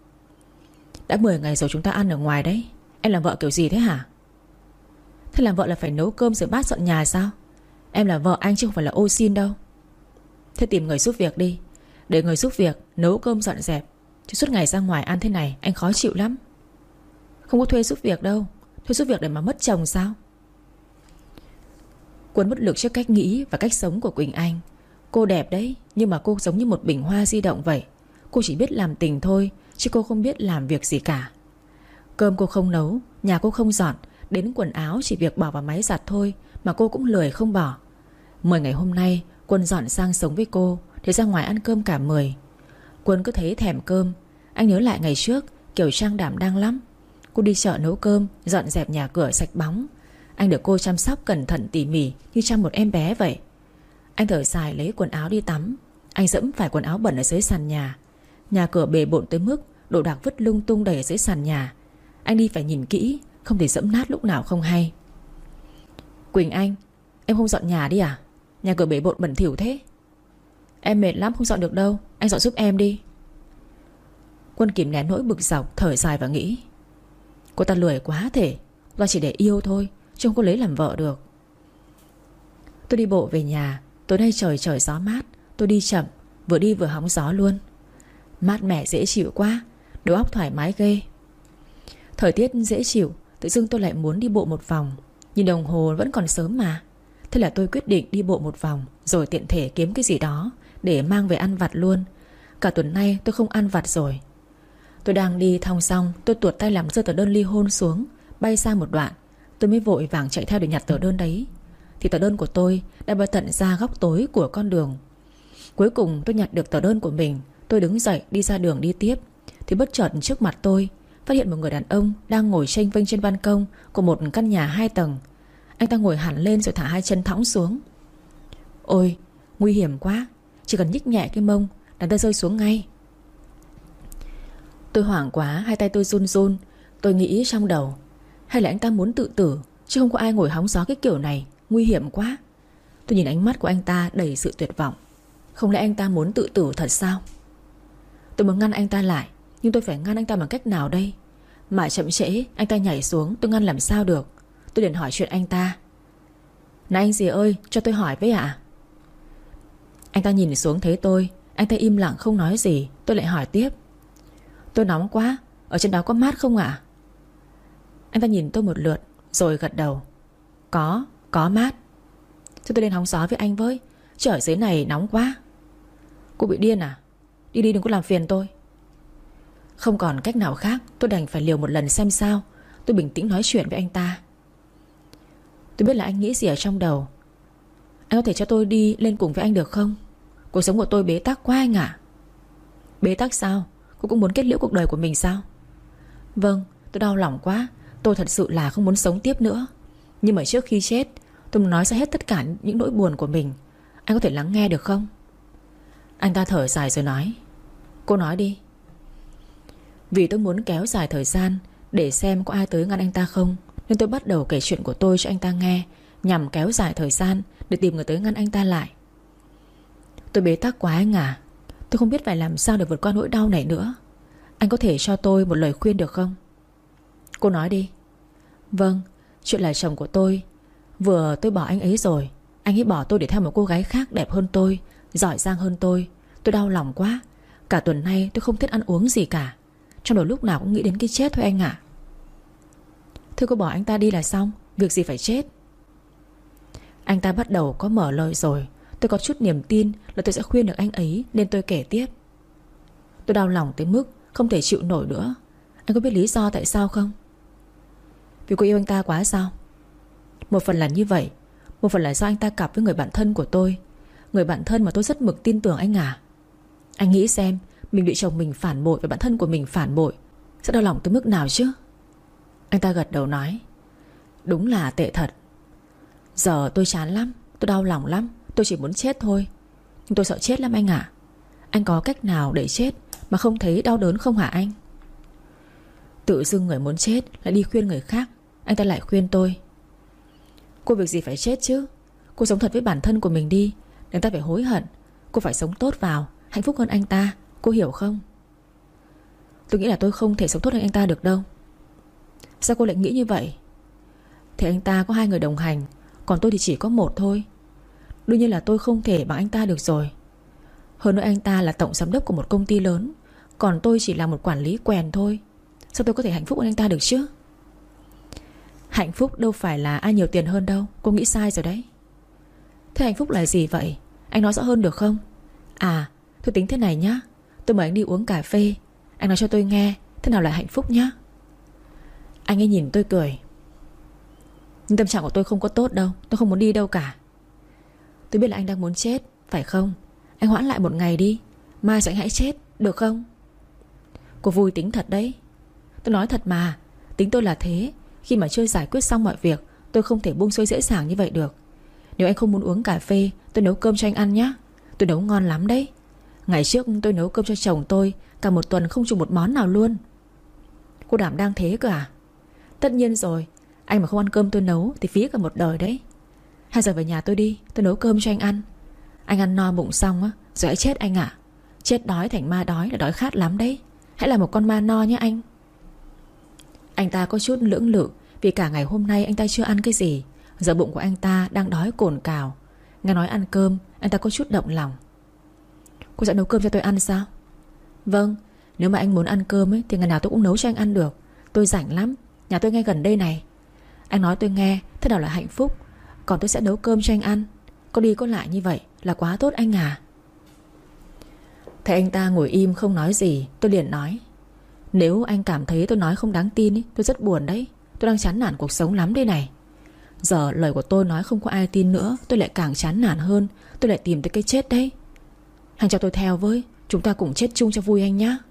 Đã mười ngày rồi chúng ta ăn ở ngoài đấy. Em làm vợ kiểu gì thế hả? Thế làm vợ là phải nấu cơm rửa bát dọn nhà sao? Em là vợ anh chứ không phải là ô xin đâu. Thế tìm người giúp việc đi. Để người giúp việc nấu cơm dọn dẹp. Chứ suốt ngày ra ngoài ăn thế này anh khó chịu lắm. Không có thuê giúp việc đâu. Thuê giúp việc để mà mất chồng sao? Quân bất lực trước cách nghĩ và cách sống của Quỳnh Anh. Cô đẹp đấy, nhưng mà cô giống như một bình hoa di động vậy. Cô chỉ biết làm tình thôi, chứ cô không biết làm việc gì cả. Cơm cô không nấu, nhà cô không dọn, đến quần áo chỉ việc bỏ vào máy giặt thôi mà cô cũng lười không bỏ. Mười ngày hôm nay Quân dọn sang sống với cô, thì ra ngoài ăn cơm cả mười. Quân cứ thấy thèm cơm. Anh nhớ lại ngày trước Kiều Trang đảm đang lắm. Cô đi chợ nấu cơm, dọn dẹp nhà cửa sạch bóng. Anh được cô chăm sóc cẩn thận tỉ mỉ như chăm một em bé vậy. Anh thở dài lấy quần áo đi tắm. Anh dẫm phải quần áo bẩn ở dưới sàn nhà. Nhà cửa bề bộn tới mức đồ đạc vứt lung tung đầy ở dưới sàn nhà. Anh đi phải nhìn kỹ, không thể dẫm nát lúc nào không hay. Quỳnh Anh, em không dọn nhà đi à? Nhà cửa bề bộn bẩn thỉu thế. Em mệt lắm không dọn được đâu, anh dọn giúp em đi. Quân kìm nén nỗi bực dọc, thở dài và nghĩ: Cô ta lười quá thể. Cô ta chỉ để yêu thôi, chứ không có lấy làm vợ được. Tôi đi bộ về nhà. Tối nay trời trời gió mát. Tôi đi chậm, vừa đi vừa hóng gió luôn. Mát mẻ dễ chịu quá, đầu óc thoải mái ghê. Thời tiết dễ chịu, tự dưng tôi lại muốn đi bộ một vòng. Nhìn đồng hồ vẫn còn sớm mà. Thế là tôi quyết định đi bộ một vòng, rồi tiện thể kiếm cái gì đó để mang về ăn vặt luôn. Cả tuần nay tôi không ăn vặt rồi. Tôi đang đi thong xong, tôi tuột tay làm rơi tờ đơn ly hôn xuống, bay sang một đoạn. Tôi mới vội vàng chạy theo để nhặt tờ đơn đấy. Thì tờ đơn của tôi đã bay tận ra góc tối của con đường. Cuối cùng tôi nhặt được tờ đơn của mình. Tôi đứng dậy đi ra đường đi tiếp. Thì bất chợt trước mặt tôi phát hiện một người đàn ông đang ngồi chênh vênh trên ban công của một căn nhà hai tầng. Anh ta ngồi hẳn lên rồi thả hai chân thõng xuống. Ôi, nguy hiểm quá. Chỉ cần nhích nhẹ cái mông là ta rơi xuống ngay. Tôi hoảng quá, hai tay tôi run run. Tôi nghĩ trong đầu: hay là anh ta muốn tự tử, chứ không có ai ngồi hóng gió cái kiểu này. Nguy hiểm quá. Tôi nhìn ánh mắt của anh ta đầy sự tuyệt vọng. Không lẽ anh ta muốn tự tử thật sao? Tôi muốn ngăn anh ta lại, nhưng tôi phải ngăn anh ta bằng cách nào đây? Mà chậm trễ, anh ta nhảy xuống, tôi ngăn làm sao được. Tôi liền hỏi chuyện anh ta: Này anh gì ơi, cho tôi hỏi với ạ. Anh ta nhìn xuống thấy tôi. Anh ta im lặng không nói gì. Tôi lại hỏi tiếp: Tôi nóng quá, ở trên đó có mát không ạ? Anh ta nhìn tôi một lượt rồi gật đầu: Có, có mát. Thế tôi lên hóng gió với anh với, chứ ở dưới này nóng quá. Cô bị điên à? Đi đi đừng có làm phiền tôi. Không còn cách nào khác, tôi đành phải liều một lần xem sao. Tôi bình tĩnh nói chuyện với anh ta. Tôi biết là anh nghĩ gì ở trong đầu. Anh có thể cho tôi đi lên cùng với anh được không? Cuộc sống của tôi bế tắc quá anh ạ. Bế tắc sao? Cô cũng muốn kết liễu cuộc đời của mình sao? Vâng, tôi đau lòng quá. Tôi thật sự là không muốn sống tiếp nữa. Nhưng mà trước khi chết, tôi muốn nói ra hết tất cả những nỗi buồn của mình. Anh có thể lắng nghe được không? Anh ta thở dài rồi nói. Cô nói đi. Vì tôi muốn kéo dài thời gian để xem có ai tới ngăn anh ta không, nên tôi bắt đầu kể chuyện của tôi cho anh ta nghe, nhằm kéo dài thời gian để tìm người tới ngăn anh ta lại. Tôi bế tắc quá anh à. Tôi không biết phải làm sao để vượt qua nỗi đau này nữa. Anh có thể cho tôi một lời khuyên được không? Cô nói đi. Vâng, chuyện là chồng của tôi. Vừa tôi bỏ anh ấy rồi, anh ấy bỏ tôi để theo một cô gái khác đẹp hơn tôi, giỏi giang hơn tôi. Tôi đau lòng quá. Cả tuần nay tôi không thích ăn uống gì cả. Trong đầu lúc nào cũng nghĩ đến cái chết thôi anh ạ. Thôi cô bỏ anh ta đi là xong. Việc gì phải chết. Anh ta bắt đầu có mở lời rồi. Tôi có chút niềm tin là tôi sẽ khuyên được anh ấy, nên tôi kể tiếp. Tôi đau lòng tới mức không thể chịu nổi nữa. Anh có biết lý do tại sao không? Vì cô yêu anh ta quá sao? Một phần là như vậy, một phần là do anh ta cặp với người bạn thân của tôi. Người bạn thân mà tôi rất mực tin tưởng anh à. Anh nghĩ xem, mình bị chồng mình phản bội và bạn thân của mình phản bội, sẽ đau lòng tới mức nào chứ? Anh ta gật đầu nói. Đúng là tệ thật. Giờ tôi chán lắm, tôi đau lòng lắm. Tôi chỉ muốn chết thôi. Nhưng tôi sợ chết lắm anh ạ. Anh có cách nào để chết mà không thấy đau đớn không hả anh? Tự dưng người muốn chết lại đi khuyên người khác. Anh ta lại khuyên tôi. Cô việc gì phải chết chứ? Cô sống thật với bản thân của mình đi. Anh ta phải hối hận. Cô phải sống tốt vào, hạnh phúc hơn anh ta. Cô hiểu không? Tôi nghĩ là tôi không thể sống tốt hơn anh ta được đâu. Sao cô lại nghĩ như vậy? Thì anh ta có hai người đồng hành, còn tôi thì chỉ có một thôi. Đương nhiên là tôi không thể bằng anh ta được rồi. Hơn nữa anh ta là tổng giám đốc của một công ty lớn, còn tôi chỉ là một quản lý quèn thôi. Sao tôi có thể hạnh phúc hơn anh ta được chứ? Hạnh phúc đâu phải là ai nhiều tiền hơn đâu. Cô nghĩ sai rồi đấy. Thế hạnh phúc là gì vậy? Anh nói rõ hơn được không? À, tôi tính thế này nhá. Tôi mời anh đi uống cà phê. Anh nói cho tôi nghe thế nào là hạnh phúc nhá. Anh ấy nhìn tôi cười. Nhưng tâm trạng của tôi không có tốt đâu. Tôi không muốn đi đâu cả. Tôi biết là anh đang muốn chết, phải không? Anh hoãn lại một ngày đi, mai rồi anh hãy chết, được không? Cô vui tính thật đấy. Tôi nói thật mà. Tính tôi là thế. Khi mà chưa giải quyết xong mọi việc, tôi không thể buông xuôi dễ dàng như vậy được. Nếu anh không muốn uống cà phê, tôi nấu cơm cho anh ăn nhé. Tôi nấu ngon lắm đấy. Ngày trước tôi nấu cơm cho chồng tôi cả một tuần không trùng một món nào luôn. Cô đảm đang thế cơ à? Tất nhiên rồi. Anh mà không ăn cơm tôi nấu thì phí cả một đời đấy. Hay giờ về nhà tôi đi, tôi nấu cơm cho anh ăn. Anh ăn no bụng xong á, rồi hãy chết anh ạ. Chết đói thành ma đói là đói khát lắm đấy. Hãy là một con ma no nhé anh. Anh ta có chút lưỡng lự, vì cả ngày hôm nay anh ta chưa ăn cái gì. Giờ bụng của anh ta đang đói cồn cào. Nghe nói ăn cơm, anh ta có chút động lòng. Cô sẽ nấu cơm cho tôi ăn sao? Vâng, nếu mà anh muốn ăn cơm ấy, thì ngày nào tôi cũng nấu cho anh ăn được. Tôi rảnh lắm, nhà tôi ngay gần đây này. Anh nói tôi nghe thế nào là hạnh phúc, còn tôi sẽ nấu cơm cho anh ăn. Có đi có lại như vậy là quá tốt anh à. Thấy anh ta ngồi im không nói gì, tôi liền nói. Nếu anh cảm thấy tôi nói không đáng tin ấy, tôi rất buồn đấy. Tôi đang chán nản cuộc sống lắm đây này. Giờ lời của tôi nói không có ai tin nữa, tôi lại càng chán nản hơn. Tôi lại tìm tới cái chết đấy. Anh cho tôi theo với, chúng ta cùng chết chung cho vui anh nhá.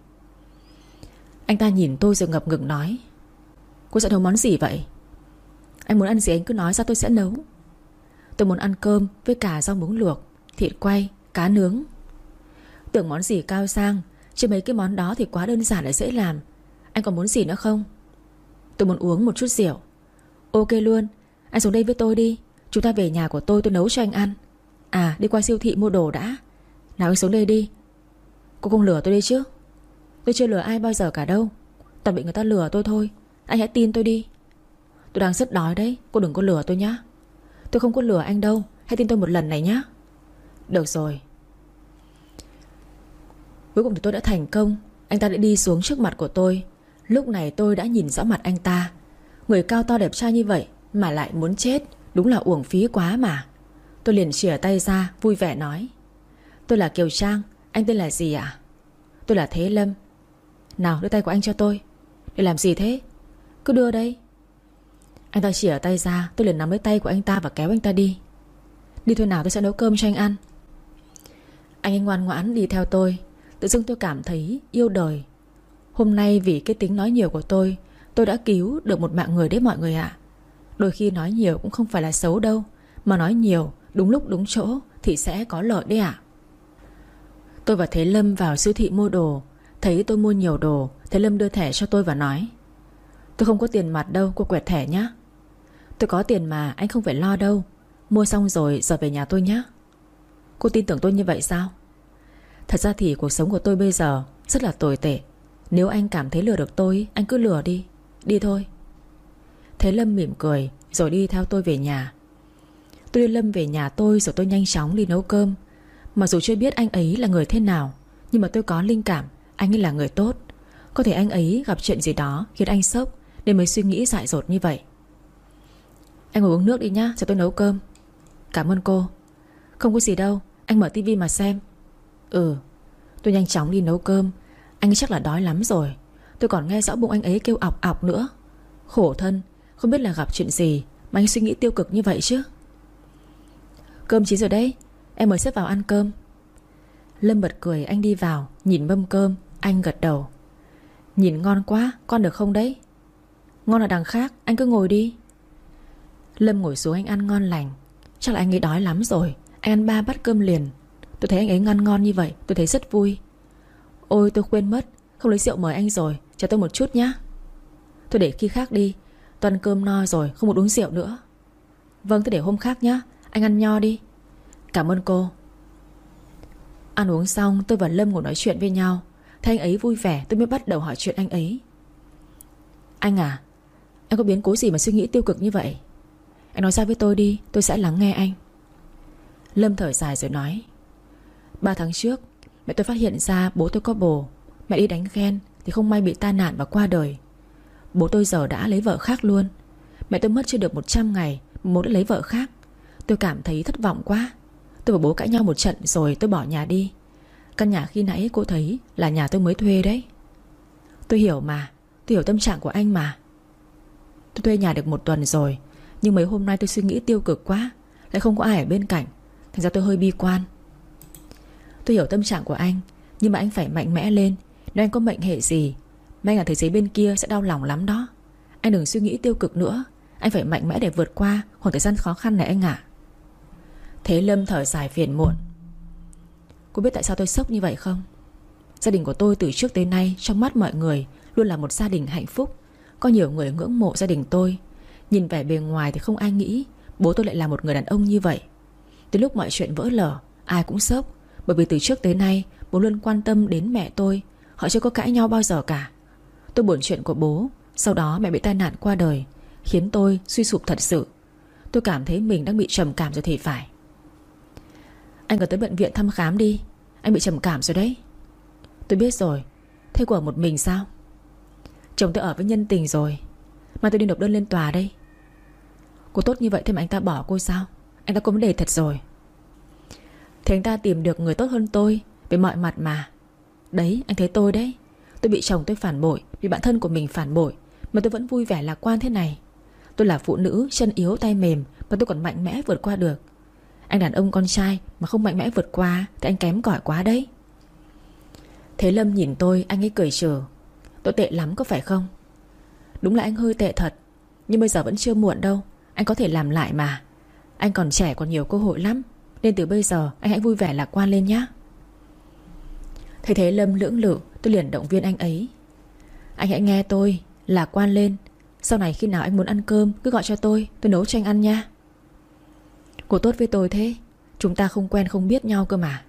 Anh ta nhìn tôi rồi ngập ngừng nói. Cô sẽ nấu món gì vậy? Anh muốn ăn gì anh cứ nói ra tôi sẽ nấu. Tôi muốn ăn cơm với cả rau muống luộc, thịt quay, cá nướng. Tưởng món gì cao sang, chứ mấy cái món đó thì quá đơn giản để dễ làm. Anh còn muốn gì nữa không? Tôi muốn uống một chút rượu. Ok luôn, anh xuống đây với tôi đi. Chúng ta về nhà của tôi tôi nấu cho anh ăn. À, đi qua siêu thị mua đồ đã. Nào anh xuống đây đi. Cô không lừa tôi đi chứ? Tôi chưa lừa ai bao giờ cả đâu. Toàn bị người ta lừa tôi thôi. Anh hãy tin tôi đi. Tôi đang rất đói đấy, cô đừng có lừa tôi nhá. Tôi không có lừa anh đâu, hãy tin tôi một lần này nhá. Được rồi. Cuối cùng thì tôi đã thành công. Anh ta đã đi xuống trước mặt của tôi. Lúc này tôi đã nhìn rõ mặt anh ta. Người cao to đẹp trai như vậy mà lại muốn chết, đúng là uổng phí quá mà. Tôi liền chìa tay ra vui vẻ nói. Tôi là Kiều Trang. Anh tên là gì ạ? Tôi là Thế Lâm. Nào đưa tay của anh cho tôi. Để làm gì thế? Cứ đưa đây. Anh ta chìa tay ra, tôi liền nắm lấy tay của anh ta và kéo anh ta đi. Đi thôi nào, tôi sẽ nấu cơm cho anh ăn. Anh ấy ngoan ngoãn đi theo tôi. Tự dưng tôi cảm thấy yêu đời. Hôm nay vì cái tính nói nhiều của tôi, tôi đã cứu được một mạng người đấy mọi người ạ. Đôi khi nói nhiều cũng không phải là xấu đâu, mà nói nhiều đúng lúc đúng chỗ thì sẽ có lợi đấy ạ. Tôi và Thế Lâm vào siêu thị mua đồ. Thấy tôi mua nhiều đồ, Thế Lâm đưa thẻ cho tôi và nói: Tôi không có tiền mặt đâu, cô quẹt thẻ nhé. Tôi có tiền mà, anh không phải lo đâu. Mua xong rồi giờ về nhà tôi nhé. Cô tin tưởng tôi như vậy sao? Thật ra thì cuộc sống của tôi bây giờ rất là tồi tệ. Nếu anh cảm thấy lừa được tôi, anh cứ lừa đi. Đi thôi. Thế Lâm mỉm cười rồi đi theo tôi về nhà. Tôi đưa Lâm về nhà tôi rồi tôi nhanh chóng đi nấu cơm. Mặc dù chưa biết anh ấy là người thế nào, nhưng mà tôi có linh cảm anh ấy là người tốt. Có thể anh ấy gặp chuyện gì đó khiến anh sốc nên mới suy nghĩ dại dột như vậy. Anh ngồi uống nước đi nhá, cho tôi nấu cơm. Cảm ơn cô. Không có gì đâu, anh mở tivi mà xem. Ừ. Tôi nhanh chóng đi nấu cơm. Anh ấy chắc là đói lắm rồi. Tôi còn nghe rõ bụng anh ấy kêu ọc ọc nữa. Khổ thân, không biết là gặp chuyện gì mà anh suy nghĩ tiêu cực như vậy chứ. Cơm chín rồi đấy, em mời sếp vào ăn cơm. Lâm bật cười, anh đi vào nhìn mâm cơm. Anh gật đầu. Nhìn ngon quá, con được không đấy? Ngon ở đằng khác, anh cứ ngồi đi. Lâm ngồi xuống anh ăn ngon lành. Chắc là anh ấy đói lắm rồi. Anh ăn ba bát cơm liền. Tôi thấy anh ấy ăn ngon như vậy, tôi thấy rất vui. Ôi tôi quên mất, không lấy rượu mời anh rồi. Cho tôi một chút nhá. Tôi để khi khác đi, tôi ăn cơm no rồi, không muốn uống rượu nữa. Vâng, tôi để hôm khác nhá. Anh ăn nho đi. Cảm ơn cô. Ăn uống xong tôi và Lâm ngồi nói chuyện với nhau. Thấy anh ấy vui vẻ tôi mới bắt đầu hỏi chuyện anh ấy. Anh à, anh có biến cố gì mà suy nghĩ tiêu cực như vậy? Anh nói ra với tôi đi, tôi sẽ lắng nghe anh. Lâm thở dài rồi nói: Ba tháng trước mẹ tôi phát hiện ra bố tôi có bồ. Mẹ đi đánh ghen thì không may bị tai nạn và qua đời. Bố tôi giờ đã lấy vợ khác luôn. Mẹ tôi mất chưa được một trăm ngày bố đã lấy vợ khác. Tôi cảm thấy thất vọng quá. Tôi và bố cãi nhau một trận rồi tôi bỏ nhà đi. Căn nhà khi nãy cô thấy là nhà tôi mới thuê đấy. Tôi hiểu mà, tôi hiểu tâm trạng của anh mà. Tôi thuê nhà được một tuần rồi, nhưng mấy hôm nay tôi suy nghĩ tiêu cực quá, lại không có ai ở bên cạnh, thành ra tôi hơi bi quan. Tôi hiểu tâm trạng của anh, nhưng mà anh phải mạnh mẽ lên. Nếu anh có mệnh hệ gì mà anh ở thế giới bên kia sẽ đau lòng lắm đó. Anh đừng suy nghĩ tiêu cực nữa. Anh phải mạnh mẽ để vượt qua khoảng thời gian khó khăn này anh ạ. Thế Lâm thở dài phiền muộn. Cô biết tại sao tôi sốc như vậy không? Gia đình của tôi từ trước tới nay trong mắt mọi người luôn là một gia đình hạnh phúc. Có nhiều người ngưỡng mộ gia đình tôi. Nhìn vẻ bề ngoài thì không ai nghĩ bố tôi lại là một người đàn ông như vậy. Từ lúc mọi chuyện vỡ lở, ai cũng sốc. Bởi vì từ trước tới nay bố luôn quan tâm đến mẹ tôi. Họ chưa có cãi nhau bao giờ cả. Tôi buồn chuyện của bố. Sau đó mẹ bị tai nạn qua đời, khiến tôi suy sụp thật sự. Tôi cảm thấy mình đang bị trầm cảm rồi thì phải. Anh cần tới bệnh viện thăm khám đi. Anh bị trầm cảm rồi đấy. Tôi biết rồi. Thế cô ở một mình sao? Chồng tôi ở với nhân tình rồi. Mà tôi đi nộp đơn lên tòa đây. Cô tốt như vậy thế mà anh ta bỏ cô sao? Anh ta có vấn đề thật rồi. Thì anh ta tìm được người tốt hơn tôi về mọi mặt mà. Đấy, anh thấy tôi đấy. Tôi bị chồng tôi phản bội, bị bạn thân của mình phản bội, mà tôi vẫn vui vẻ lạc quan thế này. Tôi là phụ nữ chân yếu tay mềm, mà tôi còn mạnh mẽ vượt qua được. Anh đàn ông con trai mà không mạnh mẽ vượt qua thì anh kém cỏi quá đấy. Thế Lâm nhìn tôi, anh ấy cười trừ. Tôi tệ lắm có phải không? Đúng là anh hơi tệ thật, nhưng bây giờ vẫn chưa muộn đâu. Anh có thể làm lại mà. Anh còn trẻ, còn nhiều cơ hội lắm. Nên từ bây giờ anh hãy vui vẻ lạc quan lên nhé. Thấy Thế Lâm lưỡng lự, tôi liền động viên anh ấy. Anh hãy nghe tôi, lạc quan lên. Sau này khi nào anh muốn ăn cơm cứ gọi cho tôi, tôi nấu cho anh ăn nha. Cô tốt với tôi thế. Chúng ta không quen không biết nhau cơ mà.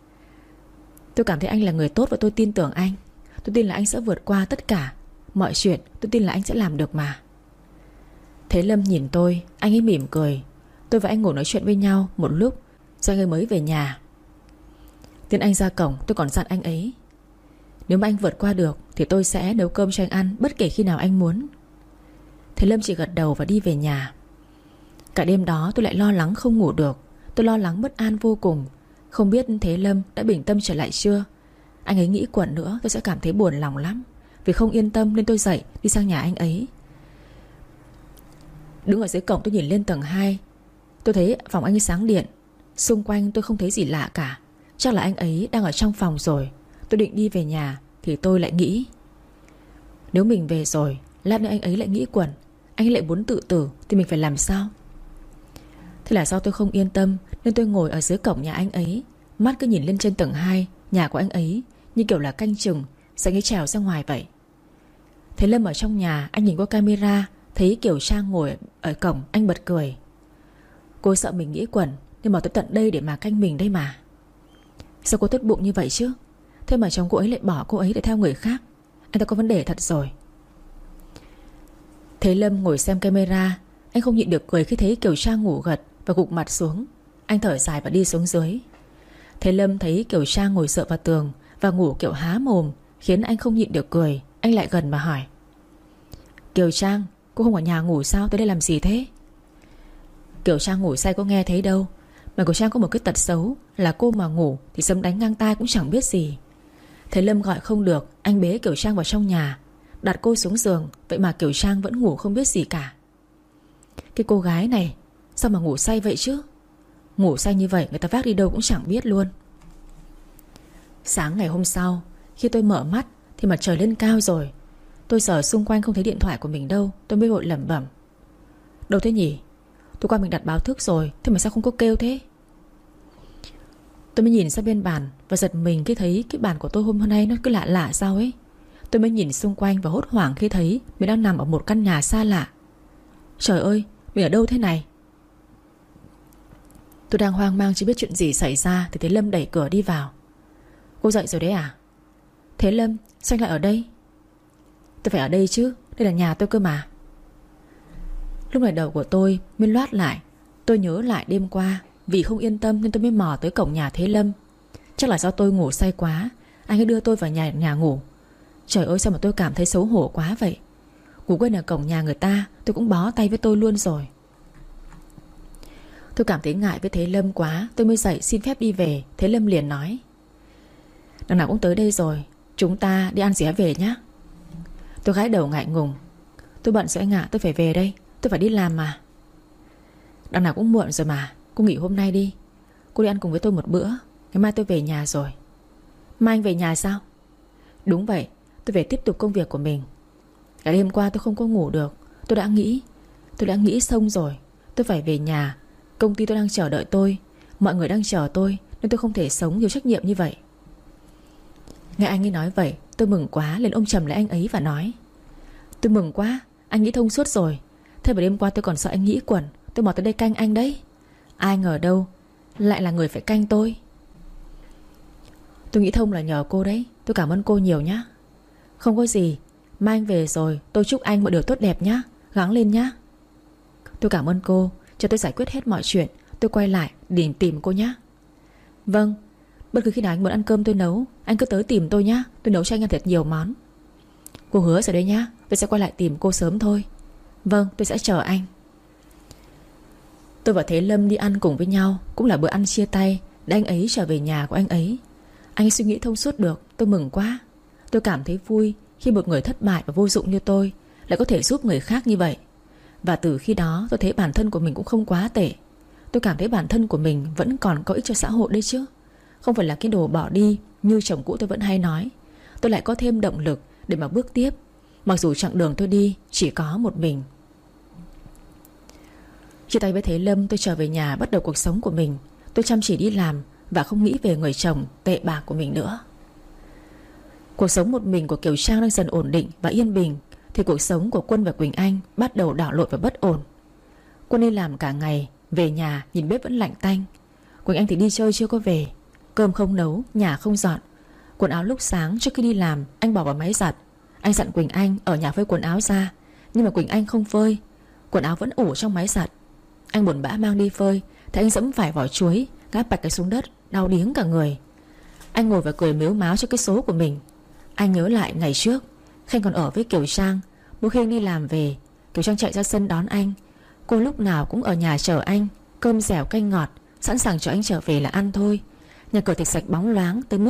Tôi cảm thấy anh là người tốt và tôi tin tưởng anh. Tôi tin là anh sẽ vượt qua tất cả mọi chuyện. Tôi tin là anh sẽ làm được mà. Thế Lâm nhìn tôi, anh ấy mỉm cười. Tôi và anh ngồi nói chuyện với nhau một lúc, rồi anh ấy mới về nhà. Tiến anh ra cổng, tôi còn dặn anh ấy, nếu mà anh vượt qua được thì tôi sẽ nấu cơm cho anh ăn bất kể khi nào anh muốn. Thế Lâm chỉ gật đầu và đi về nhà. Cả đêm đó tôi lại lo lắng không ngủ được. Tôi lo lắng bất an vô cùng. Không biết Thế Lâm đã bình tâm trở lại chưa. Anh ấy nghĩ quẩn nữa tôi sẽ cảm thấy buồn lòng lắm. Vì không yên tâm nên tôi dậy đi sang nhà anh ấy. Đứng ở dưới cổng tôi nhìn lên tầng hai. Tôi thấy phòng anh ấy sáng điện. Xung quanh tôi không thấy gì lạ cả. Chắc là anh ấy đang ở trong phòng rồi. Tôi định đi về nhà thì tôi lại nghĩ, nếu mình về rồi, lát nữa anh ấy lại nghĩ quẩn, anh ấy lại muốn tự tử, thì mình phải làm sao? Thế là do tôi không yên tâm nên tôi ngồi ở dưới cổng nhà anh ấy, mắt cứ nhìn lên trên tầng hai nhà của anh ấy, như kiểu là canh chừng sẽ anh ấy trèo ra ngoài vậy. Thấy Lâm ở trong nhà, anh nhìn qua camera, thấy Kiều Trang ngồi ở cổng, anh bật cười. Cô sợ mình nghĩ quẩn nên mà tới tận đây để mà canh mình đây mà. Sao cô tốt bụng như vậy chứ? Thế mà chồng cô ấy lại bỏ cô ấy để theo người khác. Anh ta có vấn đề thật rồi. Thấy Lâm ngồi xem camera, anh không nhịn được cười khi thấy Kiều Trang ngủ gật và gục mặt xuống. Anh thở dài và đi xuống dưới. Thấy Lâm thấy Kiều Trang ngồi dựa vào tường và ngủ kiểu há mồm, khiến anh không nhịn được cười. Anh lại gần mà hỏi, Kiều Trang, cô không ở nhà ngủ sao? Tới đây làm gì thế? Kiều Trang ngủ say có nghe thấy đâu. Mà Kiều Trang có một cái tật xấu là cô mà ngủ thì sấm đánh ngang tai cũng chẳng biết gì. Thấy Lâm gọi không được, anh bế Kiều Trang vào trong nhà, đặt cô xuống giường. Vậy mà Kiều Trang vẫn ngủ không biết gì cả. Cái cô gái này sao mà ngủ say vậy chứ? Ngủ say như vậy người ta vác đi đâu cũng chẳng biết luôn. Sáng ngày hôm sau, khi tôi mở mắt thì mặt trời lên cao rồi. Tôi sờ xung quanh không thấy điện thoại của mình đâu. Tôi mới vội lẩm bẩm, đâu thế nhỉ? Tôi qua mình đặt báo thức rồi, thế mà sao không có kêu thế? Tôi mới nhìn sang bên bàn và giật mình khi thấy cái bàn của tôi hôm nay nó cứ lạ lạ sao ấy. Tôi mới nhìn xung quanh và hốt hoảng khi thấy mình đang nằm ở một căn nhà xa lạ. Trời ơi, mình ở đâu thế này? Tôi đang hoang mang chưa biết chuyện gì xảy ra thì thấy Lâm đẩy cửa đi vào. Cô dậy rồi đấy à? Thế Lâm, sao anh lại ở đây? Tôi phải ở đây chứ, đây là nhà tôi cơ mà. Lúc này đầu của tôi mới loát lại. Tôi nhớ lại đêm qua, vì không yên tâm nên tôi mới mò tới cổng nhà Thế Lâm. Chắc là do tôi ngủ say quá, anh ấy đưa tôi vào nhà nhà ngủ. Trời ơi, sao mà tôi cảm thấy xấu hổ quá vậy. Ngủ quên ở cổng nhà người ta, tôi cũng bó tay với tôi luôn rồi. Tôi cảm thấy ngại với Thế Lâm quá, tôi mới dậy xin phép đi về. Thế Lâm liền nói, đằng nào cũng tới đây rồi, chúng ta đi ăn gì về nhá. Tôi gãi đầu ngại ngùng, tôi bận rồi anh ạ, tôi phải về đây, tôi phải đi làm mà. Đằng nào cũng muộn rồi mà, cô nghỉ hôm nay đi. Cô đi ăn cùng với tôi một bữa, ngày mai tôi về nhà rồi. Mai anh về nhà sao? Đúng vậy, tôi về tiếp tục công việc của mình. Cả đêm qua tôi không có ngủ được. Tôi đã nghĩ Tôi đã nghĩ xong rồi. Tôi phải về nhà. Công ty tôi đang chờ đợi tôi, mọi người đang chờ tôi, nên tôi không thể sống thiếu trách nhiệm như vậy. Nghe anh ấy nói vậy, tôi mừng quá, liền ôm chầm lấy anh ấy và nói, tôi mừng quá, anh nghĩ thông suốt rồi. Thế mà đêm qua tôi còn sợ anh nghĩ quẩn, tôi mò tới đây canh anh đấy. Ai ngờ đâu lại là người phải canh tôi. Tôi nghĩ thông là nhờ cô đấy. Tôi cảm ơn cô nhiều nhá. Không có gì, mai anh về rồi tôi chúc anh mọi điều tốt đẹp nhá. Gắng lên nhá. Tôi cảm ơn cô, cho tôi giải quyết hết mọi chuyện. Tôi quay lại để tìm cô nhá. Vâng, bất cứ khi nào anh muốn ăn cơm tôi nấu, anh cứ tới tìm tôi nhá. Tôi nấu cho anh ăn thật nhiều món. Cô hứa rồi đấy nhá, tôi sẽ quay lại tìm cô sớm thôi. Vâng, tôi sẽ chờ anh. Tôi và Thế Lâm đi ăn cùng với nhau, cũng là bữa ăn chia tay để anh ấy trở về nhà của anh ấy. Anh ấy suy nghĩ thông suốt được, tôi mừng quá. Tôi cảm thấy vui khi một người thất bại và vô dụng như tôi lại có thể giúp người khác như vậy. Và từ khi đó tôi thấy bản thân của mình cũng không quá tệ. Tôi cảm thấy bản thân của mình vẫn còn có ích cho xã hội đấy chứ. Không phải là cái đồ bỏ đi như chồng cũ tôi vẫn hay nói. Tôi lại có thêm động lực để mà bước tiếp, mặc dù chặng đường tôi đi chỉ có một mình. Chia tay với Thế Lâm, tôi trở về nhà bắt đầu cuộc sống của mình. Tôi chăm chỉ đi làm và không nghĩ về người chồng tệ bạc của mình nữa. Cuộc sống một mình của Kiều Trang đang dần ổn định và yên bình, thì cuộc sống của Quân và Quỳnh Anh bắt đầu đảo lộn và bất ổn. Quân đi làm cả ngày, về nhà nhìn bếp vẫn lạnh tanh. Quỳnh Anh thì đi chơi chưa có về, cơm không nấu, nhà không dọn. Quần áo lúc sáng trước khi đi làm anh bỏ vào máy giặt. Anh dặn Quỳnh Anh ở nhà phơi quần áo ra, nhưng mà Quỳnh Anh không phơi, quần áo vẫn ủ trong máy giặt. Anh buồn bã mang đi phơi thì anh dẫm phải vỏ chuối, ngã bạch cái xuống đất, đau điếng cả người. Anh ngồi và cười mếu máo cho cái số của mình. Anh nhớ lại ngày trước Khanh còn ở với Kiều Trang. Mỗi khi anh đi làm về, Kiều Trang chạy ra sân đón anh. Cô lúc nào cũng ở nhà chờ anh, cơm dẻo canh ngọt, sẵn sàng cho anh trở về là ăn thôi. Nhà cửa thịt sạch bóng loáng tới mức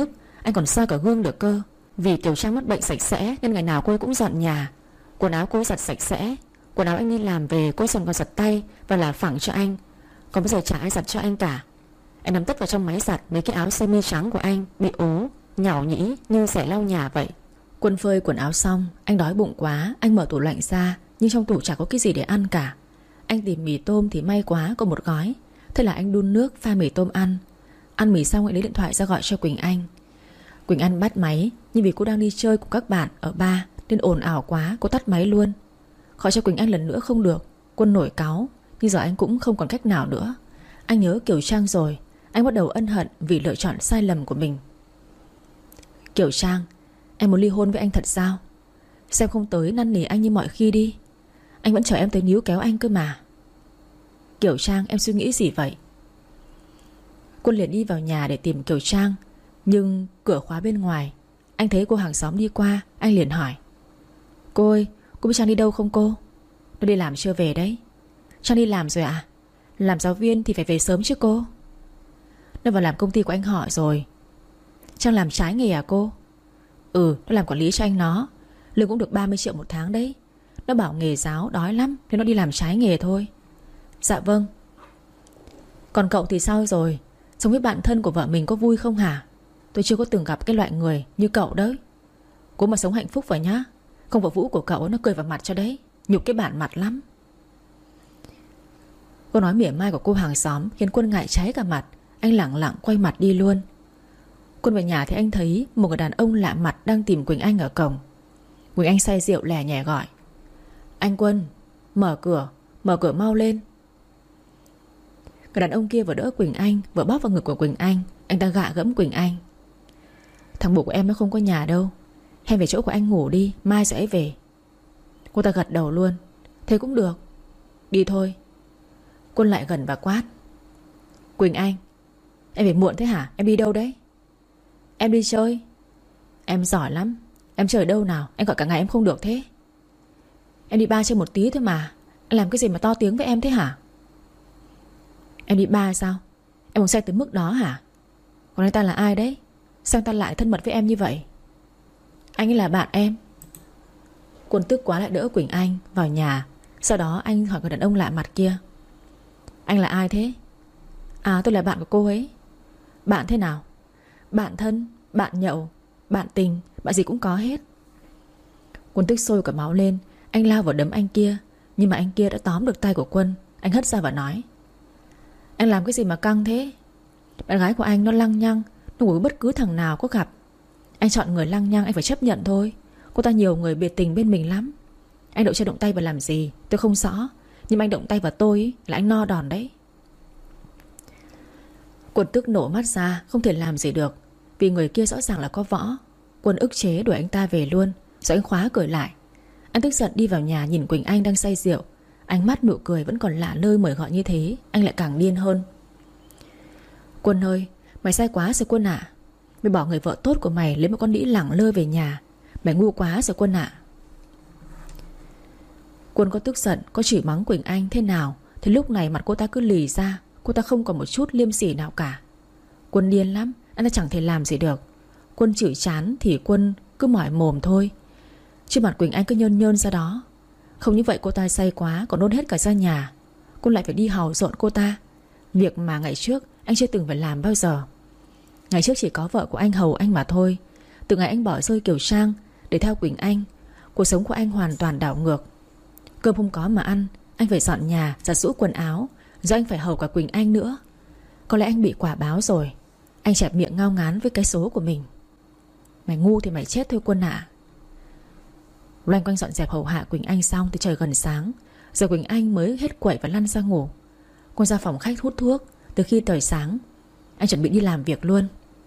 Anh còn soi cả gương được cơ. Vì Kiều Trang mắc bệnh sạch sẽ nên ngày nào cô ấy cũng dọn nhà. Quần áo cô ấy giặt sạch sẽ. Quần áo anh đi làm về cô ấy còn còn giặt tay và là phẳng cho anh. Còn bây giờ chả ai giặt cho anh cả. Anh nắm tất vào trong máy giặt mấy cái áo sơ mi trắng của anh bị ố, nhàu nhĩ như rẻ lau nhà vậy. Quân phơi quần áo xong, anh đói bụng quá. Anh mở tủ lạnh ra, nhưng trong tủ chả có cái gì để ăn cả. Anh tìm mì tôm thì may quá có một gói. Thế là anh đun nước pha mì tôm ăn. Ăn mì xong anh lấy điện thoại ra gọi cho Quỳnh Anh. Quỳnh Anh bắt máy, nhưng vì cô đang đi chơi cùng các bạn ở bar nên ồn ào quá, cô tắt máy luôn. Gọi cho Quỳnh Anh lần nữa không được. Quân nổi cáu, nhưng giờ anh cũng không còn cách nào nữa. Anh nhớ Kiều Trang rồi. Anh bắt đầu ân hận vì lựa chọn sai lầm của mình. Kiều Trang, em muốn ly hôn với anh thật sao? Sao em không tới năn nỉ anh như mọi khi đi? Anh vẫn chờ em tới níu kéo anh cơ mà. Kiều Trang, em suy nghĩ gì vậy? Quân liền đi vào nhà để tìm Kiều Trang, nhưng cửa khóa bên ngoài. Anh thấy cô hàng xóm đi qua. Anh liền hỏi: Cô ơi, cô biết Trang đi đâu không cô? Nó đi làm chưa về đấy. Trang đi làm rồi à? Làm giáo viên thì phải về sớm chứ cô. Nó vào làm công ty của anh họ rồi. Trang làm trái nghề à cô? Ừ, nó làm quản lý cho anh nó. Lương cũng được ba mươi triệu một tháng đấy. Nó bảo nghề giáo đói lắm nên nó đi làm trái nghề thôi. Dạ vâng. Còn cậu thì sao rồi? Sống với bạn thân của vợ mình có vui không hả? Tôi chưa có từng gặp cái loại người như cậu đấy. Cố mà sống hạnh phúc vào nhá. Không vợ Vũ của cậu nó cười vào mặt cho đấy. Nhục cái bản mặt lắm. Câu nói mỉa mai của cô hàng xóm khiến Quân ngại cháy cả mặt. Anh lẳng lặng quay mặt đi luôn. Quân về nhà thì anh thấy một người đàn ông lạ mặt đang tìm Quỳnh Anh ở cổng. Quỳnh Anh say rượu lè nhẹ gọi: Anh Quân, mở cửa, mở cửa mau lên. Người đàn ông kia vừa đỡ Quỳnh Anh vừa bóp vào ngực của Quỳnh Anh. Anh ta gạ gẫm Quỳnh Anh: Thằng bố của em nó không có nhà đâu. Em về chỗ của anh ngủ đi, mai sẽ về. Cô ta gật đầu luôn: Thế cũng được, đi thôi. Quân lại gần và quát: Quỳnh Anh, em về muộn thế hả? Em đi đâu đấy? Em đi chơi. Em giỏi lắm. Em chơi ở đâu nào? Anh gọi cả ngày em không được thế. Em đi bar chơi một tí thôi mà. Anh làm cái gì mà to tiếng với em thế hả? Em đi bar sao? Em muốn say tới mức đó hả? Còn anh ta là ai đấy? Sao anh ta lại thân mật với em như vậy? Anh ấy là bạn em. Quân tức quá lại đỡ Quỳnh Anh vào nhà. Sau đó anh hỏi người đàn ông lạ mặt kia: Anh là ai thế? À, tôi là bạn của cô ấy. Bạn thế nào? Bạn thân, bạn nhậu, bạn tình, bạn gì cũng có hết. Quân tức sôi cả máu lên. Anh lao vào đấm anh kia, nhưng mà anh kia đã tóm được tay của Quân. Anh hất ra và nói: Anh làm cái gì mà căng thế? Bạn gái của anh nó lăng nhăng, nó ngủ với bất cứ thằng nào có gặp. Anh chọn người lăng nhăng anh phải chấp nhận thôi. Cô ta nhiều người biệt tình bên mình lắm. Anh động chơi động tay vào làm gì tôi không rõ, nhưng mà anh động tay vào tôi ý, là anh no đòn đấy. Quân tức nổ mắt ra, không thể làm gì được, vì người kia rõ ràng là có võ. Quân ức chế đuổi anh ta về luôn, rồi anh khóa cửa lại. Anh tức giận đi vào nhà nhìn Quỳnh Anh đang say rượu. Ánh mắt nụ cười vẫn còn lạ lơi mời gọi như thế. Anh lại càng điên hơn. Quân ơi, mày sai quá rồi Quân ạ. Mày bỏ người vợ tốt của mày lấy một con đĩ lẳng lơ về nhà. Mày ngu quá rồi Quân ạ. Quân có tức giận, có chửi mắng Quỳnh Anh thế nào thì lúc này mặt cô ta cứ lì ra. Cô ta không còn một chút liêm sỉ nào cả. Quân điên lắm, anh ta chẳng thể làm gì được. Quân chửi chán thì Quân cứ mỏi mồm thôi, chứ mặt Quỳnh Anh cứ nhơn nhơn ra đó. Không như vậy cô ta say quá còn nôn hết cả ra nhà. Quân lại phải đi hầu dọn cô ta, việc mà ngày trước anh chưa từng phải làm bao giờ. Ngày trước chỉ có vợ của anh hầu anh mà thôi. Từ ngày anh bỏ rơi Kiều Trang để theo Quỳnh Anh, cuộc sống của anh hoàn toàn đảo ngược. Cơm không có mà ăn, anh phải dọn nhà, giặt giũ quần áo, rồi anh phải hầu cả Quỳnh Anh nữa. Có lẽ anh bị quả báo rồi. Anh chẹp miệng ngao ngán với cái số của mình. Mày ngu thì mày chết thôi Quân ạ. Loanh quanh dọn dẹp hầu hạ Quỳnh Anh xong thì trời gần sáng. Giờ Quỳnh Anh mới hết quậy và lăn ra ngủ. Quân ra phòng khách hút thuốc. Từ khi trời sáng anh chuẩn bị đi làm việc luôn.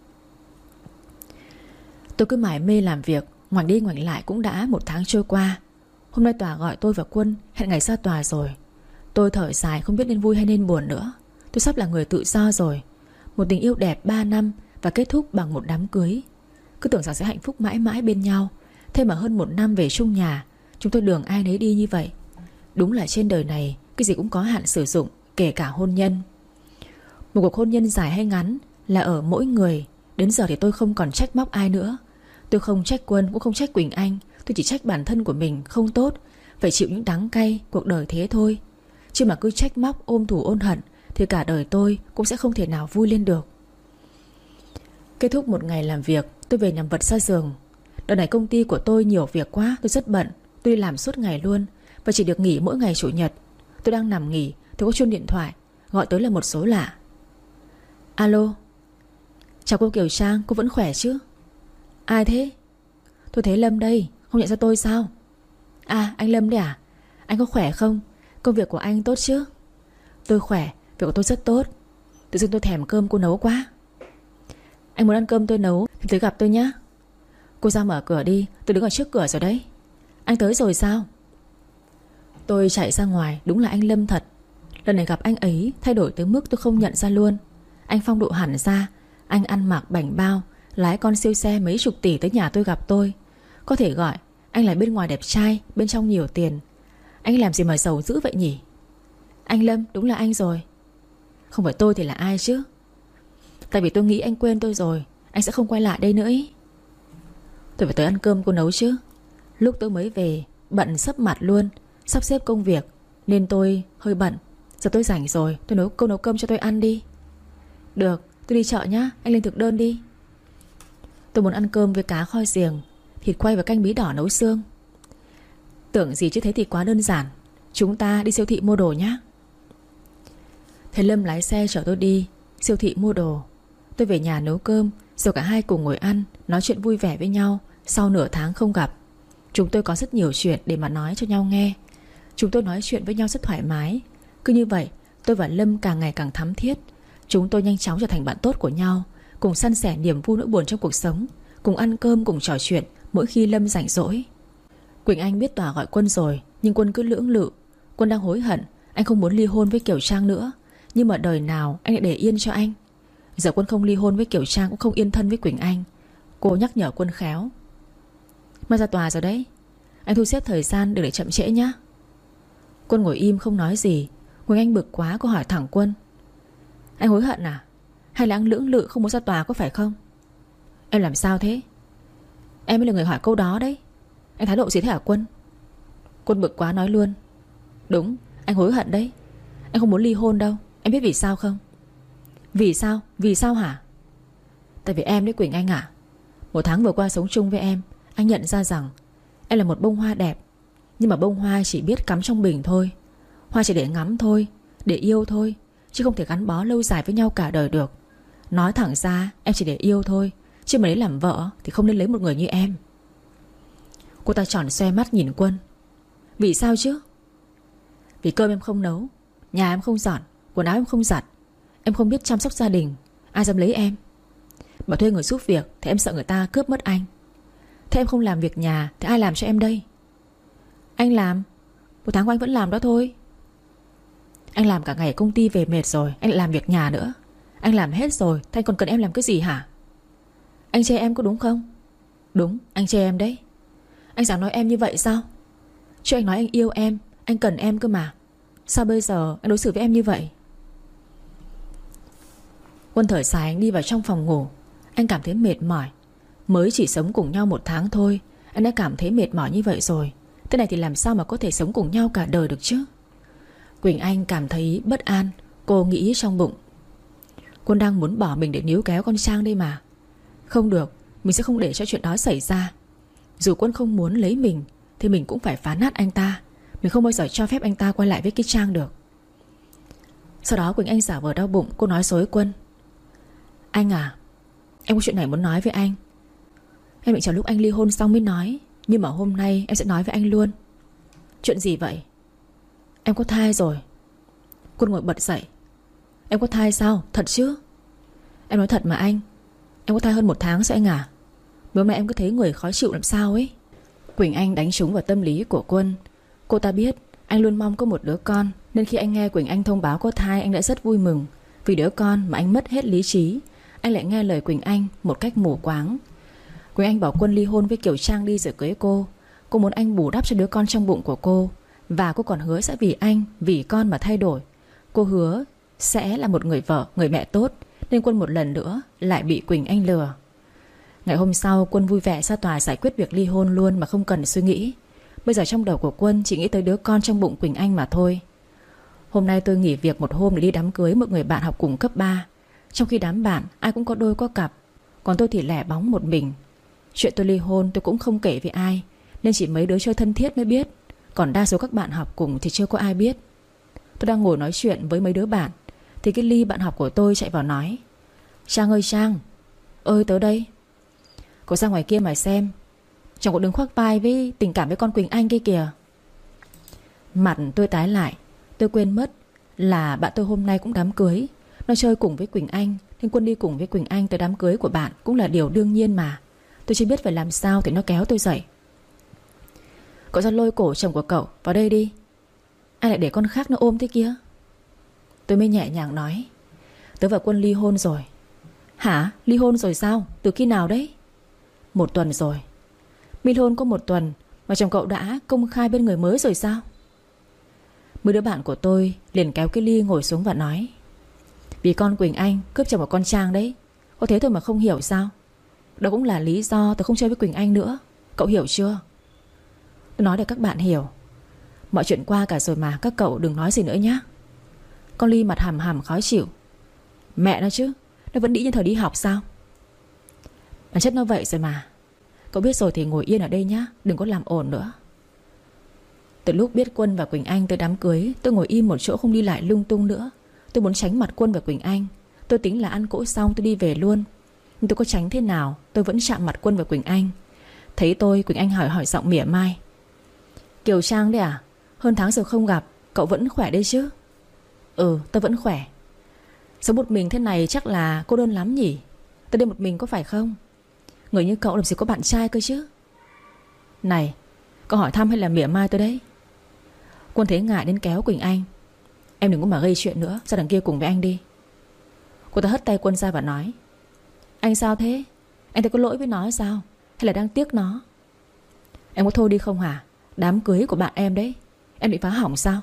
Tôi cứ mải mê làm việc, ngoảnh đi ngoảnh lại cũng đã một tháng trôi qua. Hôm nay tòa gọi tôi và Quân hẹn ngày ra tòa rồi. Tôi thở dài không biết nên vui hay nên buồn nữa. Tôi sắp là người tự do rồi. Một tình yêu đẹp ba năm và kết thúc bằng một đám cưới. Cứ tưởng rằng sẽ hạnh phúc mãi mãi bên nhau. Thế mà hơn một năm về chung nhà, chúng tôi đường ai nấy đi như vậy. Đúng là trên đời này cái gì cũng có hạn sử dụng, kể cả hôn nhân. Một cuộc hôn nhân dài hay ngắn là ở mỗi người, Đến giờ thì tôi không còn trách móc ai nữa. Tôi không trách Quân cũng không trách Quỳnh Anh. Tôi chỉ trách bản thân của mình không tốt, phải chịu những đắng cay cuộc đời thế thôi. Chứ mà cứ trách móc ôm thù ôn hận thì cả đời tôi cũng sẽ không thể nào vui lên được. Kết thúc một ngày làm việc, tôi về nằm vật ra giường. Đợt này công ty của tôi nhiều việc quá, tôi rất bận. Tôi đi làm suốt ngày luôn và chỉ được nghỉ mỗi ngày chủ nhật. Tôi đang nằm nghỉ thì có chuông điện thoại, gọi tới là một số lạ. Alo. Chào cô Kiều Trang, cô vẫn khỏe chứ? Ai thế? Tôi thấy Lâm đây, không nhận ra tôi sao? À, anh Lâm đấy à? Anh có khỏe không? Công việc của anh tốt chứ? Tôi khỏe, việc của tôi rất tốt. Tự dưng tôi thèm cơm cô nấu quá. Anh muốn ăn cơm tôi nấu thì tới gặp tôi nhé. Cô ra mở cửa đi, tôi đứng ở trước cửa rồi đấy. Anh tới rồi sao? Tôi chạy ra ngoài, đúng là anh Lâm thật. Lần này gặp anh ấy thay đổi tới mức tôi không nhận ra luôn. Anh phong độ hẳn ra. Anh ăn mặc bảnh bao, lái con siêu xe mấy chục tỷ tới nhà tôi gặp tôi. Có thể gọi anh là bên ngoài đẹp trai, bên trong nhiều tiền. Anh làm gì mà giàu dữ vậy nhỉ? Anh Lâm, đúng là anh rồi. Không phải tôi thì là ai chứ? Tại vì tôi nghĩ anh quên tôi rồi, anh sẽ không quay lại đây nữa ý. Tôi phải tới ăn cơm cô nấu chứ. Lúc tôi mới về, bận sắp mặt luôn, sắp xếp công việc, nên tôi hơi bận. Giờ tôi rảnh rồi, tôi nấu cô nấu cơm cho tôi ăn đi. Được, tôi đi chợ nhá, anh lên thực đơn đi. Tôi muốn ăn cơm với cá kho riềng, thịt quay và canh bí đỏ nấu xương. Tưởng gì chứ thế thì quá đơn giản. Chúng ta đi siêu thị mua đồ nhá. Thầy Lâm lái xe chở tôi đi siêu thị mua đồ. Tôi về nhà nấu cơm, rồi cả hai cùng ngồi ăn, nói chuyện vui vẻ với nhau. Sau nửa tháng không gặp, chúng tôi có rất nhiều chuyện để mà nói cho nhau nghe. Chúng tôi nói chuyện với nhau rất thoải mái. Cứ như vậy, tôi và Lâm càng ngày càng thắm thiết. Chúng tôi nhanh chóng trở thành bạn tốt của nhau, cùng san sẻ niềm vui nỗi buồn trong cuộc sống, cùng ăn cơm, cùng trò chuyện mỗi khi Lâm rảnh rỗi. Quỳnh Anh biết Tòa gọi Quân rồi, nhưng Quân cứ lưỡng lự. Quân đang hối hận, anh không muốn ly hôn với Kiều Trang nữa. Nhưng mà đời nào anh lại để yên cho anh. Giờ Quân không ly hôn với Kiều Trang cũng không yên thân với Quỳnh Anh. Cô nhắc nhở Quân khéo. Mai ra tòa rồi đấy, anh thu xếp thời gian đừng để chậm trễ nhá. Quân ngồi im không nói gì. Quỳnh Anh bực quá, cô hỏi thẳng Quân. Anh hối hận à? Hay là anh lưỡng lự không muốn ra tòa có phải không? Em làm sao thế? Em mới là người hỏi câu đó đấy. Anh thái độ gì thế hả Quân? Quân bực quá nói luôn. Đúng, anh hối hận đấy. Anh không muốn ly hôn đâu. Em biết vì sao không? Vì sao? Vì sao hả? Tại vì em đấy Quỳnh Anh ạ. Một tháng vừa qua sống chung với em, anh nhận ra rằng em là một bông hoa đẹp. Nhưng mà bông hoa chỉ biết cắm trong bình thôi. Hoa chỉ để ngắm thôi, để yêu thôi, chứ không thể gắn bó lâu dài với nhau cả đời được. Nói thẳng ra em chỉ để yêu thôi, chứ mà lấy làm vợ thì không nên lấy một người như em. Cô ta tròn xoe mắt nhìn Quân. Vì sao chứ? Vì cơm em không nấu, nhà em không dọn, quần áo em không giặt, em không biết chăm sóc gia đình, ai dám lấy em. Bảo thuê người giúp việc thì em sợ người ta cướp mất anh. Thế em không làm việc nhà thì ai làm cho em đây? Anh làm. Một tháng của anh vẫn làm đó thôi. Anh làm cả ngày ở công ty về mệt rồi, anh lại làm việc nhà nữa. Anh làm hết rồi, thế anh còn cần em làm cái gì hả? Anh chê em có đúng không? Đúng, anh chê em đấy. Anh dám nói em như vậy sao? Chứ anh nói anh yêu em, anh cần em cơ mà. Sao bây giờ anh đối xử với em như vậy? Quân thở dài, anh đi vào trong phòng ngủ. Anh cảm thấy mệt mỏi. Mới chỉ sống cùng nhau một tháng thôi, anh đã cảm thấy mệt mỏi như vậy rồi. Thế này thì làm sao mà có thể sống cùng nhau cả đời được chứ? Quỳnh Anh cảm thấy bất an. Cô nghĩ trong bụng. Quân đang muốn bỏ mình để níu kéo con Trang đây mà. Không được, mình sẽ không để cho chuyện đó xảy ra. Dù Quân không muốn lấy mình thì mình cũng phải phá nát anh ta. Mình không bao giờ cho phép anh ta quay lại với cái Trang được. Sau đó Quỳnh Anh giả vờ đau bụng. Cô nói dối Quân. Anh à, em có chuyện này muốn nói với anh. Em định chờ lúc anh ly hôn xong mới nói, nhưng mà hôm nay em sẽ nói với anh luôn. Chuyện gì vậy? Em có thai rồi. Quân ngồi bật dậy. Em có thai sao? Thật chứ? Em nói thật mà anh. Em có thai hơn một tháng rồi anh à. Bữa nay em cứ thấy người khó chịu làm sao ấy. Quỳnh Anh đánh trúng vào tâm lý của Quân. Cô ta biết anh luôn mong có một đứa con, nên khi anh nghe Quỳnh Anh thông báo có thai, anh đã rất vui mừng. Vì đứa con mà anh mất hết lý trí, anh lại nghe lời Quỳnh Anh một cách mù quáng. Quỳnh Anh bảo Quân ly hôn với Kiều Trang đi rồi cưới cô. Cô muốn anh bù đắp cho đứa con trong bụng của cô. Và cô còn hứa sẽ vì anh, vì con mà thay đổi. Cô hứa sẽ là một người vợ, người mẹ tốt, nên Quân một lần nữa lại bị Quỳnh Anh lừa. Ngày hôm sau Quân vui vẻ ra tòa giải quyết việc ly hôn luôn mà không cần suy nghĩ. Bây giờ trong đầu của Quân chỉ nghĩ tới đứa con trong bụng Quỳnh Anh mà thôi. Hôm nay tôi nghỉ việc một hôm để đi đám cưới một người bạn học cùng cấp ba. Trong khi đám bạn ai cũng có đôi có cặp, còn tôi thì lẻ bóng một mình. Chuyện tôi ly hôn tôi cũng không kể với ai, nên chỉ mấy đứa chơi thân thiết mới biết. Còn đa số các bạn học cùng thì chưa có ai biết. Tôi đang ngồi nói chuyện với mấy đứa bạn thì cái Ly bạn học của tôi chạy vào nói: Trang ơi Trang. Ơi tớ đây. Cậu ra ngoài kia mà xem, chồng cậu đứng khoác vai với tình cảm với con Quỳnh Anh kia kìa. Mặt tôi tái lại. Tôi quên mất là bạn tôi hôm nay cũng đám cưới. Nó chơi cùng với Quỳnh Anh, nên Quân đi cùng với Quỳnh Anh tới đám cưới của bạn cũng là điều đương nhiên mà. Tôi chỉ biết phải làm sao thì nó kéo tôi dậy. Cậu ra lôi cổ chồng của cậu vào đây đi. Ai lại để con khác nó ôm thế kia? Tôi mới nhẹ nhàng nói: Tớ và Quân ly hôn rồi. Hả? Ly hôn rồi sao? Từ khi nào đấy? Một tuần rồi. Ly hôn có một tuần mà chồng cậu đã công khai bên người mới rồi sao? Mấy đứa bạn của tôi liền kéo cái Ly ngồi xuống và nói: Vì con Quỳnh Anh cướp chồng của con Trang đấy. Có thế thôi mà không hiểu sao? Đó cũng là lý do tôi không chơi với Quỳnh Anh nữa. Cậu hiểu chưa? Tôi nói để các bạn hiểu. Mọi chuyện qua cả rồi mà, các cậu đừng nói gì nữa nhé. Con Ly mặt hàm hàm khó chịu. Mẹ nó chứ, nó vẫn đĩ như thời đi học sao? Bản chất nó vậy rồi mà. Cậu biết rồi thì ngồi yên ở đây nhá, đừng có làm ồn nữa. Từ lúc biết Quân và Quỳnh Anh tới đám cưới, tôi ngồi im một chỗ không đi lại lung tung nữa. Tôi muốn tránh mặt Quân và Quỳnh Anh. Tôi tính là ăn cỗ xong tôi đi về luôn. Nhưng tôi có tránh thế nào, tôi vẫn chạm mặt Quân và Quỳnh Anh. Thấy tôi, Quỳnh Anh hỏi hỏi giọng mỉa mai: Kiều Trang đấy à? Hơn tháng rồi không gặp, cậu vẫn khỏe đấy chứ? Ừ, tôi vẫn khỏe. Sống một mình thế này chắc là cô đơn lắm nhỉ? Tôi đây một mình có phải không? Người như cậu làm gì có bạn trai cơ chứ? Này, cậu hỏi thăm hay là mỉa mai tôi đấy? Quân thấy ngại đến kéo Quỳnh Anh: Em đừng có mà gây chuyện nữa, ra đằng kia cùng với anh đi. Cô ta hất tay Quân ra và nói: Anh sao thế? Anh thấy có lỗi với nó sao? Hay là đang tiếc nó? Em có thôi đi không hả? Đám cưới của bạn em đấy, em bị phá hỏng sao?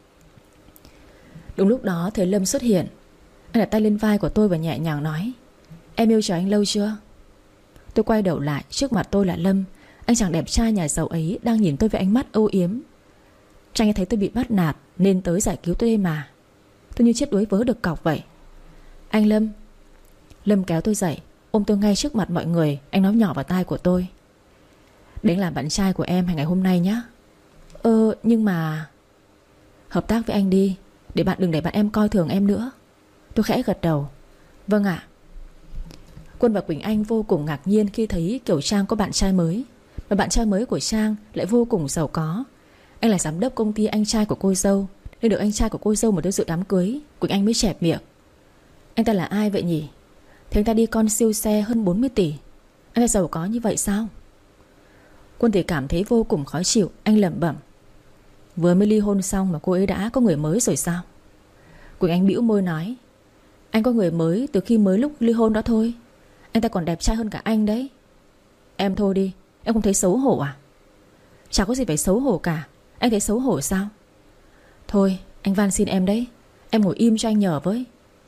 Đúng lúc đó thấy Lâm xuất hiện. Anh đặt tay lên vai của tôi và nhẹ nhàng nói: Em yêu chờ anh lâu chưa? Tôi quay đầu lại, trước mặt tôi là Lâm. Anh chàng đẹp trai nhà giàu ấy đang nhìn tôi với ánh mắt âu yếm. Tranh thấy tôi bị bắt nạt nên tới giải cứu tôi đây mà. Tôi như chết đuối vớ được cọc vậy. Anh Lâm. Lâm kéo tôi dậy, ôm tôi ngay trước mặt mọi người. Anh nói nhỏ vào tai của tôi: Đấy là bạn trai của em ngày hôm nay nhá. Ơ nhưng mà... Hợp tác với anh đi, để bạn đừng để bạn em coi thường em nữa. Tôi khẽ gật đầu: Vâng ạ. Quân và Quỳnh Anh vô cùng ngạc nhiên khi thấy Kiều Trang có bạn trai mới. Và bạn trai mới của Trang lại vô cùng giàu có. Anh là giám đốc công ty anh trai của cô dâu, nên được anh trai của cô dâu mà tới dự đám cưới. Quỳnh Anh mới chẹp miệng: Anh ta là ai vậy nhỉ? Thế anh ta đi con siêu xe hơn bốn mươi tỷ. Anh ta giàu có như vậy sao? Quân thì cảm thấy vô cùng khó chịu. Anh lẩm bẩm: Vừa mới ly hôn xong mà cô ấy đã có người mới rồi sao? Quỳnh Anh bĩu môi nói: Anh có người mới từ khi mới lúc ly hôn đó thôi. Anh ta còn đẹp trai hơn cả anh đấy. Em thôi đi, em không thấy xấu hổ à? Chả có gì phải xấu hổ cả. Anh thấy xấu hổ sao? Thôi anh van xin em đấy, em ngồi im cho anh nhờ với.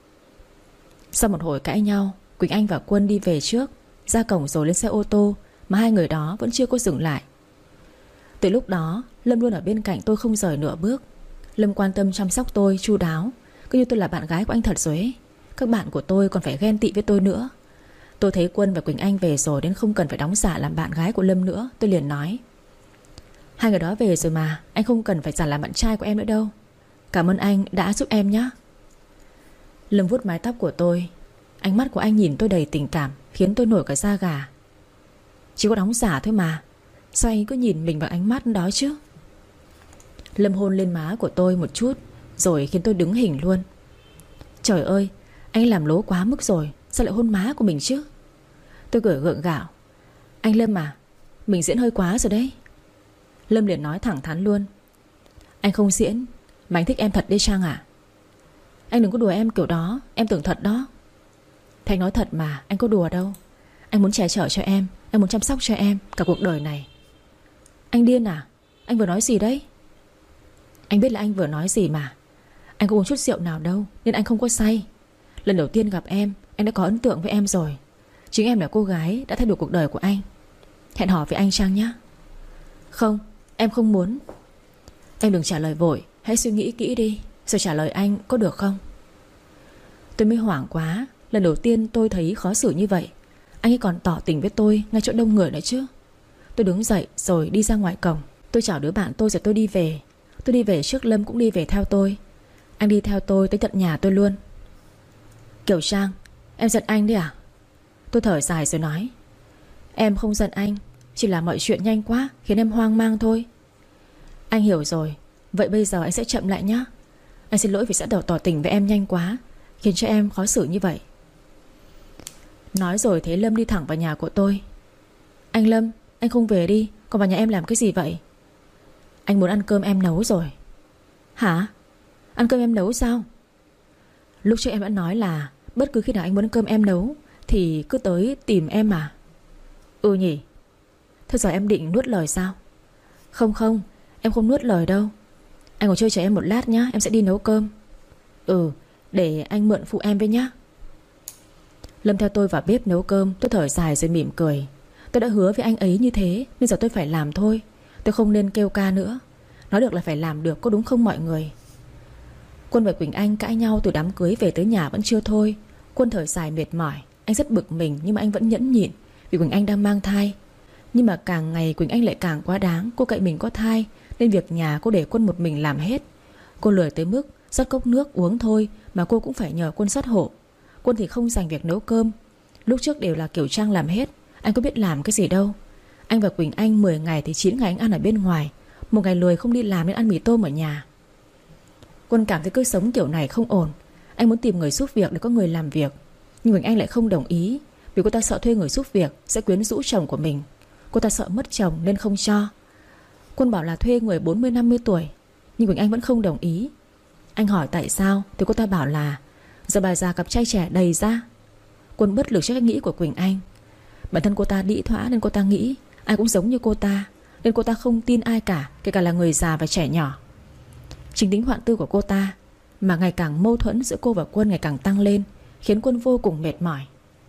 Sau một hồi cãi nhau, Quỳnh Anh và Quân đi về trước, ra cổng rồi lên xe ô tô mà hai người đó vẫn chưa có dừng lại. Từ lúc đó Lâm luôn ở bên cạnh tôi không rời nửa bước. Lâm quan tâm chăm sóc tôi chu đáo, cứ như tôi là bạn gái của anh thật rồi ấy. Các bạn của tôi còn phải ghen tị với tôi nữa. Tôi thấy Quân và Quỳnh Anh về rồi nên không cần phải đóng giả làm bạn gái của Lâm nữa. Tôi liền nói: Hai người đó về rồi mà, anh không cần phải giả làm bạn trai của em nữa đâu. Cảm ơn anh đã giúp em nhé. Lâm vuốt mái tóc của tôi. Ánh mắt của anh nhìn tôi đầy tình cảm, khiến tôi nổi cả da gà. Chỉ có đóng giả thôi mà, sao anh cứ nhìn mình bằng ánh mắt đó chứ? Lâm hôn lên má của tôi một chút, rồi khiến tôi đứng hình luôn. Trời ơi, anh làm lố quá mức rồi, sao lại hôn má của mình chứ? Tôi cười gượng gạo: Anh Lâm à, mình diễn hơi quá rồi đấy. Lâm liền nói thẳng thắn luôn: Anh không diễn, mà anh thích em thật đấy Trang à. Anh đừng có đùa em kiểu đó, em tưởng thật đó. Thì anh nói thật mà, anh có đùa đâu. Anh muốn che chở cho em, anh muốn chăm sóc cho em cả cuộc đời này. Anh điên à? Anh vừa nói gì đấy? Anh biết là anh vừa nói gì mà. Anh có uống chút rượu nào đâu, nên anh không có say. Lần đầu tiên gặp em, anh đã có ấn tượng với em rồi. Chính em là cô gái đã thay đổi cuộc đời của anh. Hẹn hò với anh Trang nhé. Không, em không muốn. Em đừng trả lời vội, hãy suy nghĩ kỹ đi rồi trả lời anh có được không? Tôi mới hoảng quá. Lần đầu tiên tôi thấy khó xử như vậy. Anh ấy còn tỏ tình với tôi ngay chỗ đông người nữa chứ. Tôi đứng dậy rồi đi ra ngoài cổng. Tôi chào đứa bạn tôi rồi tôi đi về. Tôi đi về trước Lâm cũng đi về theo tôi. Anh đi theo tôi tới tận nhà tôi luôn. Kiều Trang, em giận anh đấy à? Tôi thở dài rồi nói. Em không giận anh, chỉ là mọi chuyện nhanh quá khiến em hoang mang thôi. Anh hiểu rồi. Vậy bây giờ anh sẽ chậm lại nhé. Anh xin lỗi vì sẽ đầu tỏ tình với em nhanh quá, khiến cho em khó xử như vậy. Nói rồi thấy Lâm đi thẳng vào nhà của tôi. Anh Lâm, anh không về đi, còn vào nhà em làm cái gì vậy? Anh muốn ăn cơm em nấu rồi. Hả? Ăn cơm em nấu sao? Lúc trước em đã nói là bất cứ khi nào anh muốn ăn cơm em nấu thì cứ tới tìm em mà. Ừ nhỉ. Thế giờ em định nuốt lời sao? Không không, em không nuốt lời đâu. Anh còn chơi chờ em một lát nhá, em sẽ đi nấu cơm. Ừ, để anh mượn phụ em với nhá. Lâm theo tôi vào bếp nấu cơm. Tôi thở dài rồi mỉm cười. Tôi đã hứa với anh ấy như thế nên giờ tôi phải làm thôi. Tôi không nên kêu ca nữa. Nói được là phải làm được, có đúng không mọi người? Quân và Quỳnh Anh cãi nhau từ đám cưới về tới nhà vẫn chưa thôi. Quân thở dài mệt mỏi. Anh rất bực mình nhưng mà anh vẫn nhẫn nhịn vì Quỳnh Anh đang mang thai. Nhưng mà càng ngày Quỳnh Anh lại càng quá đáng. Cô cậy mình có thai nên việc nhà cô để Quân một mình làm hết. Cô lười tới mức rót cốc nước uống thôi mà cô cũng phải nhờ Quân rót hộ. Quân thì không dành việc nấu cơm. Lúc trước đều là Kiều Trang làm hết. Anh có biết làm cái gì đâu. Anh và Quỳnh Anh mười ngày thì chín ngày anh ăn ở bên ngoài. Một ngày lười không đi làm nên ăn mì tôm ở nhà. Quân cảm thấy cứ sống kiểu này không ổn. Anh muốn tìm người giúp việc để có người làm việc. Nhưng Quỳnh Anh lại không đồng ý. Vì cô ta sợ thuê người giúp việc sẽ quyến rũ chồng của mình. Cô ta sợ mất chồng nên không cho. Quân bảo là thuê người bốn mươi năm mươi tuổi. Nhưng Quỳnh Anh vẫn không đồng ý. Anh hỏi tại sao thì cô ta bảo là giờ bà già cặp trai trẻ đầy ra. Quân bất lực trước cách nghĩ của Quỳnh Anh. Bản thân cô ta đĩ thỏa nên cô ta nghĩ ai cũng giống như cô ta, nên cô ta không tin ai cả, kể cả là người già và trẻ nhỏ. Chính tính hoạn tư của cô ta mà ngày càng mâu thuẫn giữa cô và Quân ngày càng tăng lên, khiến Quân vô cùng mệt mỏi.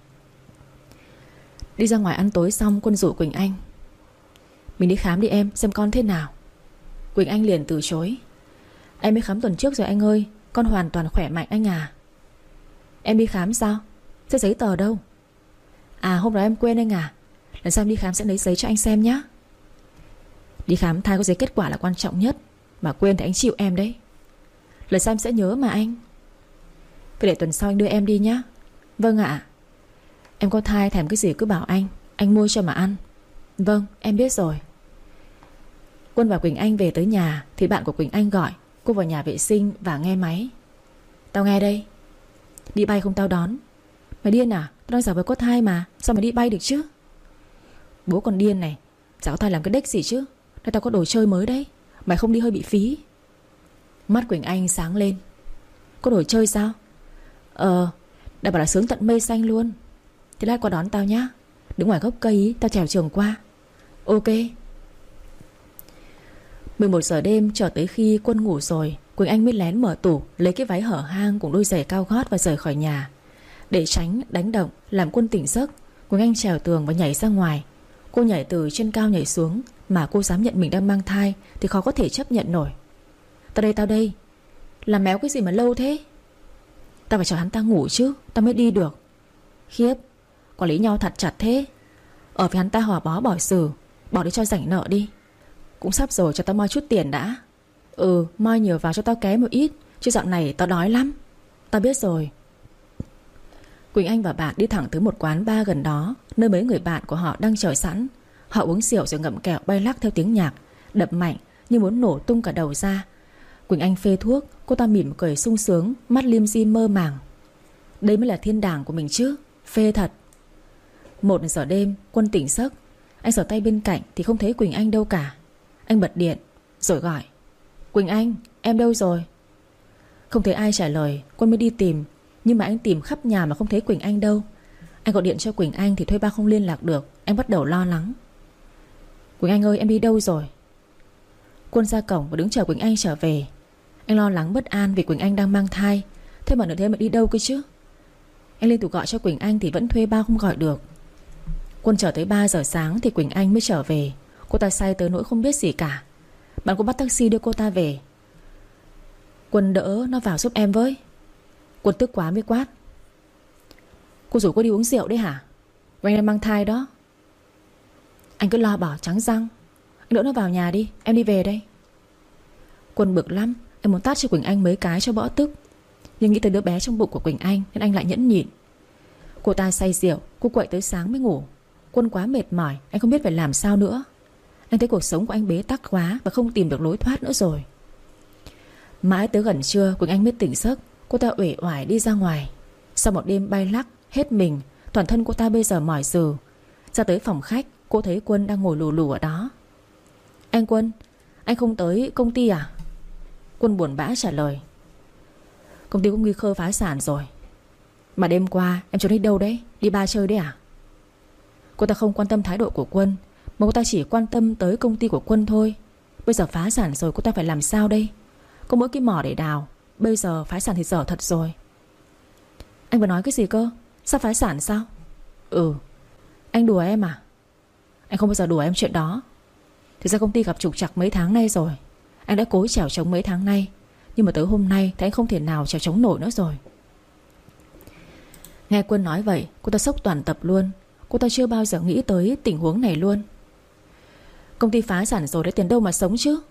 Đi ra ngoài ăn tối xong, Quân rủ Quỳnh Anh. Mình đi khám đi em, xem con thế nào. Quỳnh Anh liền từ chối. Em mới khám tuần trước rồi anh ơi, con hoàn toàn khỏe mạnh anh à. Em đi khám sao? Thế giấy tờ đâu? À hôm đó em quên anh à. Lần sau em đi khám sẽ lấy giấy cho anh xem nhé. Đi khám thai có giấy kết quả là quan trọng nhất. Mà quên thì anh chịu em đấy. Lần sau em sẽ nhớ mà anh. Vậy để tuần sau anh đưa em đi nhé. Vâng ạ. Em có thai thèm cái gì cứ bảo anh, anh mua cho mà ăn. Vâng em biết rồi. Quân và Quỳnh Anh về tới nhà thì bạn của Quỳnh Anh gọi. Cô vào nhà vệ sinh và nghe máy. Tao nghe đây. Đi bay không tao đón. Mày điên à? Tao đang giả vờ có thai mà, sao mày đi bay được chứ? Bố còn điên này. Giả có thai làm cái đếch gì chứ. Đây tao có đồ chơi mới đấy. Mày không đi hơi bị phí. Mắt Quỳnh Anh sáng lên. Có đồ chơi sao? Ờ, đã bảo là sướng tận mây xanh luôn. Thế lát qua đón tao nhá. Đứng ngoài gốc cây ý, tao trèo trường qua. Ok. mười một giờ đêm chờ tới khi Quân ngủ rồi, Quỳnh Anh mới lén mở tủ, lấy cái váy hở hang cùng đôi giày cao gót và rời khỏi nhà. Để tránh đánh động làm Quân tỉnh giấc, Quỳnh Anh trèo tường và nhảy ra ngoài. Cô nhảy từ trên cao nhảy xuống, mà cô dám nhận mình đang mang thai thì khó có thể chấp nhận nổi. Tao đây tao đây. Làm méo cái gì mà lâu thế? Tao phải chờ hắn ta ngủ chứ, tao mới đi được. Khiếp, quản lý nhau thật chặt thế. Ở với hắn ta hòa bó bỏ xử, bỏ đi cho rảnh nợ đi. Cũng sắp rồi, cho tao moi chút tiền đã. Ừ, moi nhiều vào cho tao ké một ít, chứ dạo này tao đói lắm. Tao biết rồi. Quỳnh Anh và bạn đi thẳng tới một quán bar gần đó, nơi mấy người bạn của họ đang chờ sẵn. Họ uống rượu rồi ngậm kẹo bay lắc theo tiếng nhạc, đập mạnh như muốn nổ tung cả đầu ra. Quỳnh Anh phê thuốc, cô ta mỉm cười sung sướng, mắt lim dim mơ màng. Đây mới là thiên đàng của mình chứ, phê thật. Một giờ đêm, Quân tỉnh giấc. Anh sờ tay bên cạnh thì không thấy Quỳnh Anh đâu cả. Anh bật điện rồi gọi. Quỳnh Anh, em đâu rồi? Không thấy ai trả lời, Quân mới đi tìm. Nhưng mà anh tìm khắp nhà mà không thấy Quỳnh Anh đâu. Anh gọi điện cho Quỳnh Anh thì thuê bao không liên lạc được. Anh bắt đầu lo lắng. Quỳnh Anh ơi, em đi đâu rồi? Quân ra cổng và đứng chờ Quỳnh Anh trở về. Anh lo lắng bất an vì Quỳnh Anh đang mang thai. Thế mà nửa đêm mà đi đâu cơ chứ? Anh liên tục gọi cho Quỳnh Anh thì vẫn thuê bao không gọi được. Quân chờ tới ba giờ sáng thì Quỳnh Anh mới trở về. Cô ta say tới nỗi không biết gì cả. Bạn cô bắt taxi đưa cô ta về. Quân đỡ nó vào giúp em với. Quân tức quá mới quát: cô rủ cô đi uống rượu đấy hả? Anh đang mang thai đó. Anh cứ lo bỏ trắng răng. Anh đỡ nó vào nhà đi, em đi về đây. Quân bực lắm. Em muốn tát cho Quỳnh Anh mấy cái cho bõ tức, nhưng nghĩ tới đứa bé trong bụng của Quỳnh Anh nên anh lại nhẫn nhịn. Cô ta say rượu, cô quậy tới sáng mới ngủ. Quân quá mệt mỏi, anh không biết phải làm sao nữa. Anh thấy cuộc sống của anh bế tắc quá và không tìm được lối thoát nữa rồi. Mãi tới gần trưa Quỳnh Anh mới tỉnh giấc. Cô ta uể oải đi ra ngoài. Sau một đêm bay lắc hết mình, toàn thân cô ta bây giờ mỏi rừ. Ra tới phòng khách, cô thấy Quân đang ngồi lù lù ở đó. Anh Quân, anh không tới công ty à? Quân buồn bã trả lời: công ty có nguy cơ phá sản rồi. Mà đêm qua em trốn đi đâu đấy? Đi bar chơi đấy à? Cô ta không quan tâm thái độ của Quân, mà cô ta chỉ quan tâm tới công ty của Quân thôi. Bây giờ phá sản rồi cô ta phải làm sao đây? Có mỗi cái mỏ để đào. Bây giờ phá sản thì dở thật rồi. Anh vừa nói cái gì cơ? Sao phá sản sao? Ừ. Anh đùa em à? Anh không bao giờ đùa em chuyện đó. Thực ra công ty gặp trục trặc mấy tháng nay rồi. Anh đã cố chèo chống mấy tháng nay, nhưng mà tới hôm nay thì anh không thể nào chèo chống nổi nữa rồi. Nghe Quân nói vậy, cô ta sốc toàn tập luôn. Cô ta chưa bao giờ nghĩ tới tình huống này luôn. Công ty phá sản rồi đấy, tiền đâu mà sống chứ?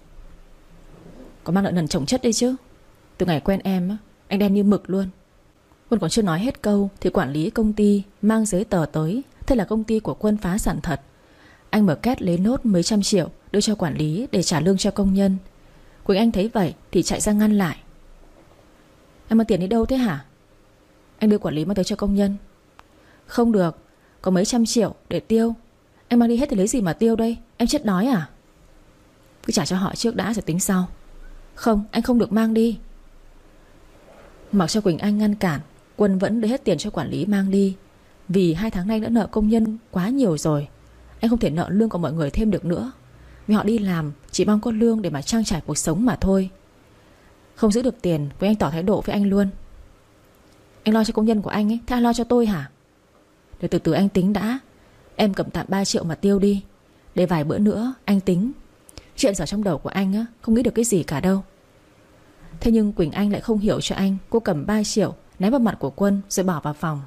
Có mang nợ nần chồng chất đây chứ. Từ ngày quen em, anh đen như mực luôn. Quân còn chưa nói hết câu thì quản lý công ty mang giấy tờ tới. Thế là công ty của Quân phá sản thật. Anh mở két lấy nốt mấy trăm triệu đưa cho quản lý để trả lương cho công nhân. Quỳnh Anh thấy vậy thì chạy ra ngăn lại. Em mang tiền đi đâu thế hả? Anh đưa quản lý mang tới cho công nhân. Không được, có mấy trăm triệu để tiêu. Em mang đi hết thì lấy gì mà tiêu đây? Em chết đói à? Cứ trả cho họ trước đã rồi tính sau. Không, anh không được mang đi. Mặc cho Quỳnh Anh ngăn cản, Quân vẫn đưa hết tiền cho quản lý mang đi. Vì hai tháng nay đã nợ công nhân quá nhiều rồi. Anh không thể nợ lương của mọi người thêm được nữa. Vì họ đi làm chỉ mong có lương để mà trang trải cuộc sống mà thôi. Không giữ được tiền, với anh tỏ thái độ với anh luôn. Anh lo cho công nhân của anh ấy, thế anh lo cho tôi hả? Để từ từ anh tính đã. Em cầm tạm ba triệu mà tiêu đi. Để vài bữa nữa anh tính. Chuyện ở trong đầu của anh á, không nghĩ được cái gì cả đâu. Thế nhưng Quỳnh Anh lại không hiểu cho anh. Cô cầm ba triệu ném vào mặt của Quân rồi bỏ vào phòng.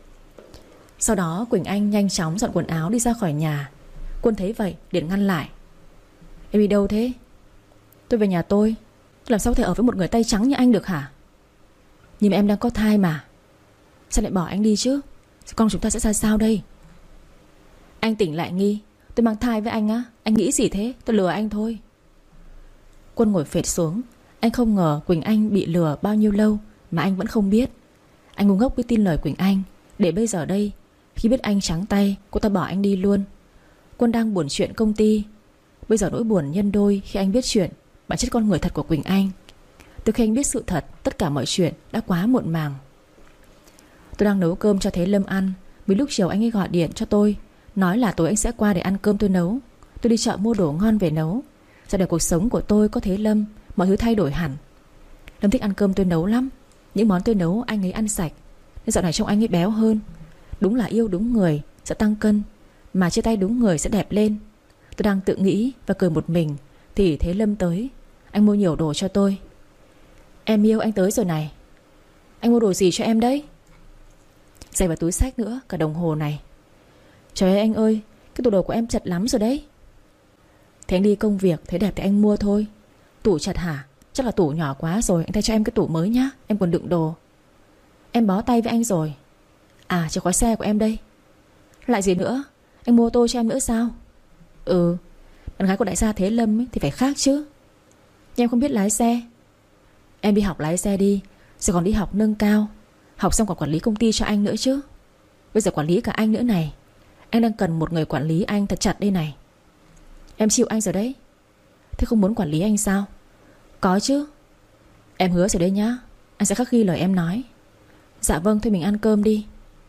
Sau đó Quỳnh Anh nhanh chóng dọn quần áo đi ra khỏi nhà. Quân thấy vậy liền ngăn lại. Em đi đâu thế? Tôi về nhà tôi. Làm sao có thể ở với một người tay trắng như anh được hả? Nhưng mà em đang có thai mà. Sao lại bỏ anh đi chứ? Con chúng ta sẽ ra sao đây? Anh tỉnh lại nghi. Tôi mang thai với anh á? Anh nghĩ gì thế? Tôi lừa anh thôi. Quân ngồi phệt xuống. Anh không ngờ Quỳnh Anh bị lừa bao nhiêu lâu mà anh vẫn không biết. Anh ngu ngốc với tin lời Quỳnh Anh. Để bây giờ đây, khi biết anh trắng tay, cô ta bỏ anh đi luôn. Quân đang buồn chuyện công ty. Bây giờ nỗi buồn nhân đôi khi anh biết chuyện bản chất con người thật của Quỳnh Anh. Từ khi anh biết sự thật, tất cả mọi chuyện đã quá muộn màng. Tôi đang nấu cơm cho Thế Lâm ăn. Vì lúc chiều anh ấy gọi điện cho tôi, nói là tối anh sẽ qua để ăn cơm tôi nấu. Tôi đi chợ mua đồ ngon về nấu. Giờ để cuộc sống của tôi có Thế Lâm, mọi thứ thay đổi hẳn. Lâm thích ăn cơm tôi nấu lắm. Những món tôi nấu anh ấy ăn sạch, nên dạo này trông anh ấy béo hơn. Đúng là yêu đúng người sẽ tăng cân, mà chia tay đúng người sẽ đẹp lên. Tôi đang tự nghĩ và cười một mình thì Thế Lâm tới. Anh mua nhiều đồ cho tôi. Em yêu, anh tới rồi này. Anh mua đồ gì cho em đấy? Giày và túi xách nữa, cả đồng hồ này. Trời ơi anh ơi, cái tủ đồ của em chật lắm rồi đấy. Thế anh đi công việc thấy đẹp thì anh mua thôi. Tủ chật hả? Chắc là tủ nhỏ quá rồi. Anh thay cho em cái tủ mới nhá. Em còn đựng đồ. Em bó tay với anh rồi. À, chìa khóa xe của em đây. Lại gì nữa? Anh mua ô tô cho em nữa sao? Ừ, bạn gái của đại gia Thế Lâm ấy, thì phải khác chứ. Nhưng em không biết lái xe. Em đi học lái xe đi, rồi còn đi học nâng cao. Học xong còn quản lý công ty cho anh nữa chứ. Bây giờ quản lý cả anh nữa này. Anh đang cần một người quản lý anh thật chặt đây này. Em chịu anh rồi đấy. Thế không muốn quản lý anh sao? Có chứ. Em hứa rồi đấy nhá. Anh sẽ khắc ghi lời em nói. Dạ vâng, thôi mình ăn cơm đi.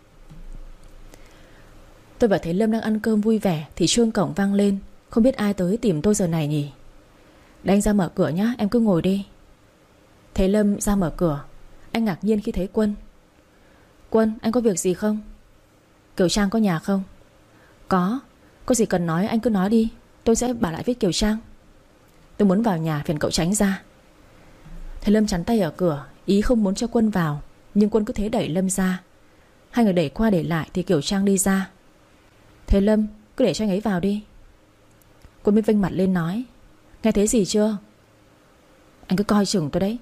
Tôi và Thế Lâm đang ăn cơm vui vẻ thì chuông cổng vang lên. Không biết ai tới tìm tôi giờ này nhỉ. Để anh ra mở cửa nhá, em cứ ngồi đi. Thế Lâm ra mở cửa. Anh ngạc nhiên khi thấy Quân. Quân, anh có việc gì không? Kiều Trang có nhà không? Có, có gì cần nói anh cứ nói đi, tôi sẽ bảo lại với Kiều Trang. Tôi muốn vào nhà, phiền cậu tránh ra. Thầy Lâm chắn tay ở cửa, ý không muốn cho Quân vào, nhưng Quân cứ thế đẩy Lâm ra. Hai người đẩy qua đẩy lại thì Kiều Trang đi ra. Thầy Lâm, cứ để cho anh ấy vào đi. Quân mới vênh mặt lên nói, nghe thấy gì chưa? Anh cứ coi chừng tôi đấy.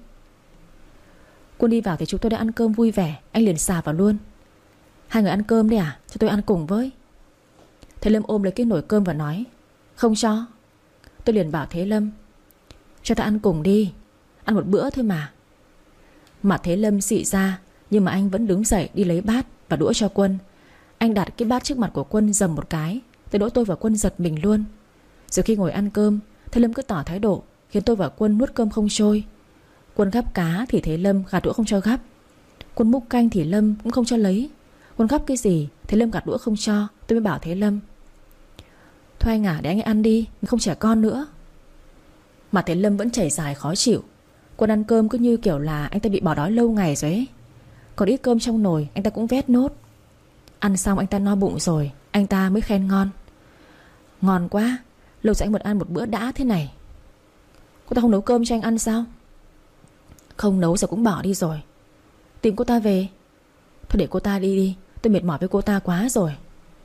Quân đi vào thì chúng tôi đã ăn cơm vui vẻ, anh liền xà vào luôn. Hai người ăn cơm đi à? Cho tôi ăn cùng với. Thầy Lâm ôm lấy cái nồi cơm và nói, không cho. Tôi liền bảo Thế Lâm, cho ta ăn cùng đi, ăn một bữa thôi mà. Mặt Thế Lâm xị ra, nhưng mà anh vẫn đứng dậy đi lấy bát và đũa cho Quân. Anh đặt cái bát trước mặt của Quân dầm một cái, tới nỗi tôi và Quân giật mình luôn. Rồi khi ngồi ăn cơm, Thế Lâm cứ tỏ thái độ, khiến tôi và Quân nuốt cơm không trôi. Quân gắp cá thì Thế Lâm gạt đũa không cho gắp. Quân múc canh thì Lâm cũng không cho lấy. Quân gắp cái gì Thế Lâm gạt đũa không cho. Tôi mới bảo Thế Lâm, thôi anh à, để anh ấy ăn đi, mình không trẻ con nữa. Mà Thế Lâm vẫn chảy dài khó chịu. Quân ăn cơm cứ như kiểu là anh ta bị bỏ đói lâu ngày rồi ấy. Còn ít cơm trong nồi anh ta cũng vét nốt. Ăn xong anh ta no bụng rồi, anh ta mới khen ngon. Ngon quá, lâu rồi anh một ăn một bữa đã thế này. Cô ta không nấu cơm cho anh ăn sao? Không nấu rồi cũng bỏ đi rồi. Tìm cô ta về. Thôi để cô ta đi đi, tôi mệt mỏi với cô ta quá rồi.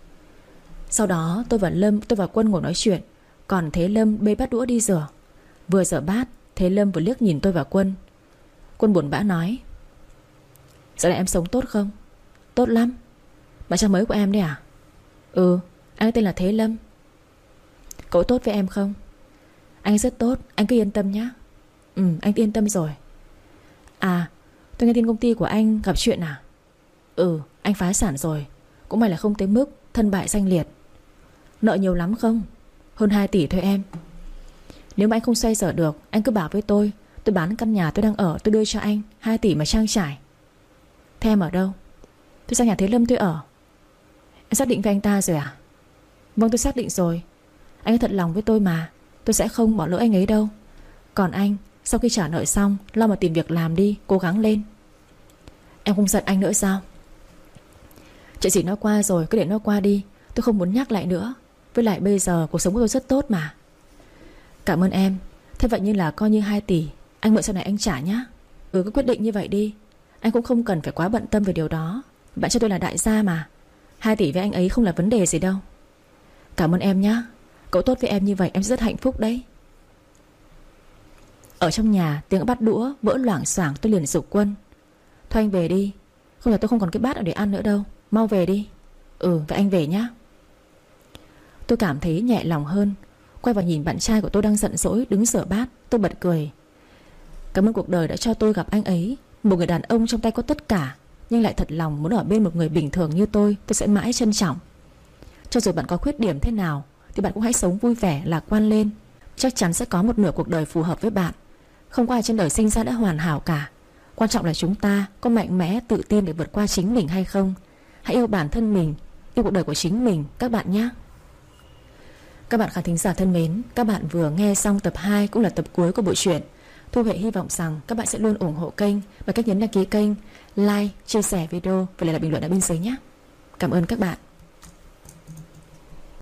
Sau đó tôi và Lâm, tôi và Quân ngồi nói chuyện, còn Thế Lâm bê bát đũa đi rửa. Vừa rửa bát, Thế Lâm vừa liếc nhìn tôi và Quân. Quân buồn bã nói, dạo này em sống tốt không? Tốt lắm. Bạn trai mới của em đấy à? Ừ, anh tên là Thế Lâm. Cậu tốt với em không? Anh rất tốt, anh cứ yên tâm nhé. Ừ, anh yên tâm rồi. À, tôi nghe tin công ty của anh gặp chuyện à? Ừ, anh phá sản rồi. Cũng may là không tới mức thân bại danh liệt. Nợ nhiều lắm không? Hơn hai tỷ thôi em. Nếu mà anh không xoay sở được, anh cứ bảo với tôi, tôi bán căn nhà tôi đang ở, tôi đưa cho anh hai tỷ mà trang trải. Thế em ở đâu? Tôi sang nhà Thế Lâm tôi ở. Em xác định với anh ta rồi à? Vâng, tôi xác định rồi. Anh ấy thật lòng với tôi mà, tôi sẽ không bỏ lỡ anh ấy đâu. Còn anh, sau khi trả nợ xong, lo mà tìm việc làm đi, cố gắng lên. Em không giận anh nữa sao? Chuyện gì nó qua rồi, cứ để nó qua đi. Tôi không muốn nhắc lại nữa. Với lại bây giờ cuộc sống của tôi rất tốt mà. Cảm ơn em. Thế vậy như là coi như hai tỷ anh mượn sau này anh trả nhá. Ừ, cứ quyết định như vậy đi. Anh cũng không cần phải quá bận tâm về điều đó. Bạn cho tôi là đại gia mà. Hai tỷ với anh ấy không là vấn đề gì đâu. Cảm ơn em nhá. Cậu tốt với em như vậy em rất hạnh phúc đấy. Ở trong nhà tiếng bát đũa vỡ loảng xoảng, tôi liền giục Quân, thôi anh về đi, không là tôi không còn cái bát ở để ăn nữa đâu. Mau về đi. Ừ, vậy anh về nhá. Tôi cảm thấy nhẹ lòng hơn. Quay vào nhìn bạn trai của tôi đang giận dỗi đứng rửa bát, tôi bật cười. Cảm ơn cuộc đời đã cho tôi gặp anh ấy. Một người đàn ông trong tay có tất cả, nhưng lại thật lòng muốn ở bên một người bình thường như tôi. Tôi sẽ mãi trân trọng. Cho dù bạn có khuyết điểm thế nào thì bạn cũng hãy sống vui vẻ, lạc quan lên. Chắc chắn sẽ có một nửa cuộc đời phù hợp với bạn. Không có ai trên đời sinh ra đã hoàn hảo cả. Quan trọng là chúng ta có mạnh mẽ, tự tin để vượt qua chính mình hay không. Hãy yêu bản thân mình, yêu cuộc đời của chính mình các bạn nhé. Các bạn khán thính giả thân mến, các bạn vừa nghe xong tập hai cũng là tập cuối của bộ truyện. Thu Huệ hy vọng rằng các bạn sẽ luôn ủng hộ kênh bằng cách nhấn đăng ký kênh, like, chia sẻ video và để lại bình luận ở bên dưới nhé. Cảm ơn các bạn.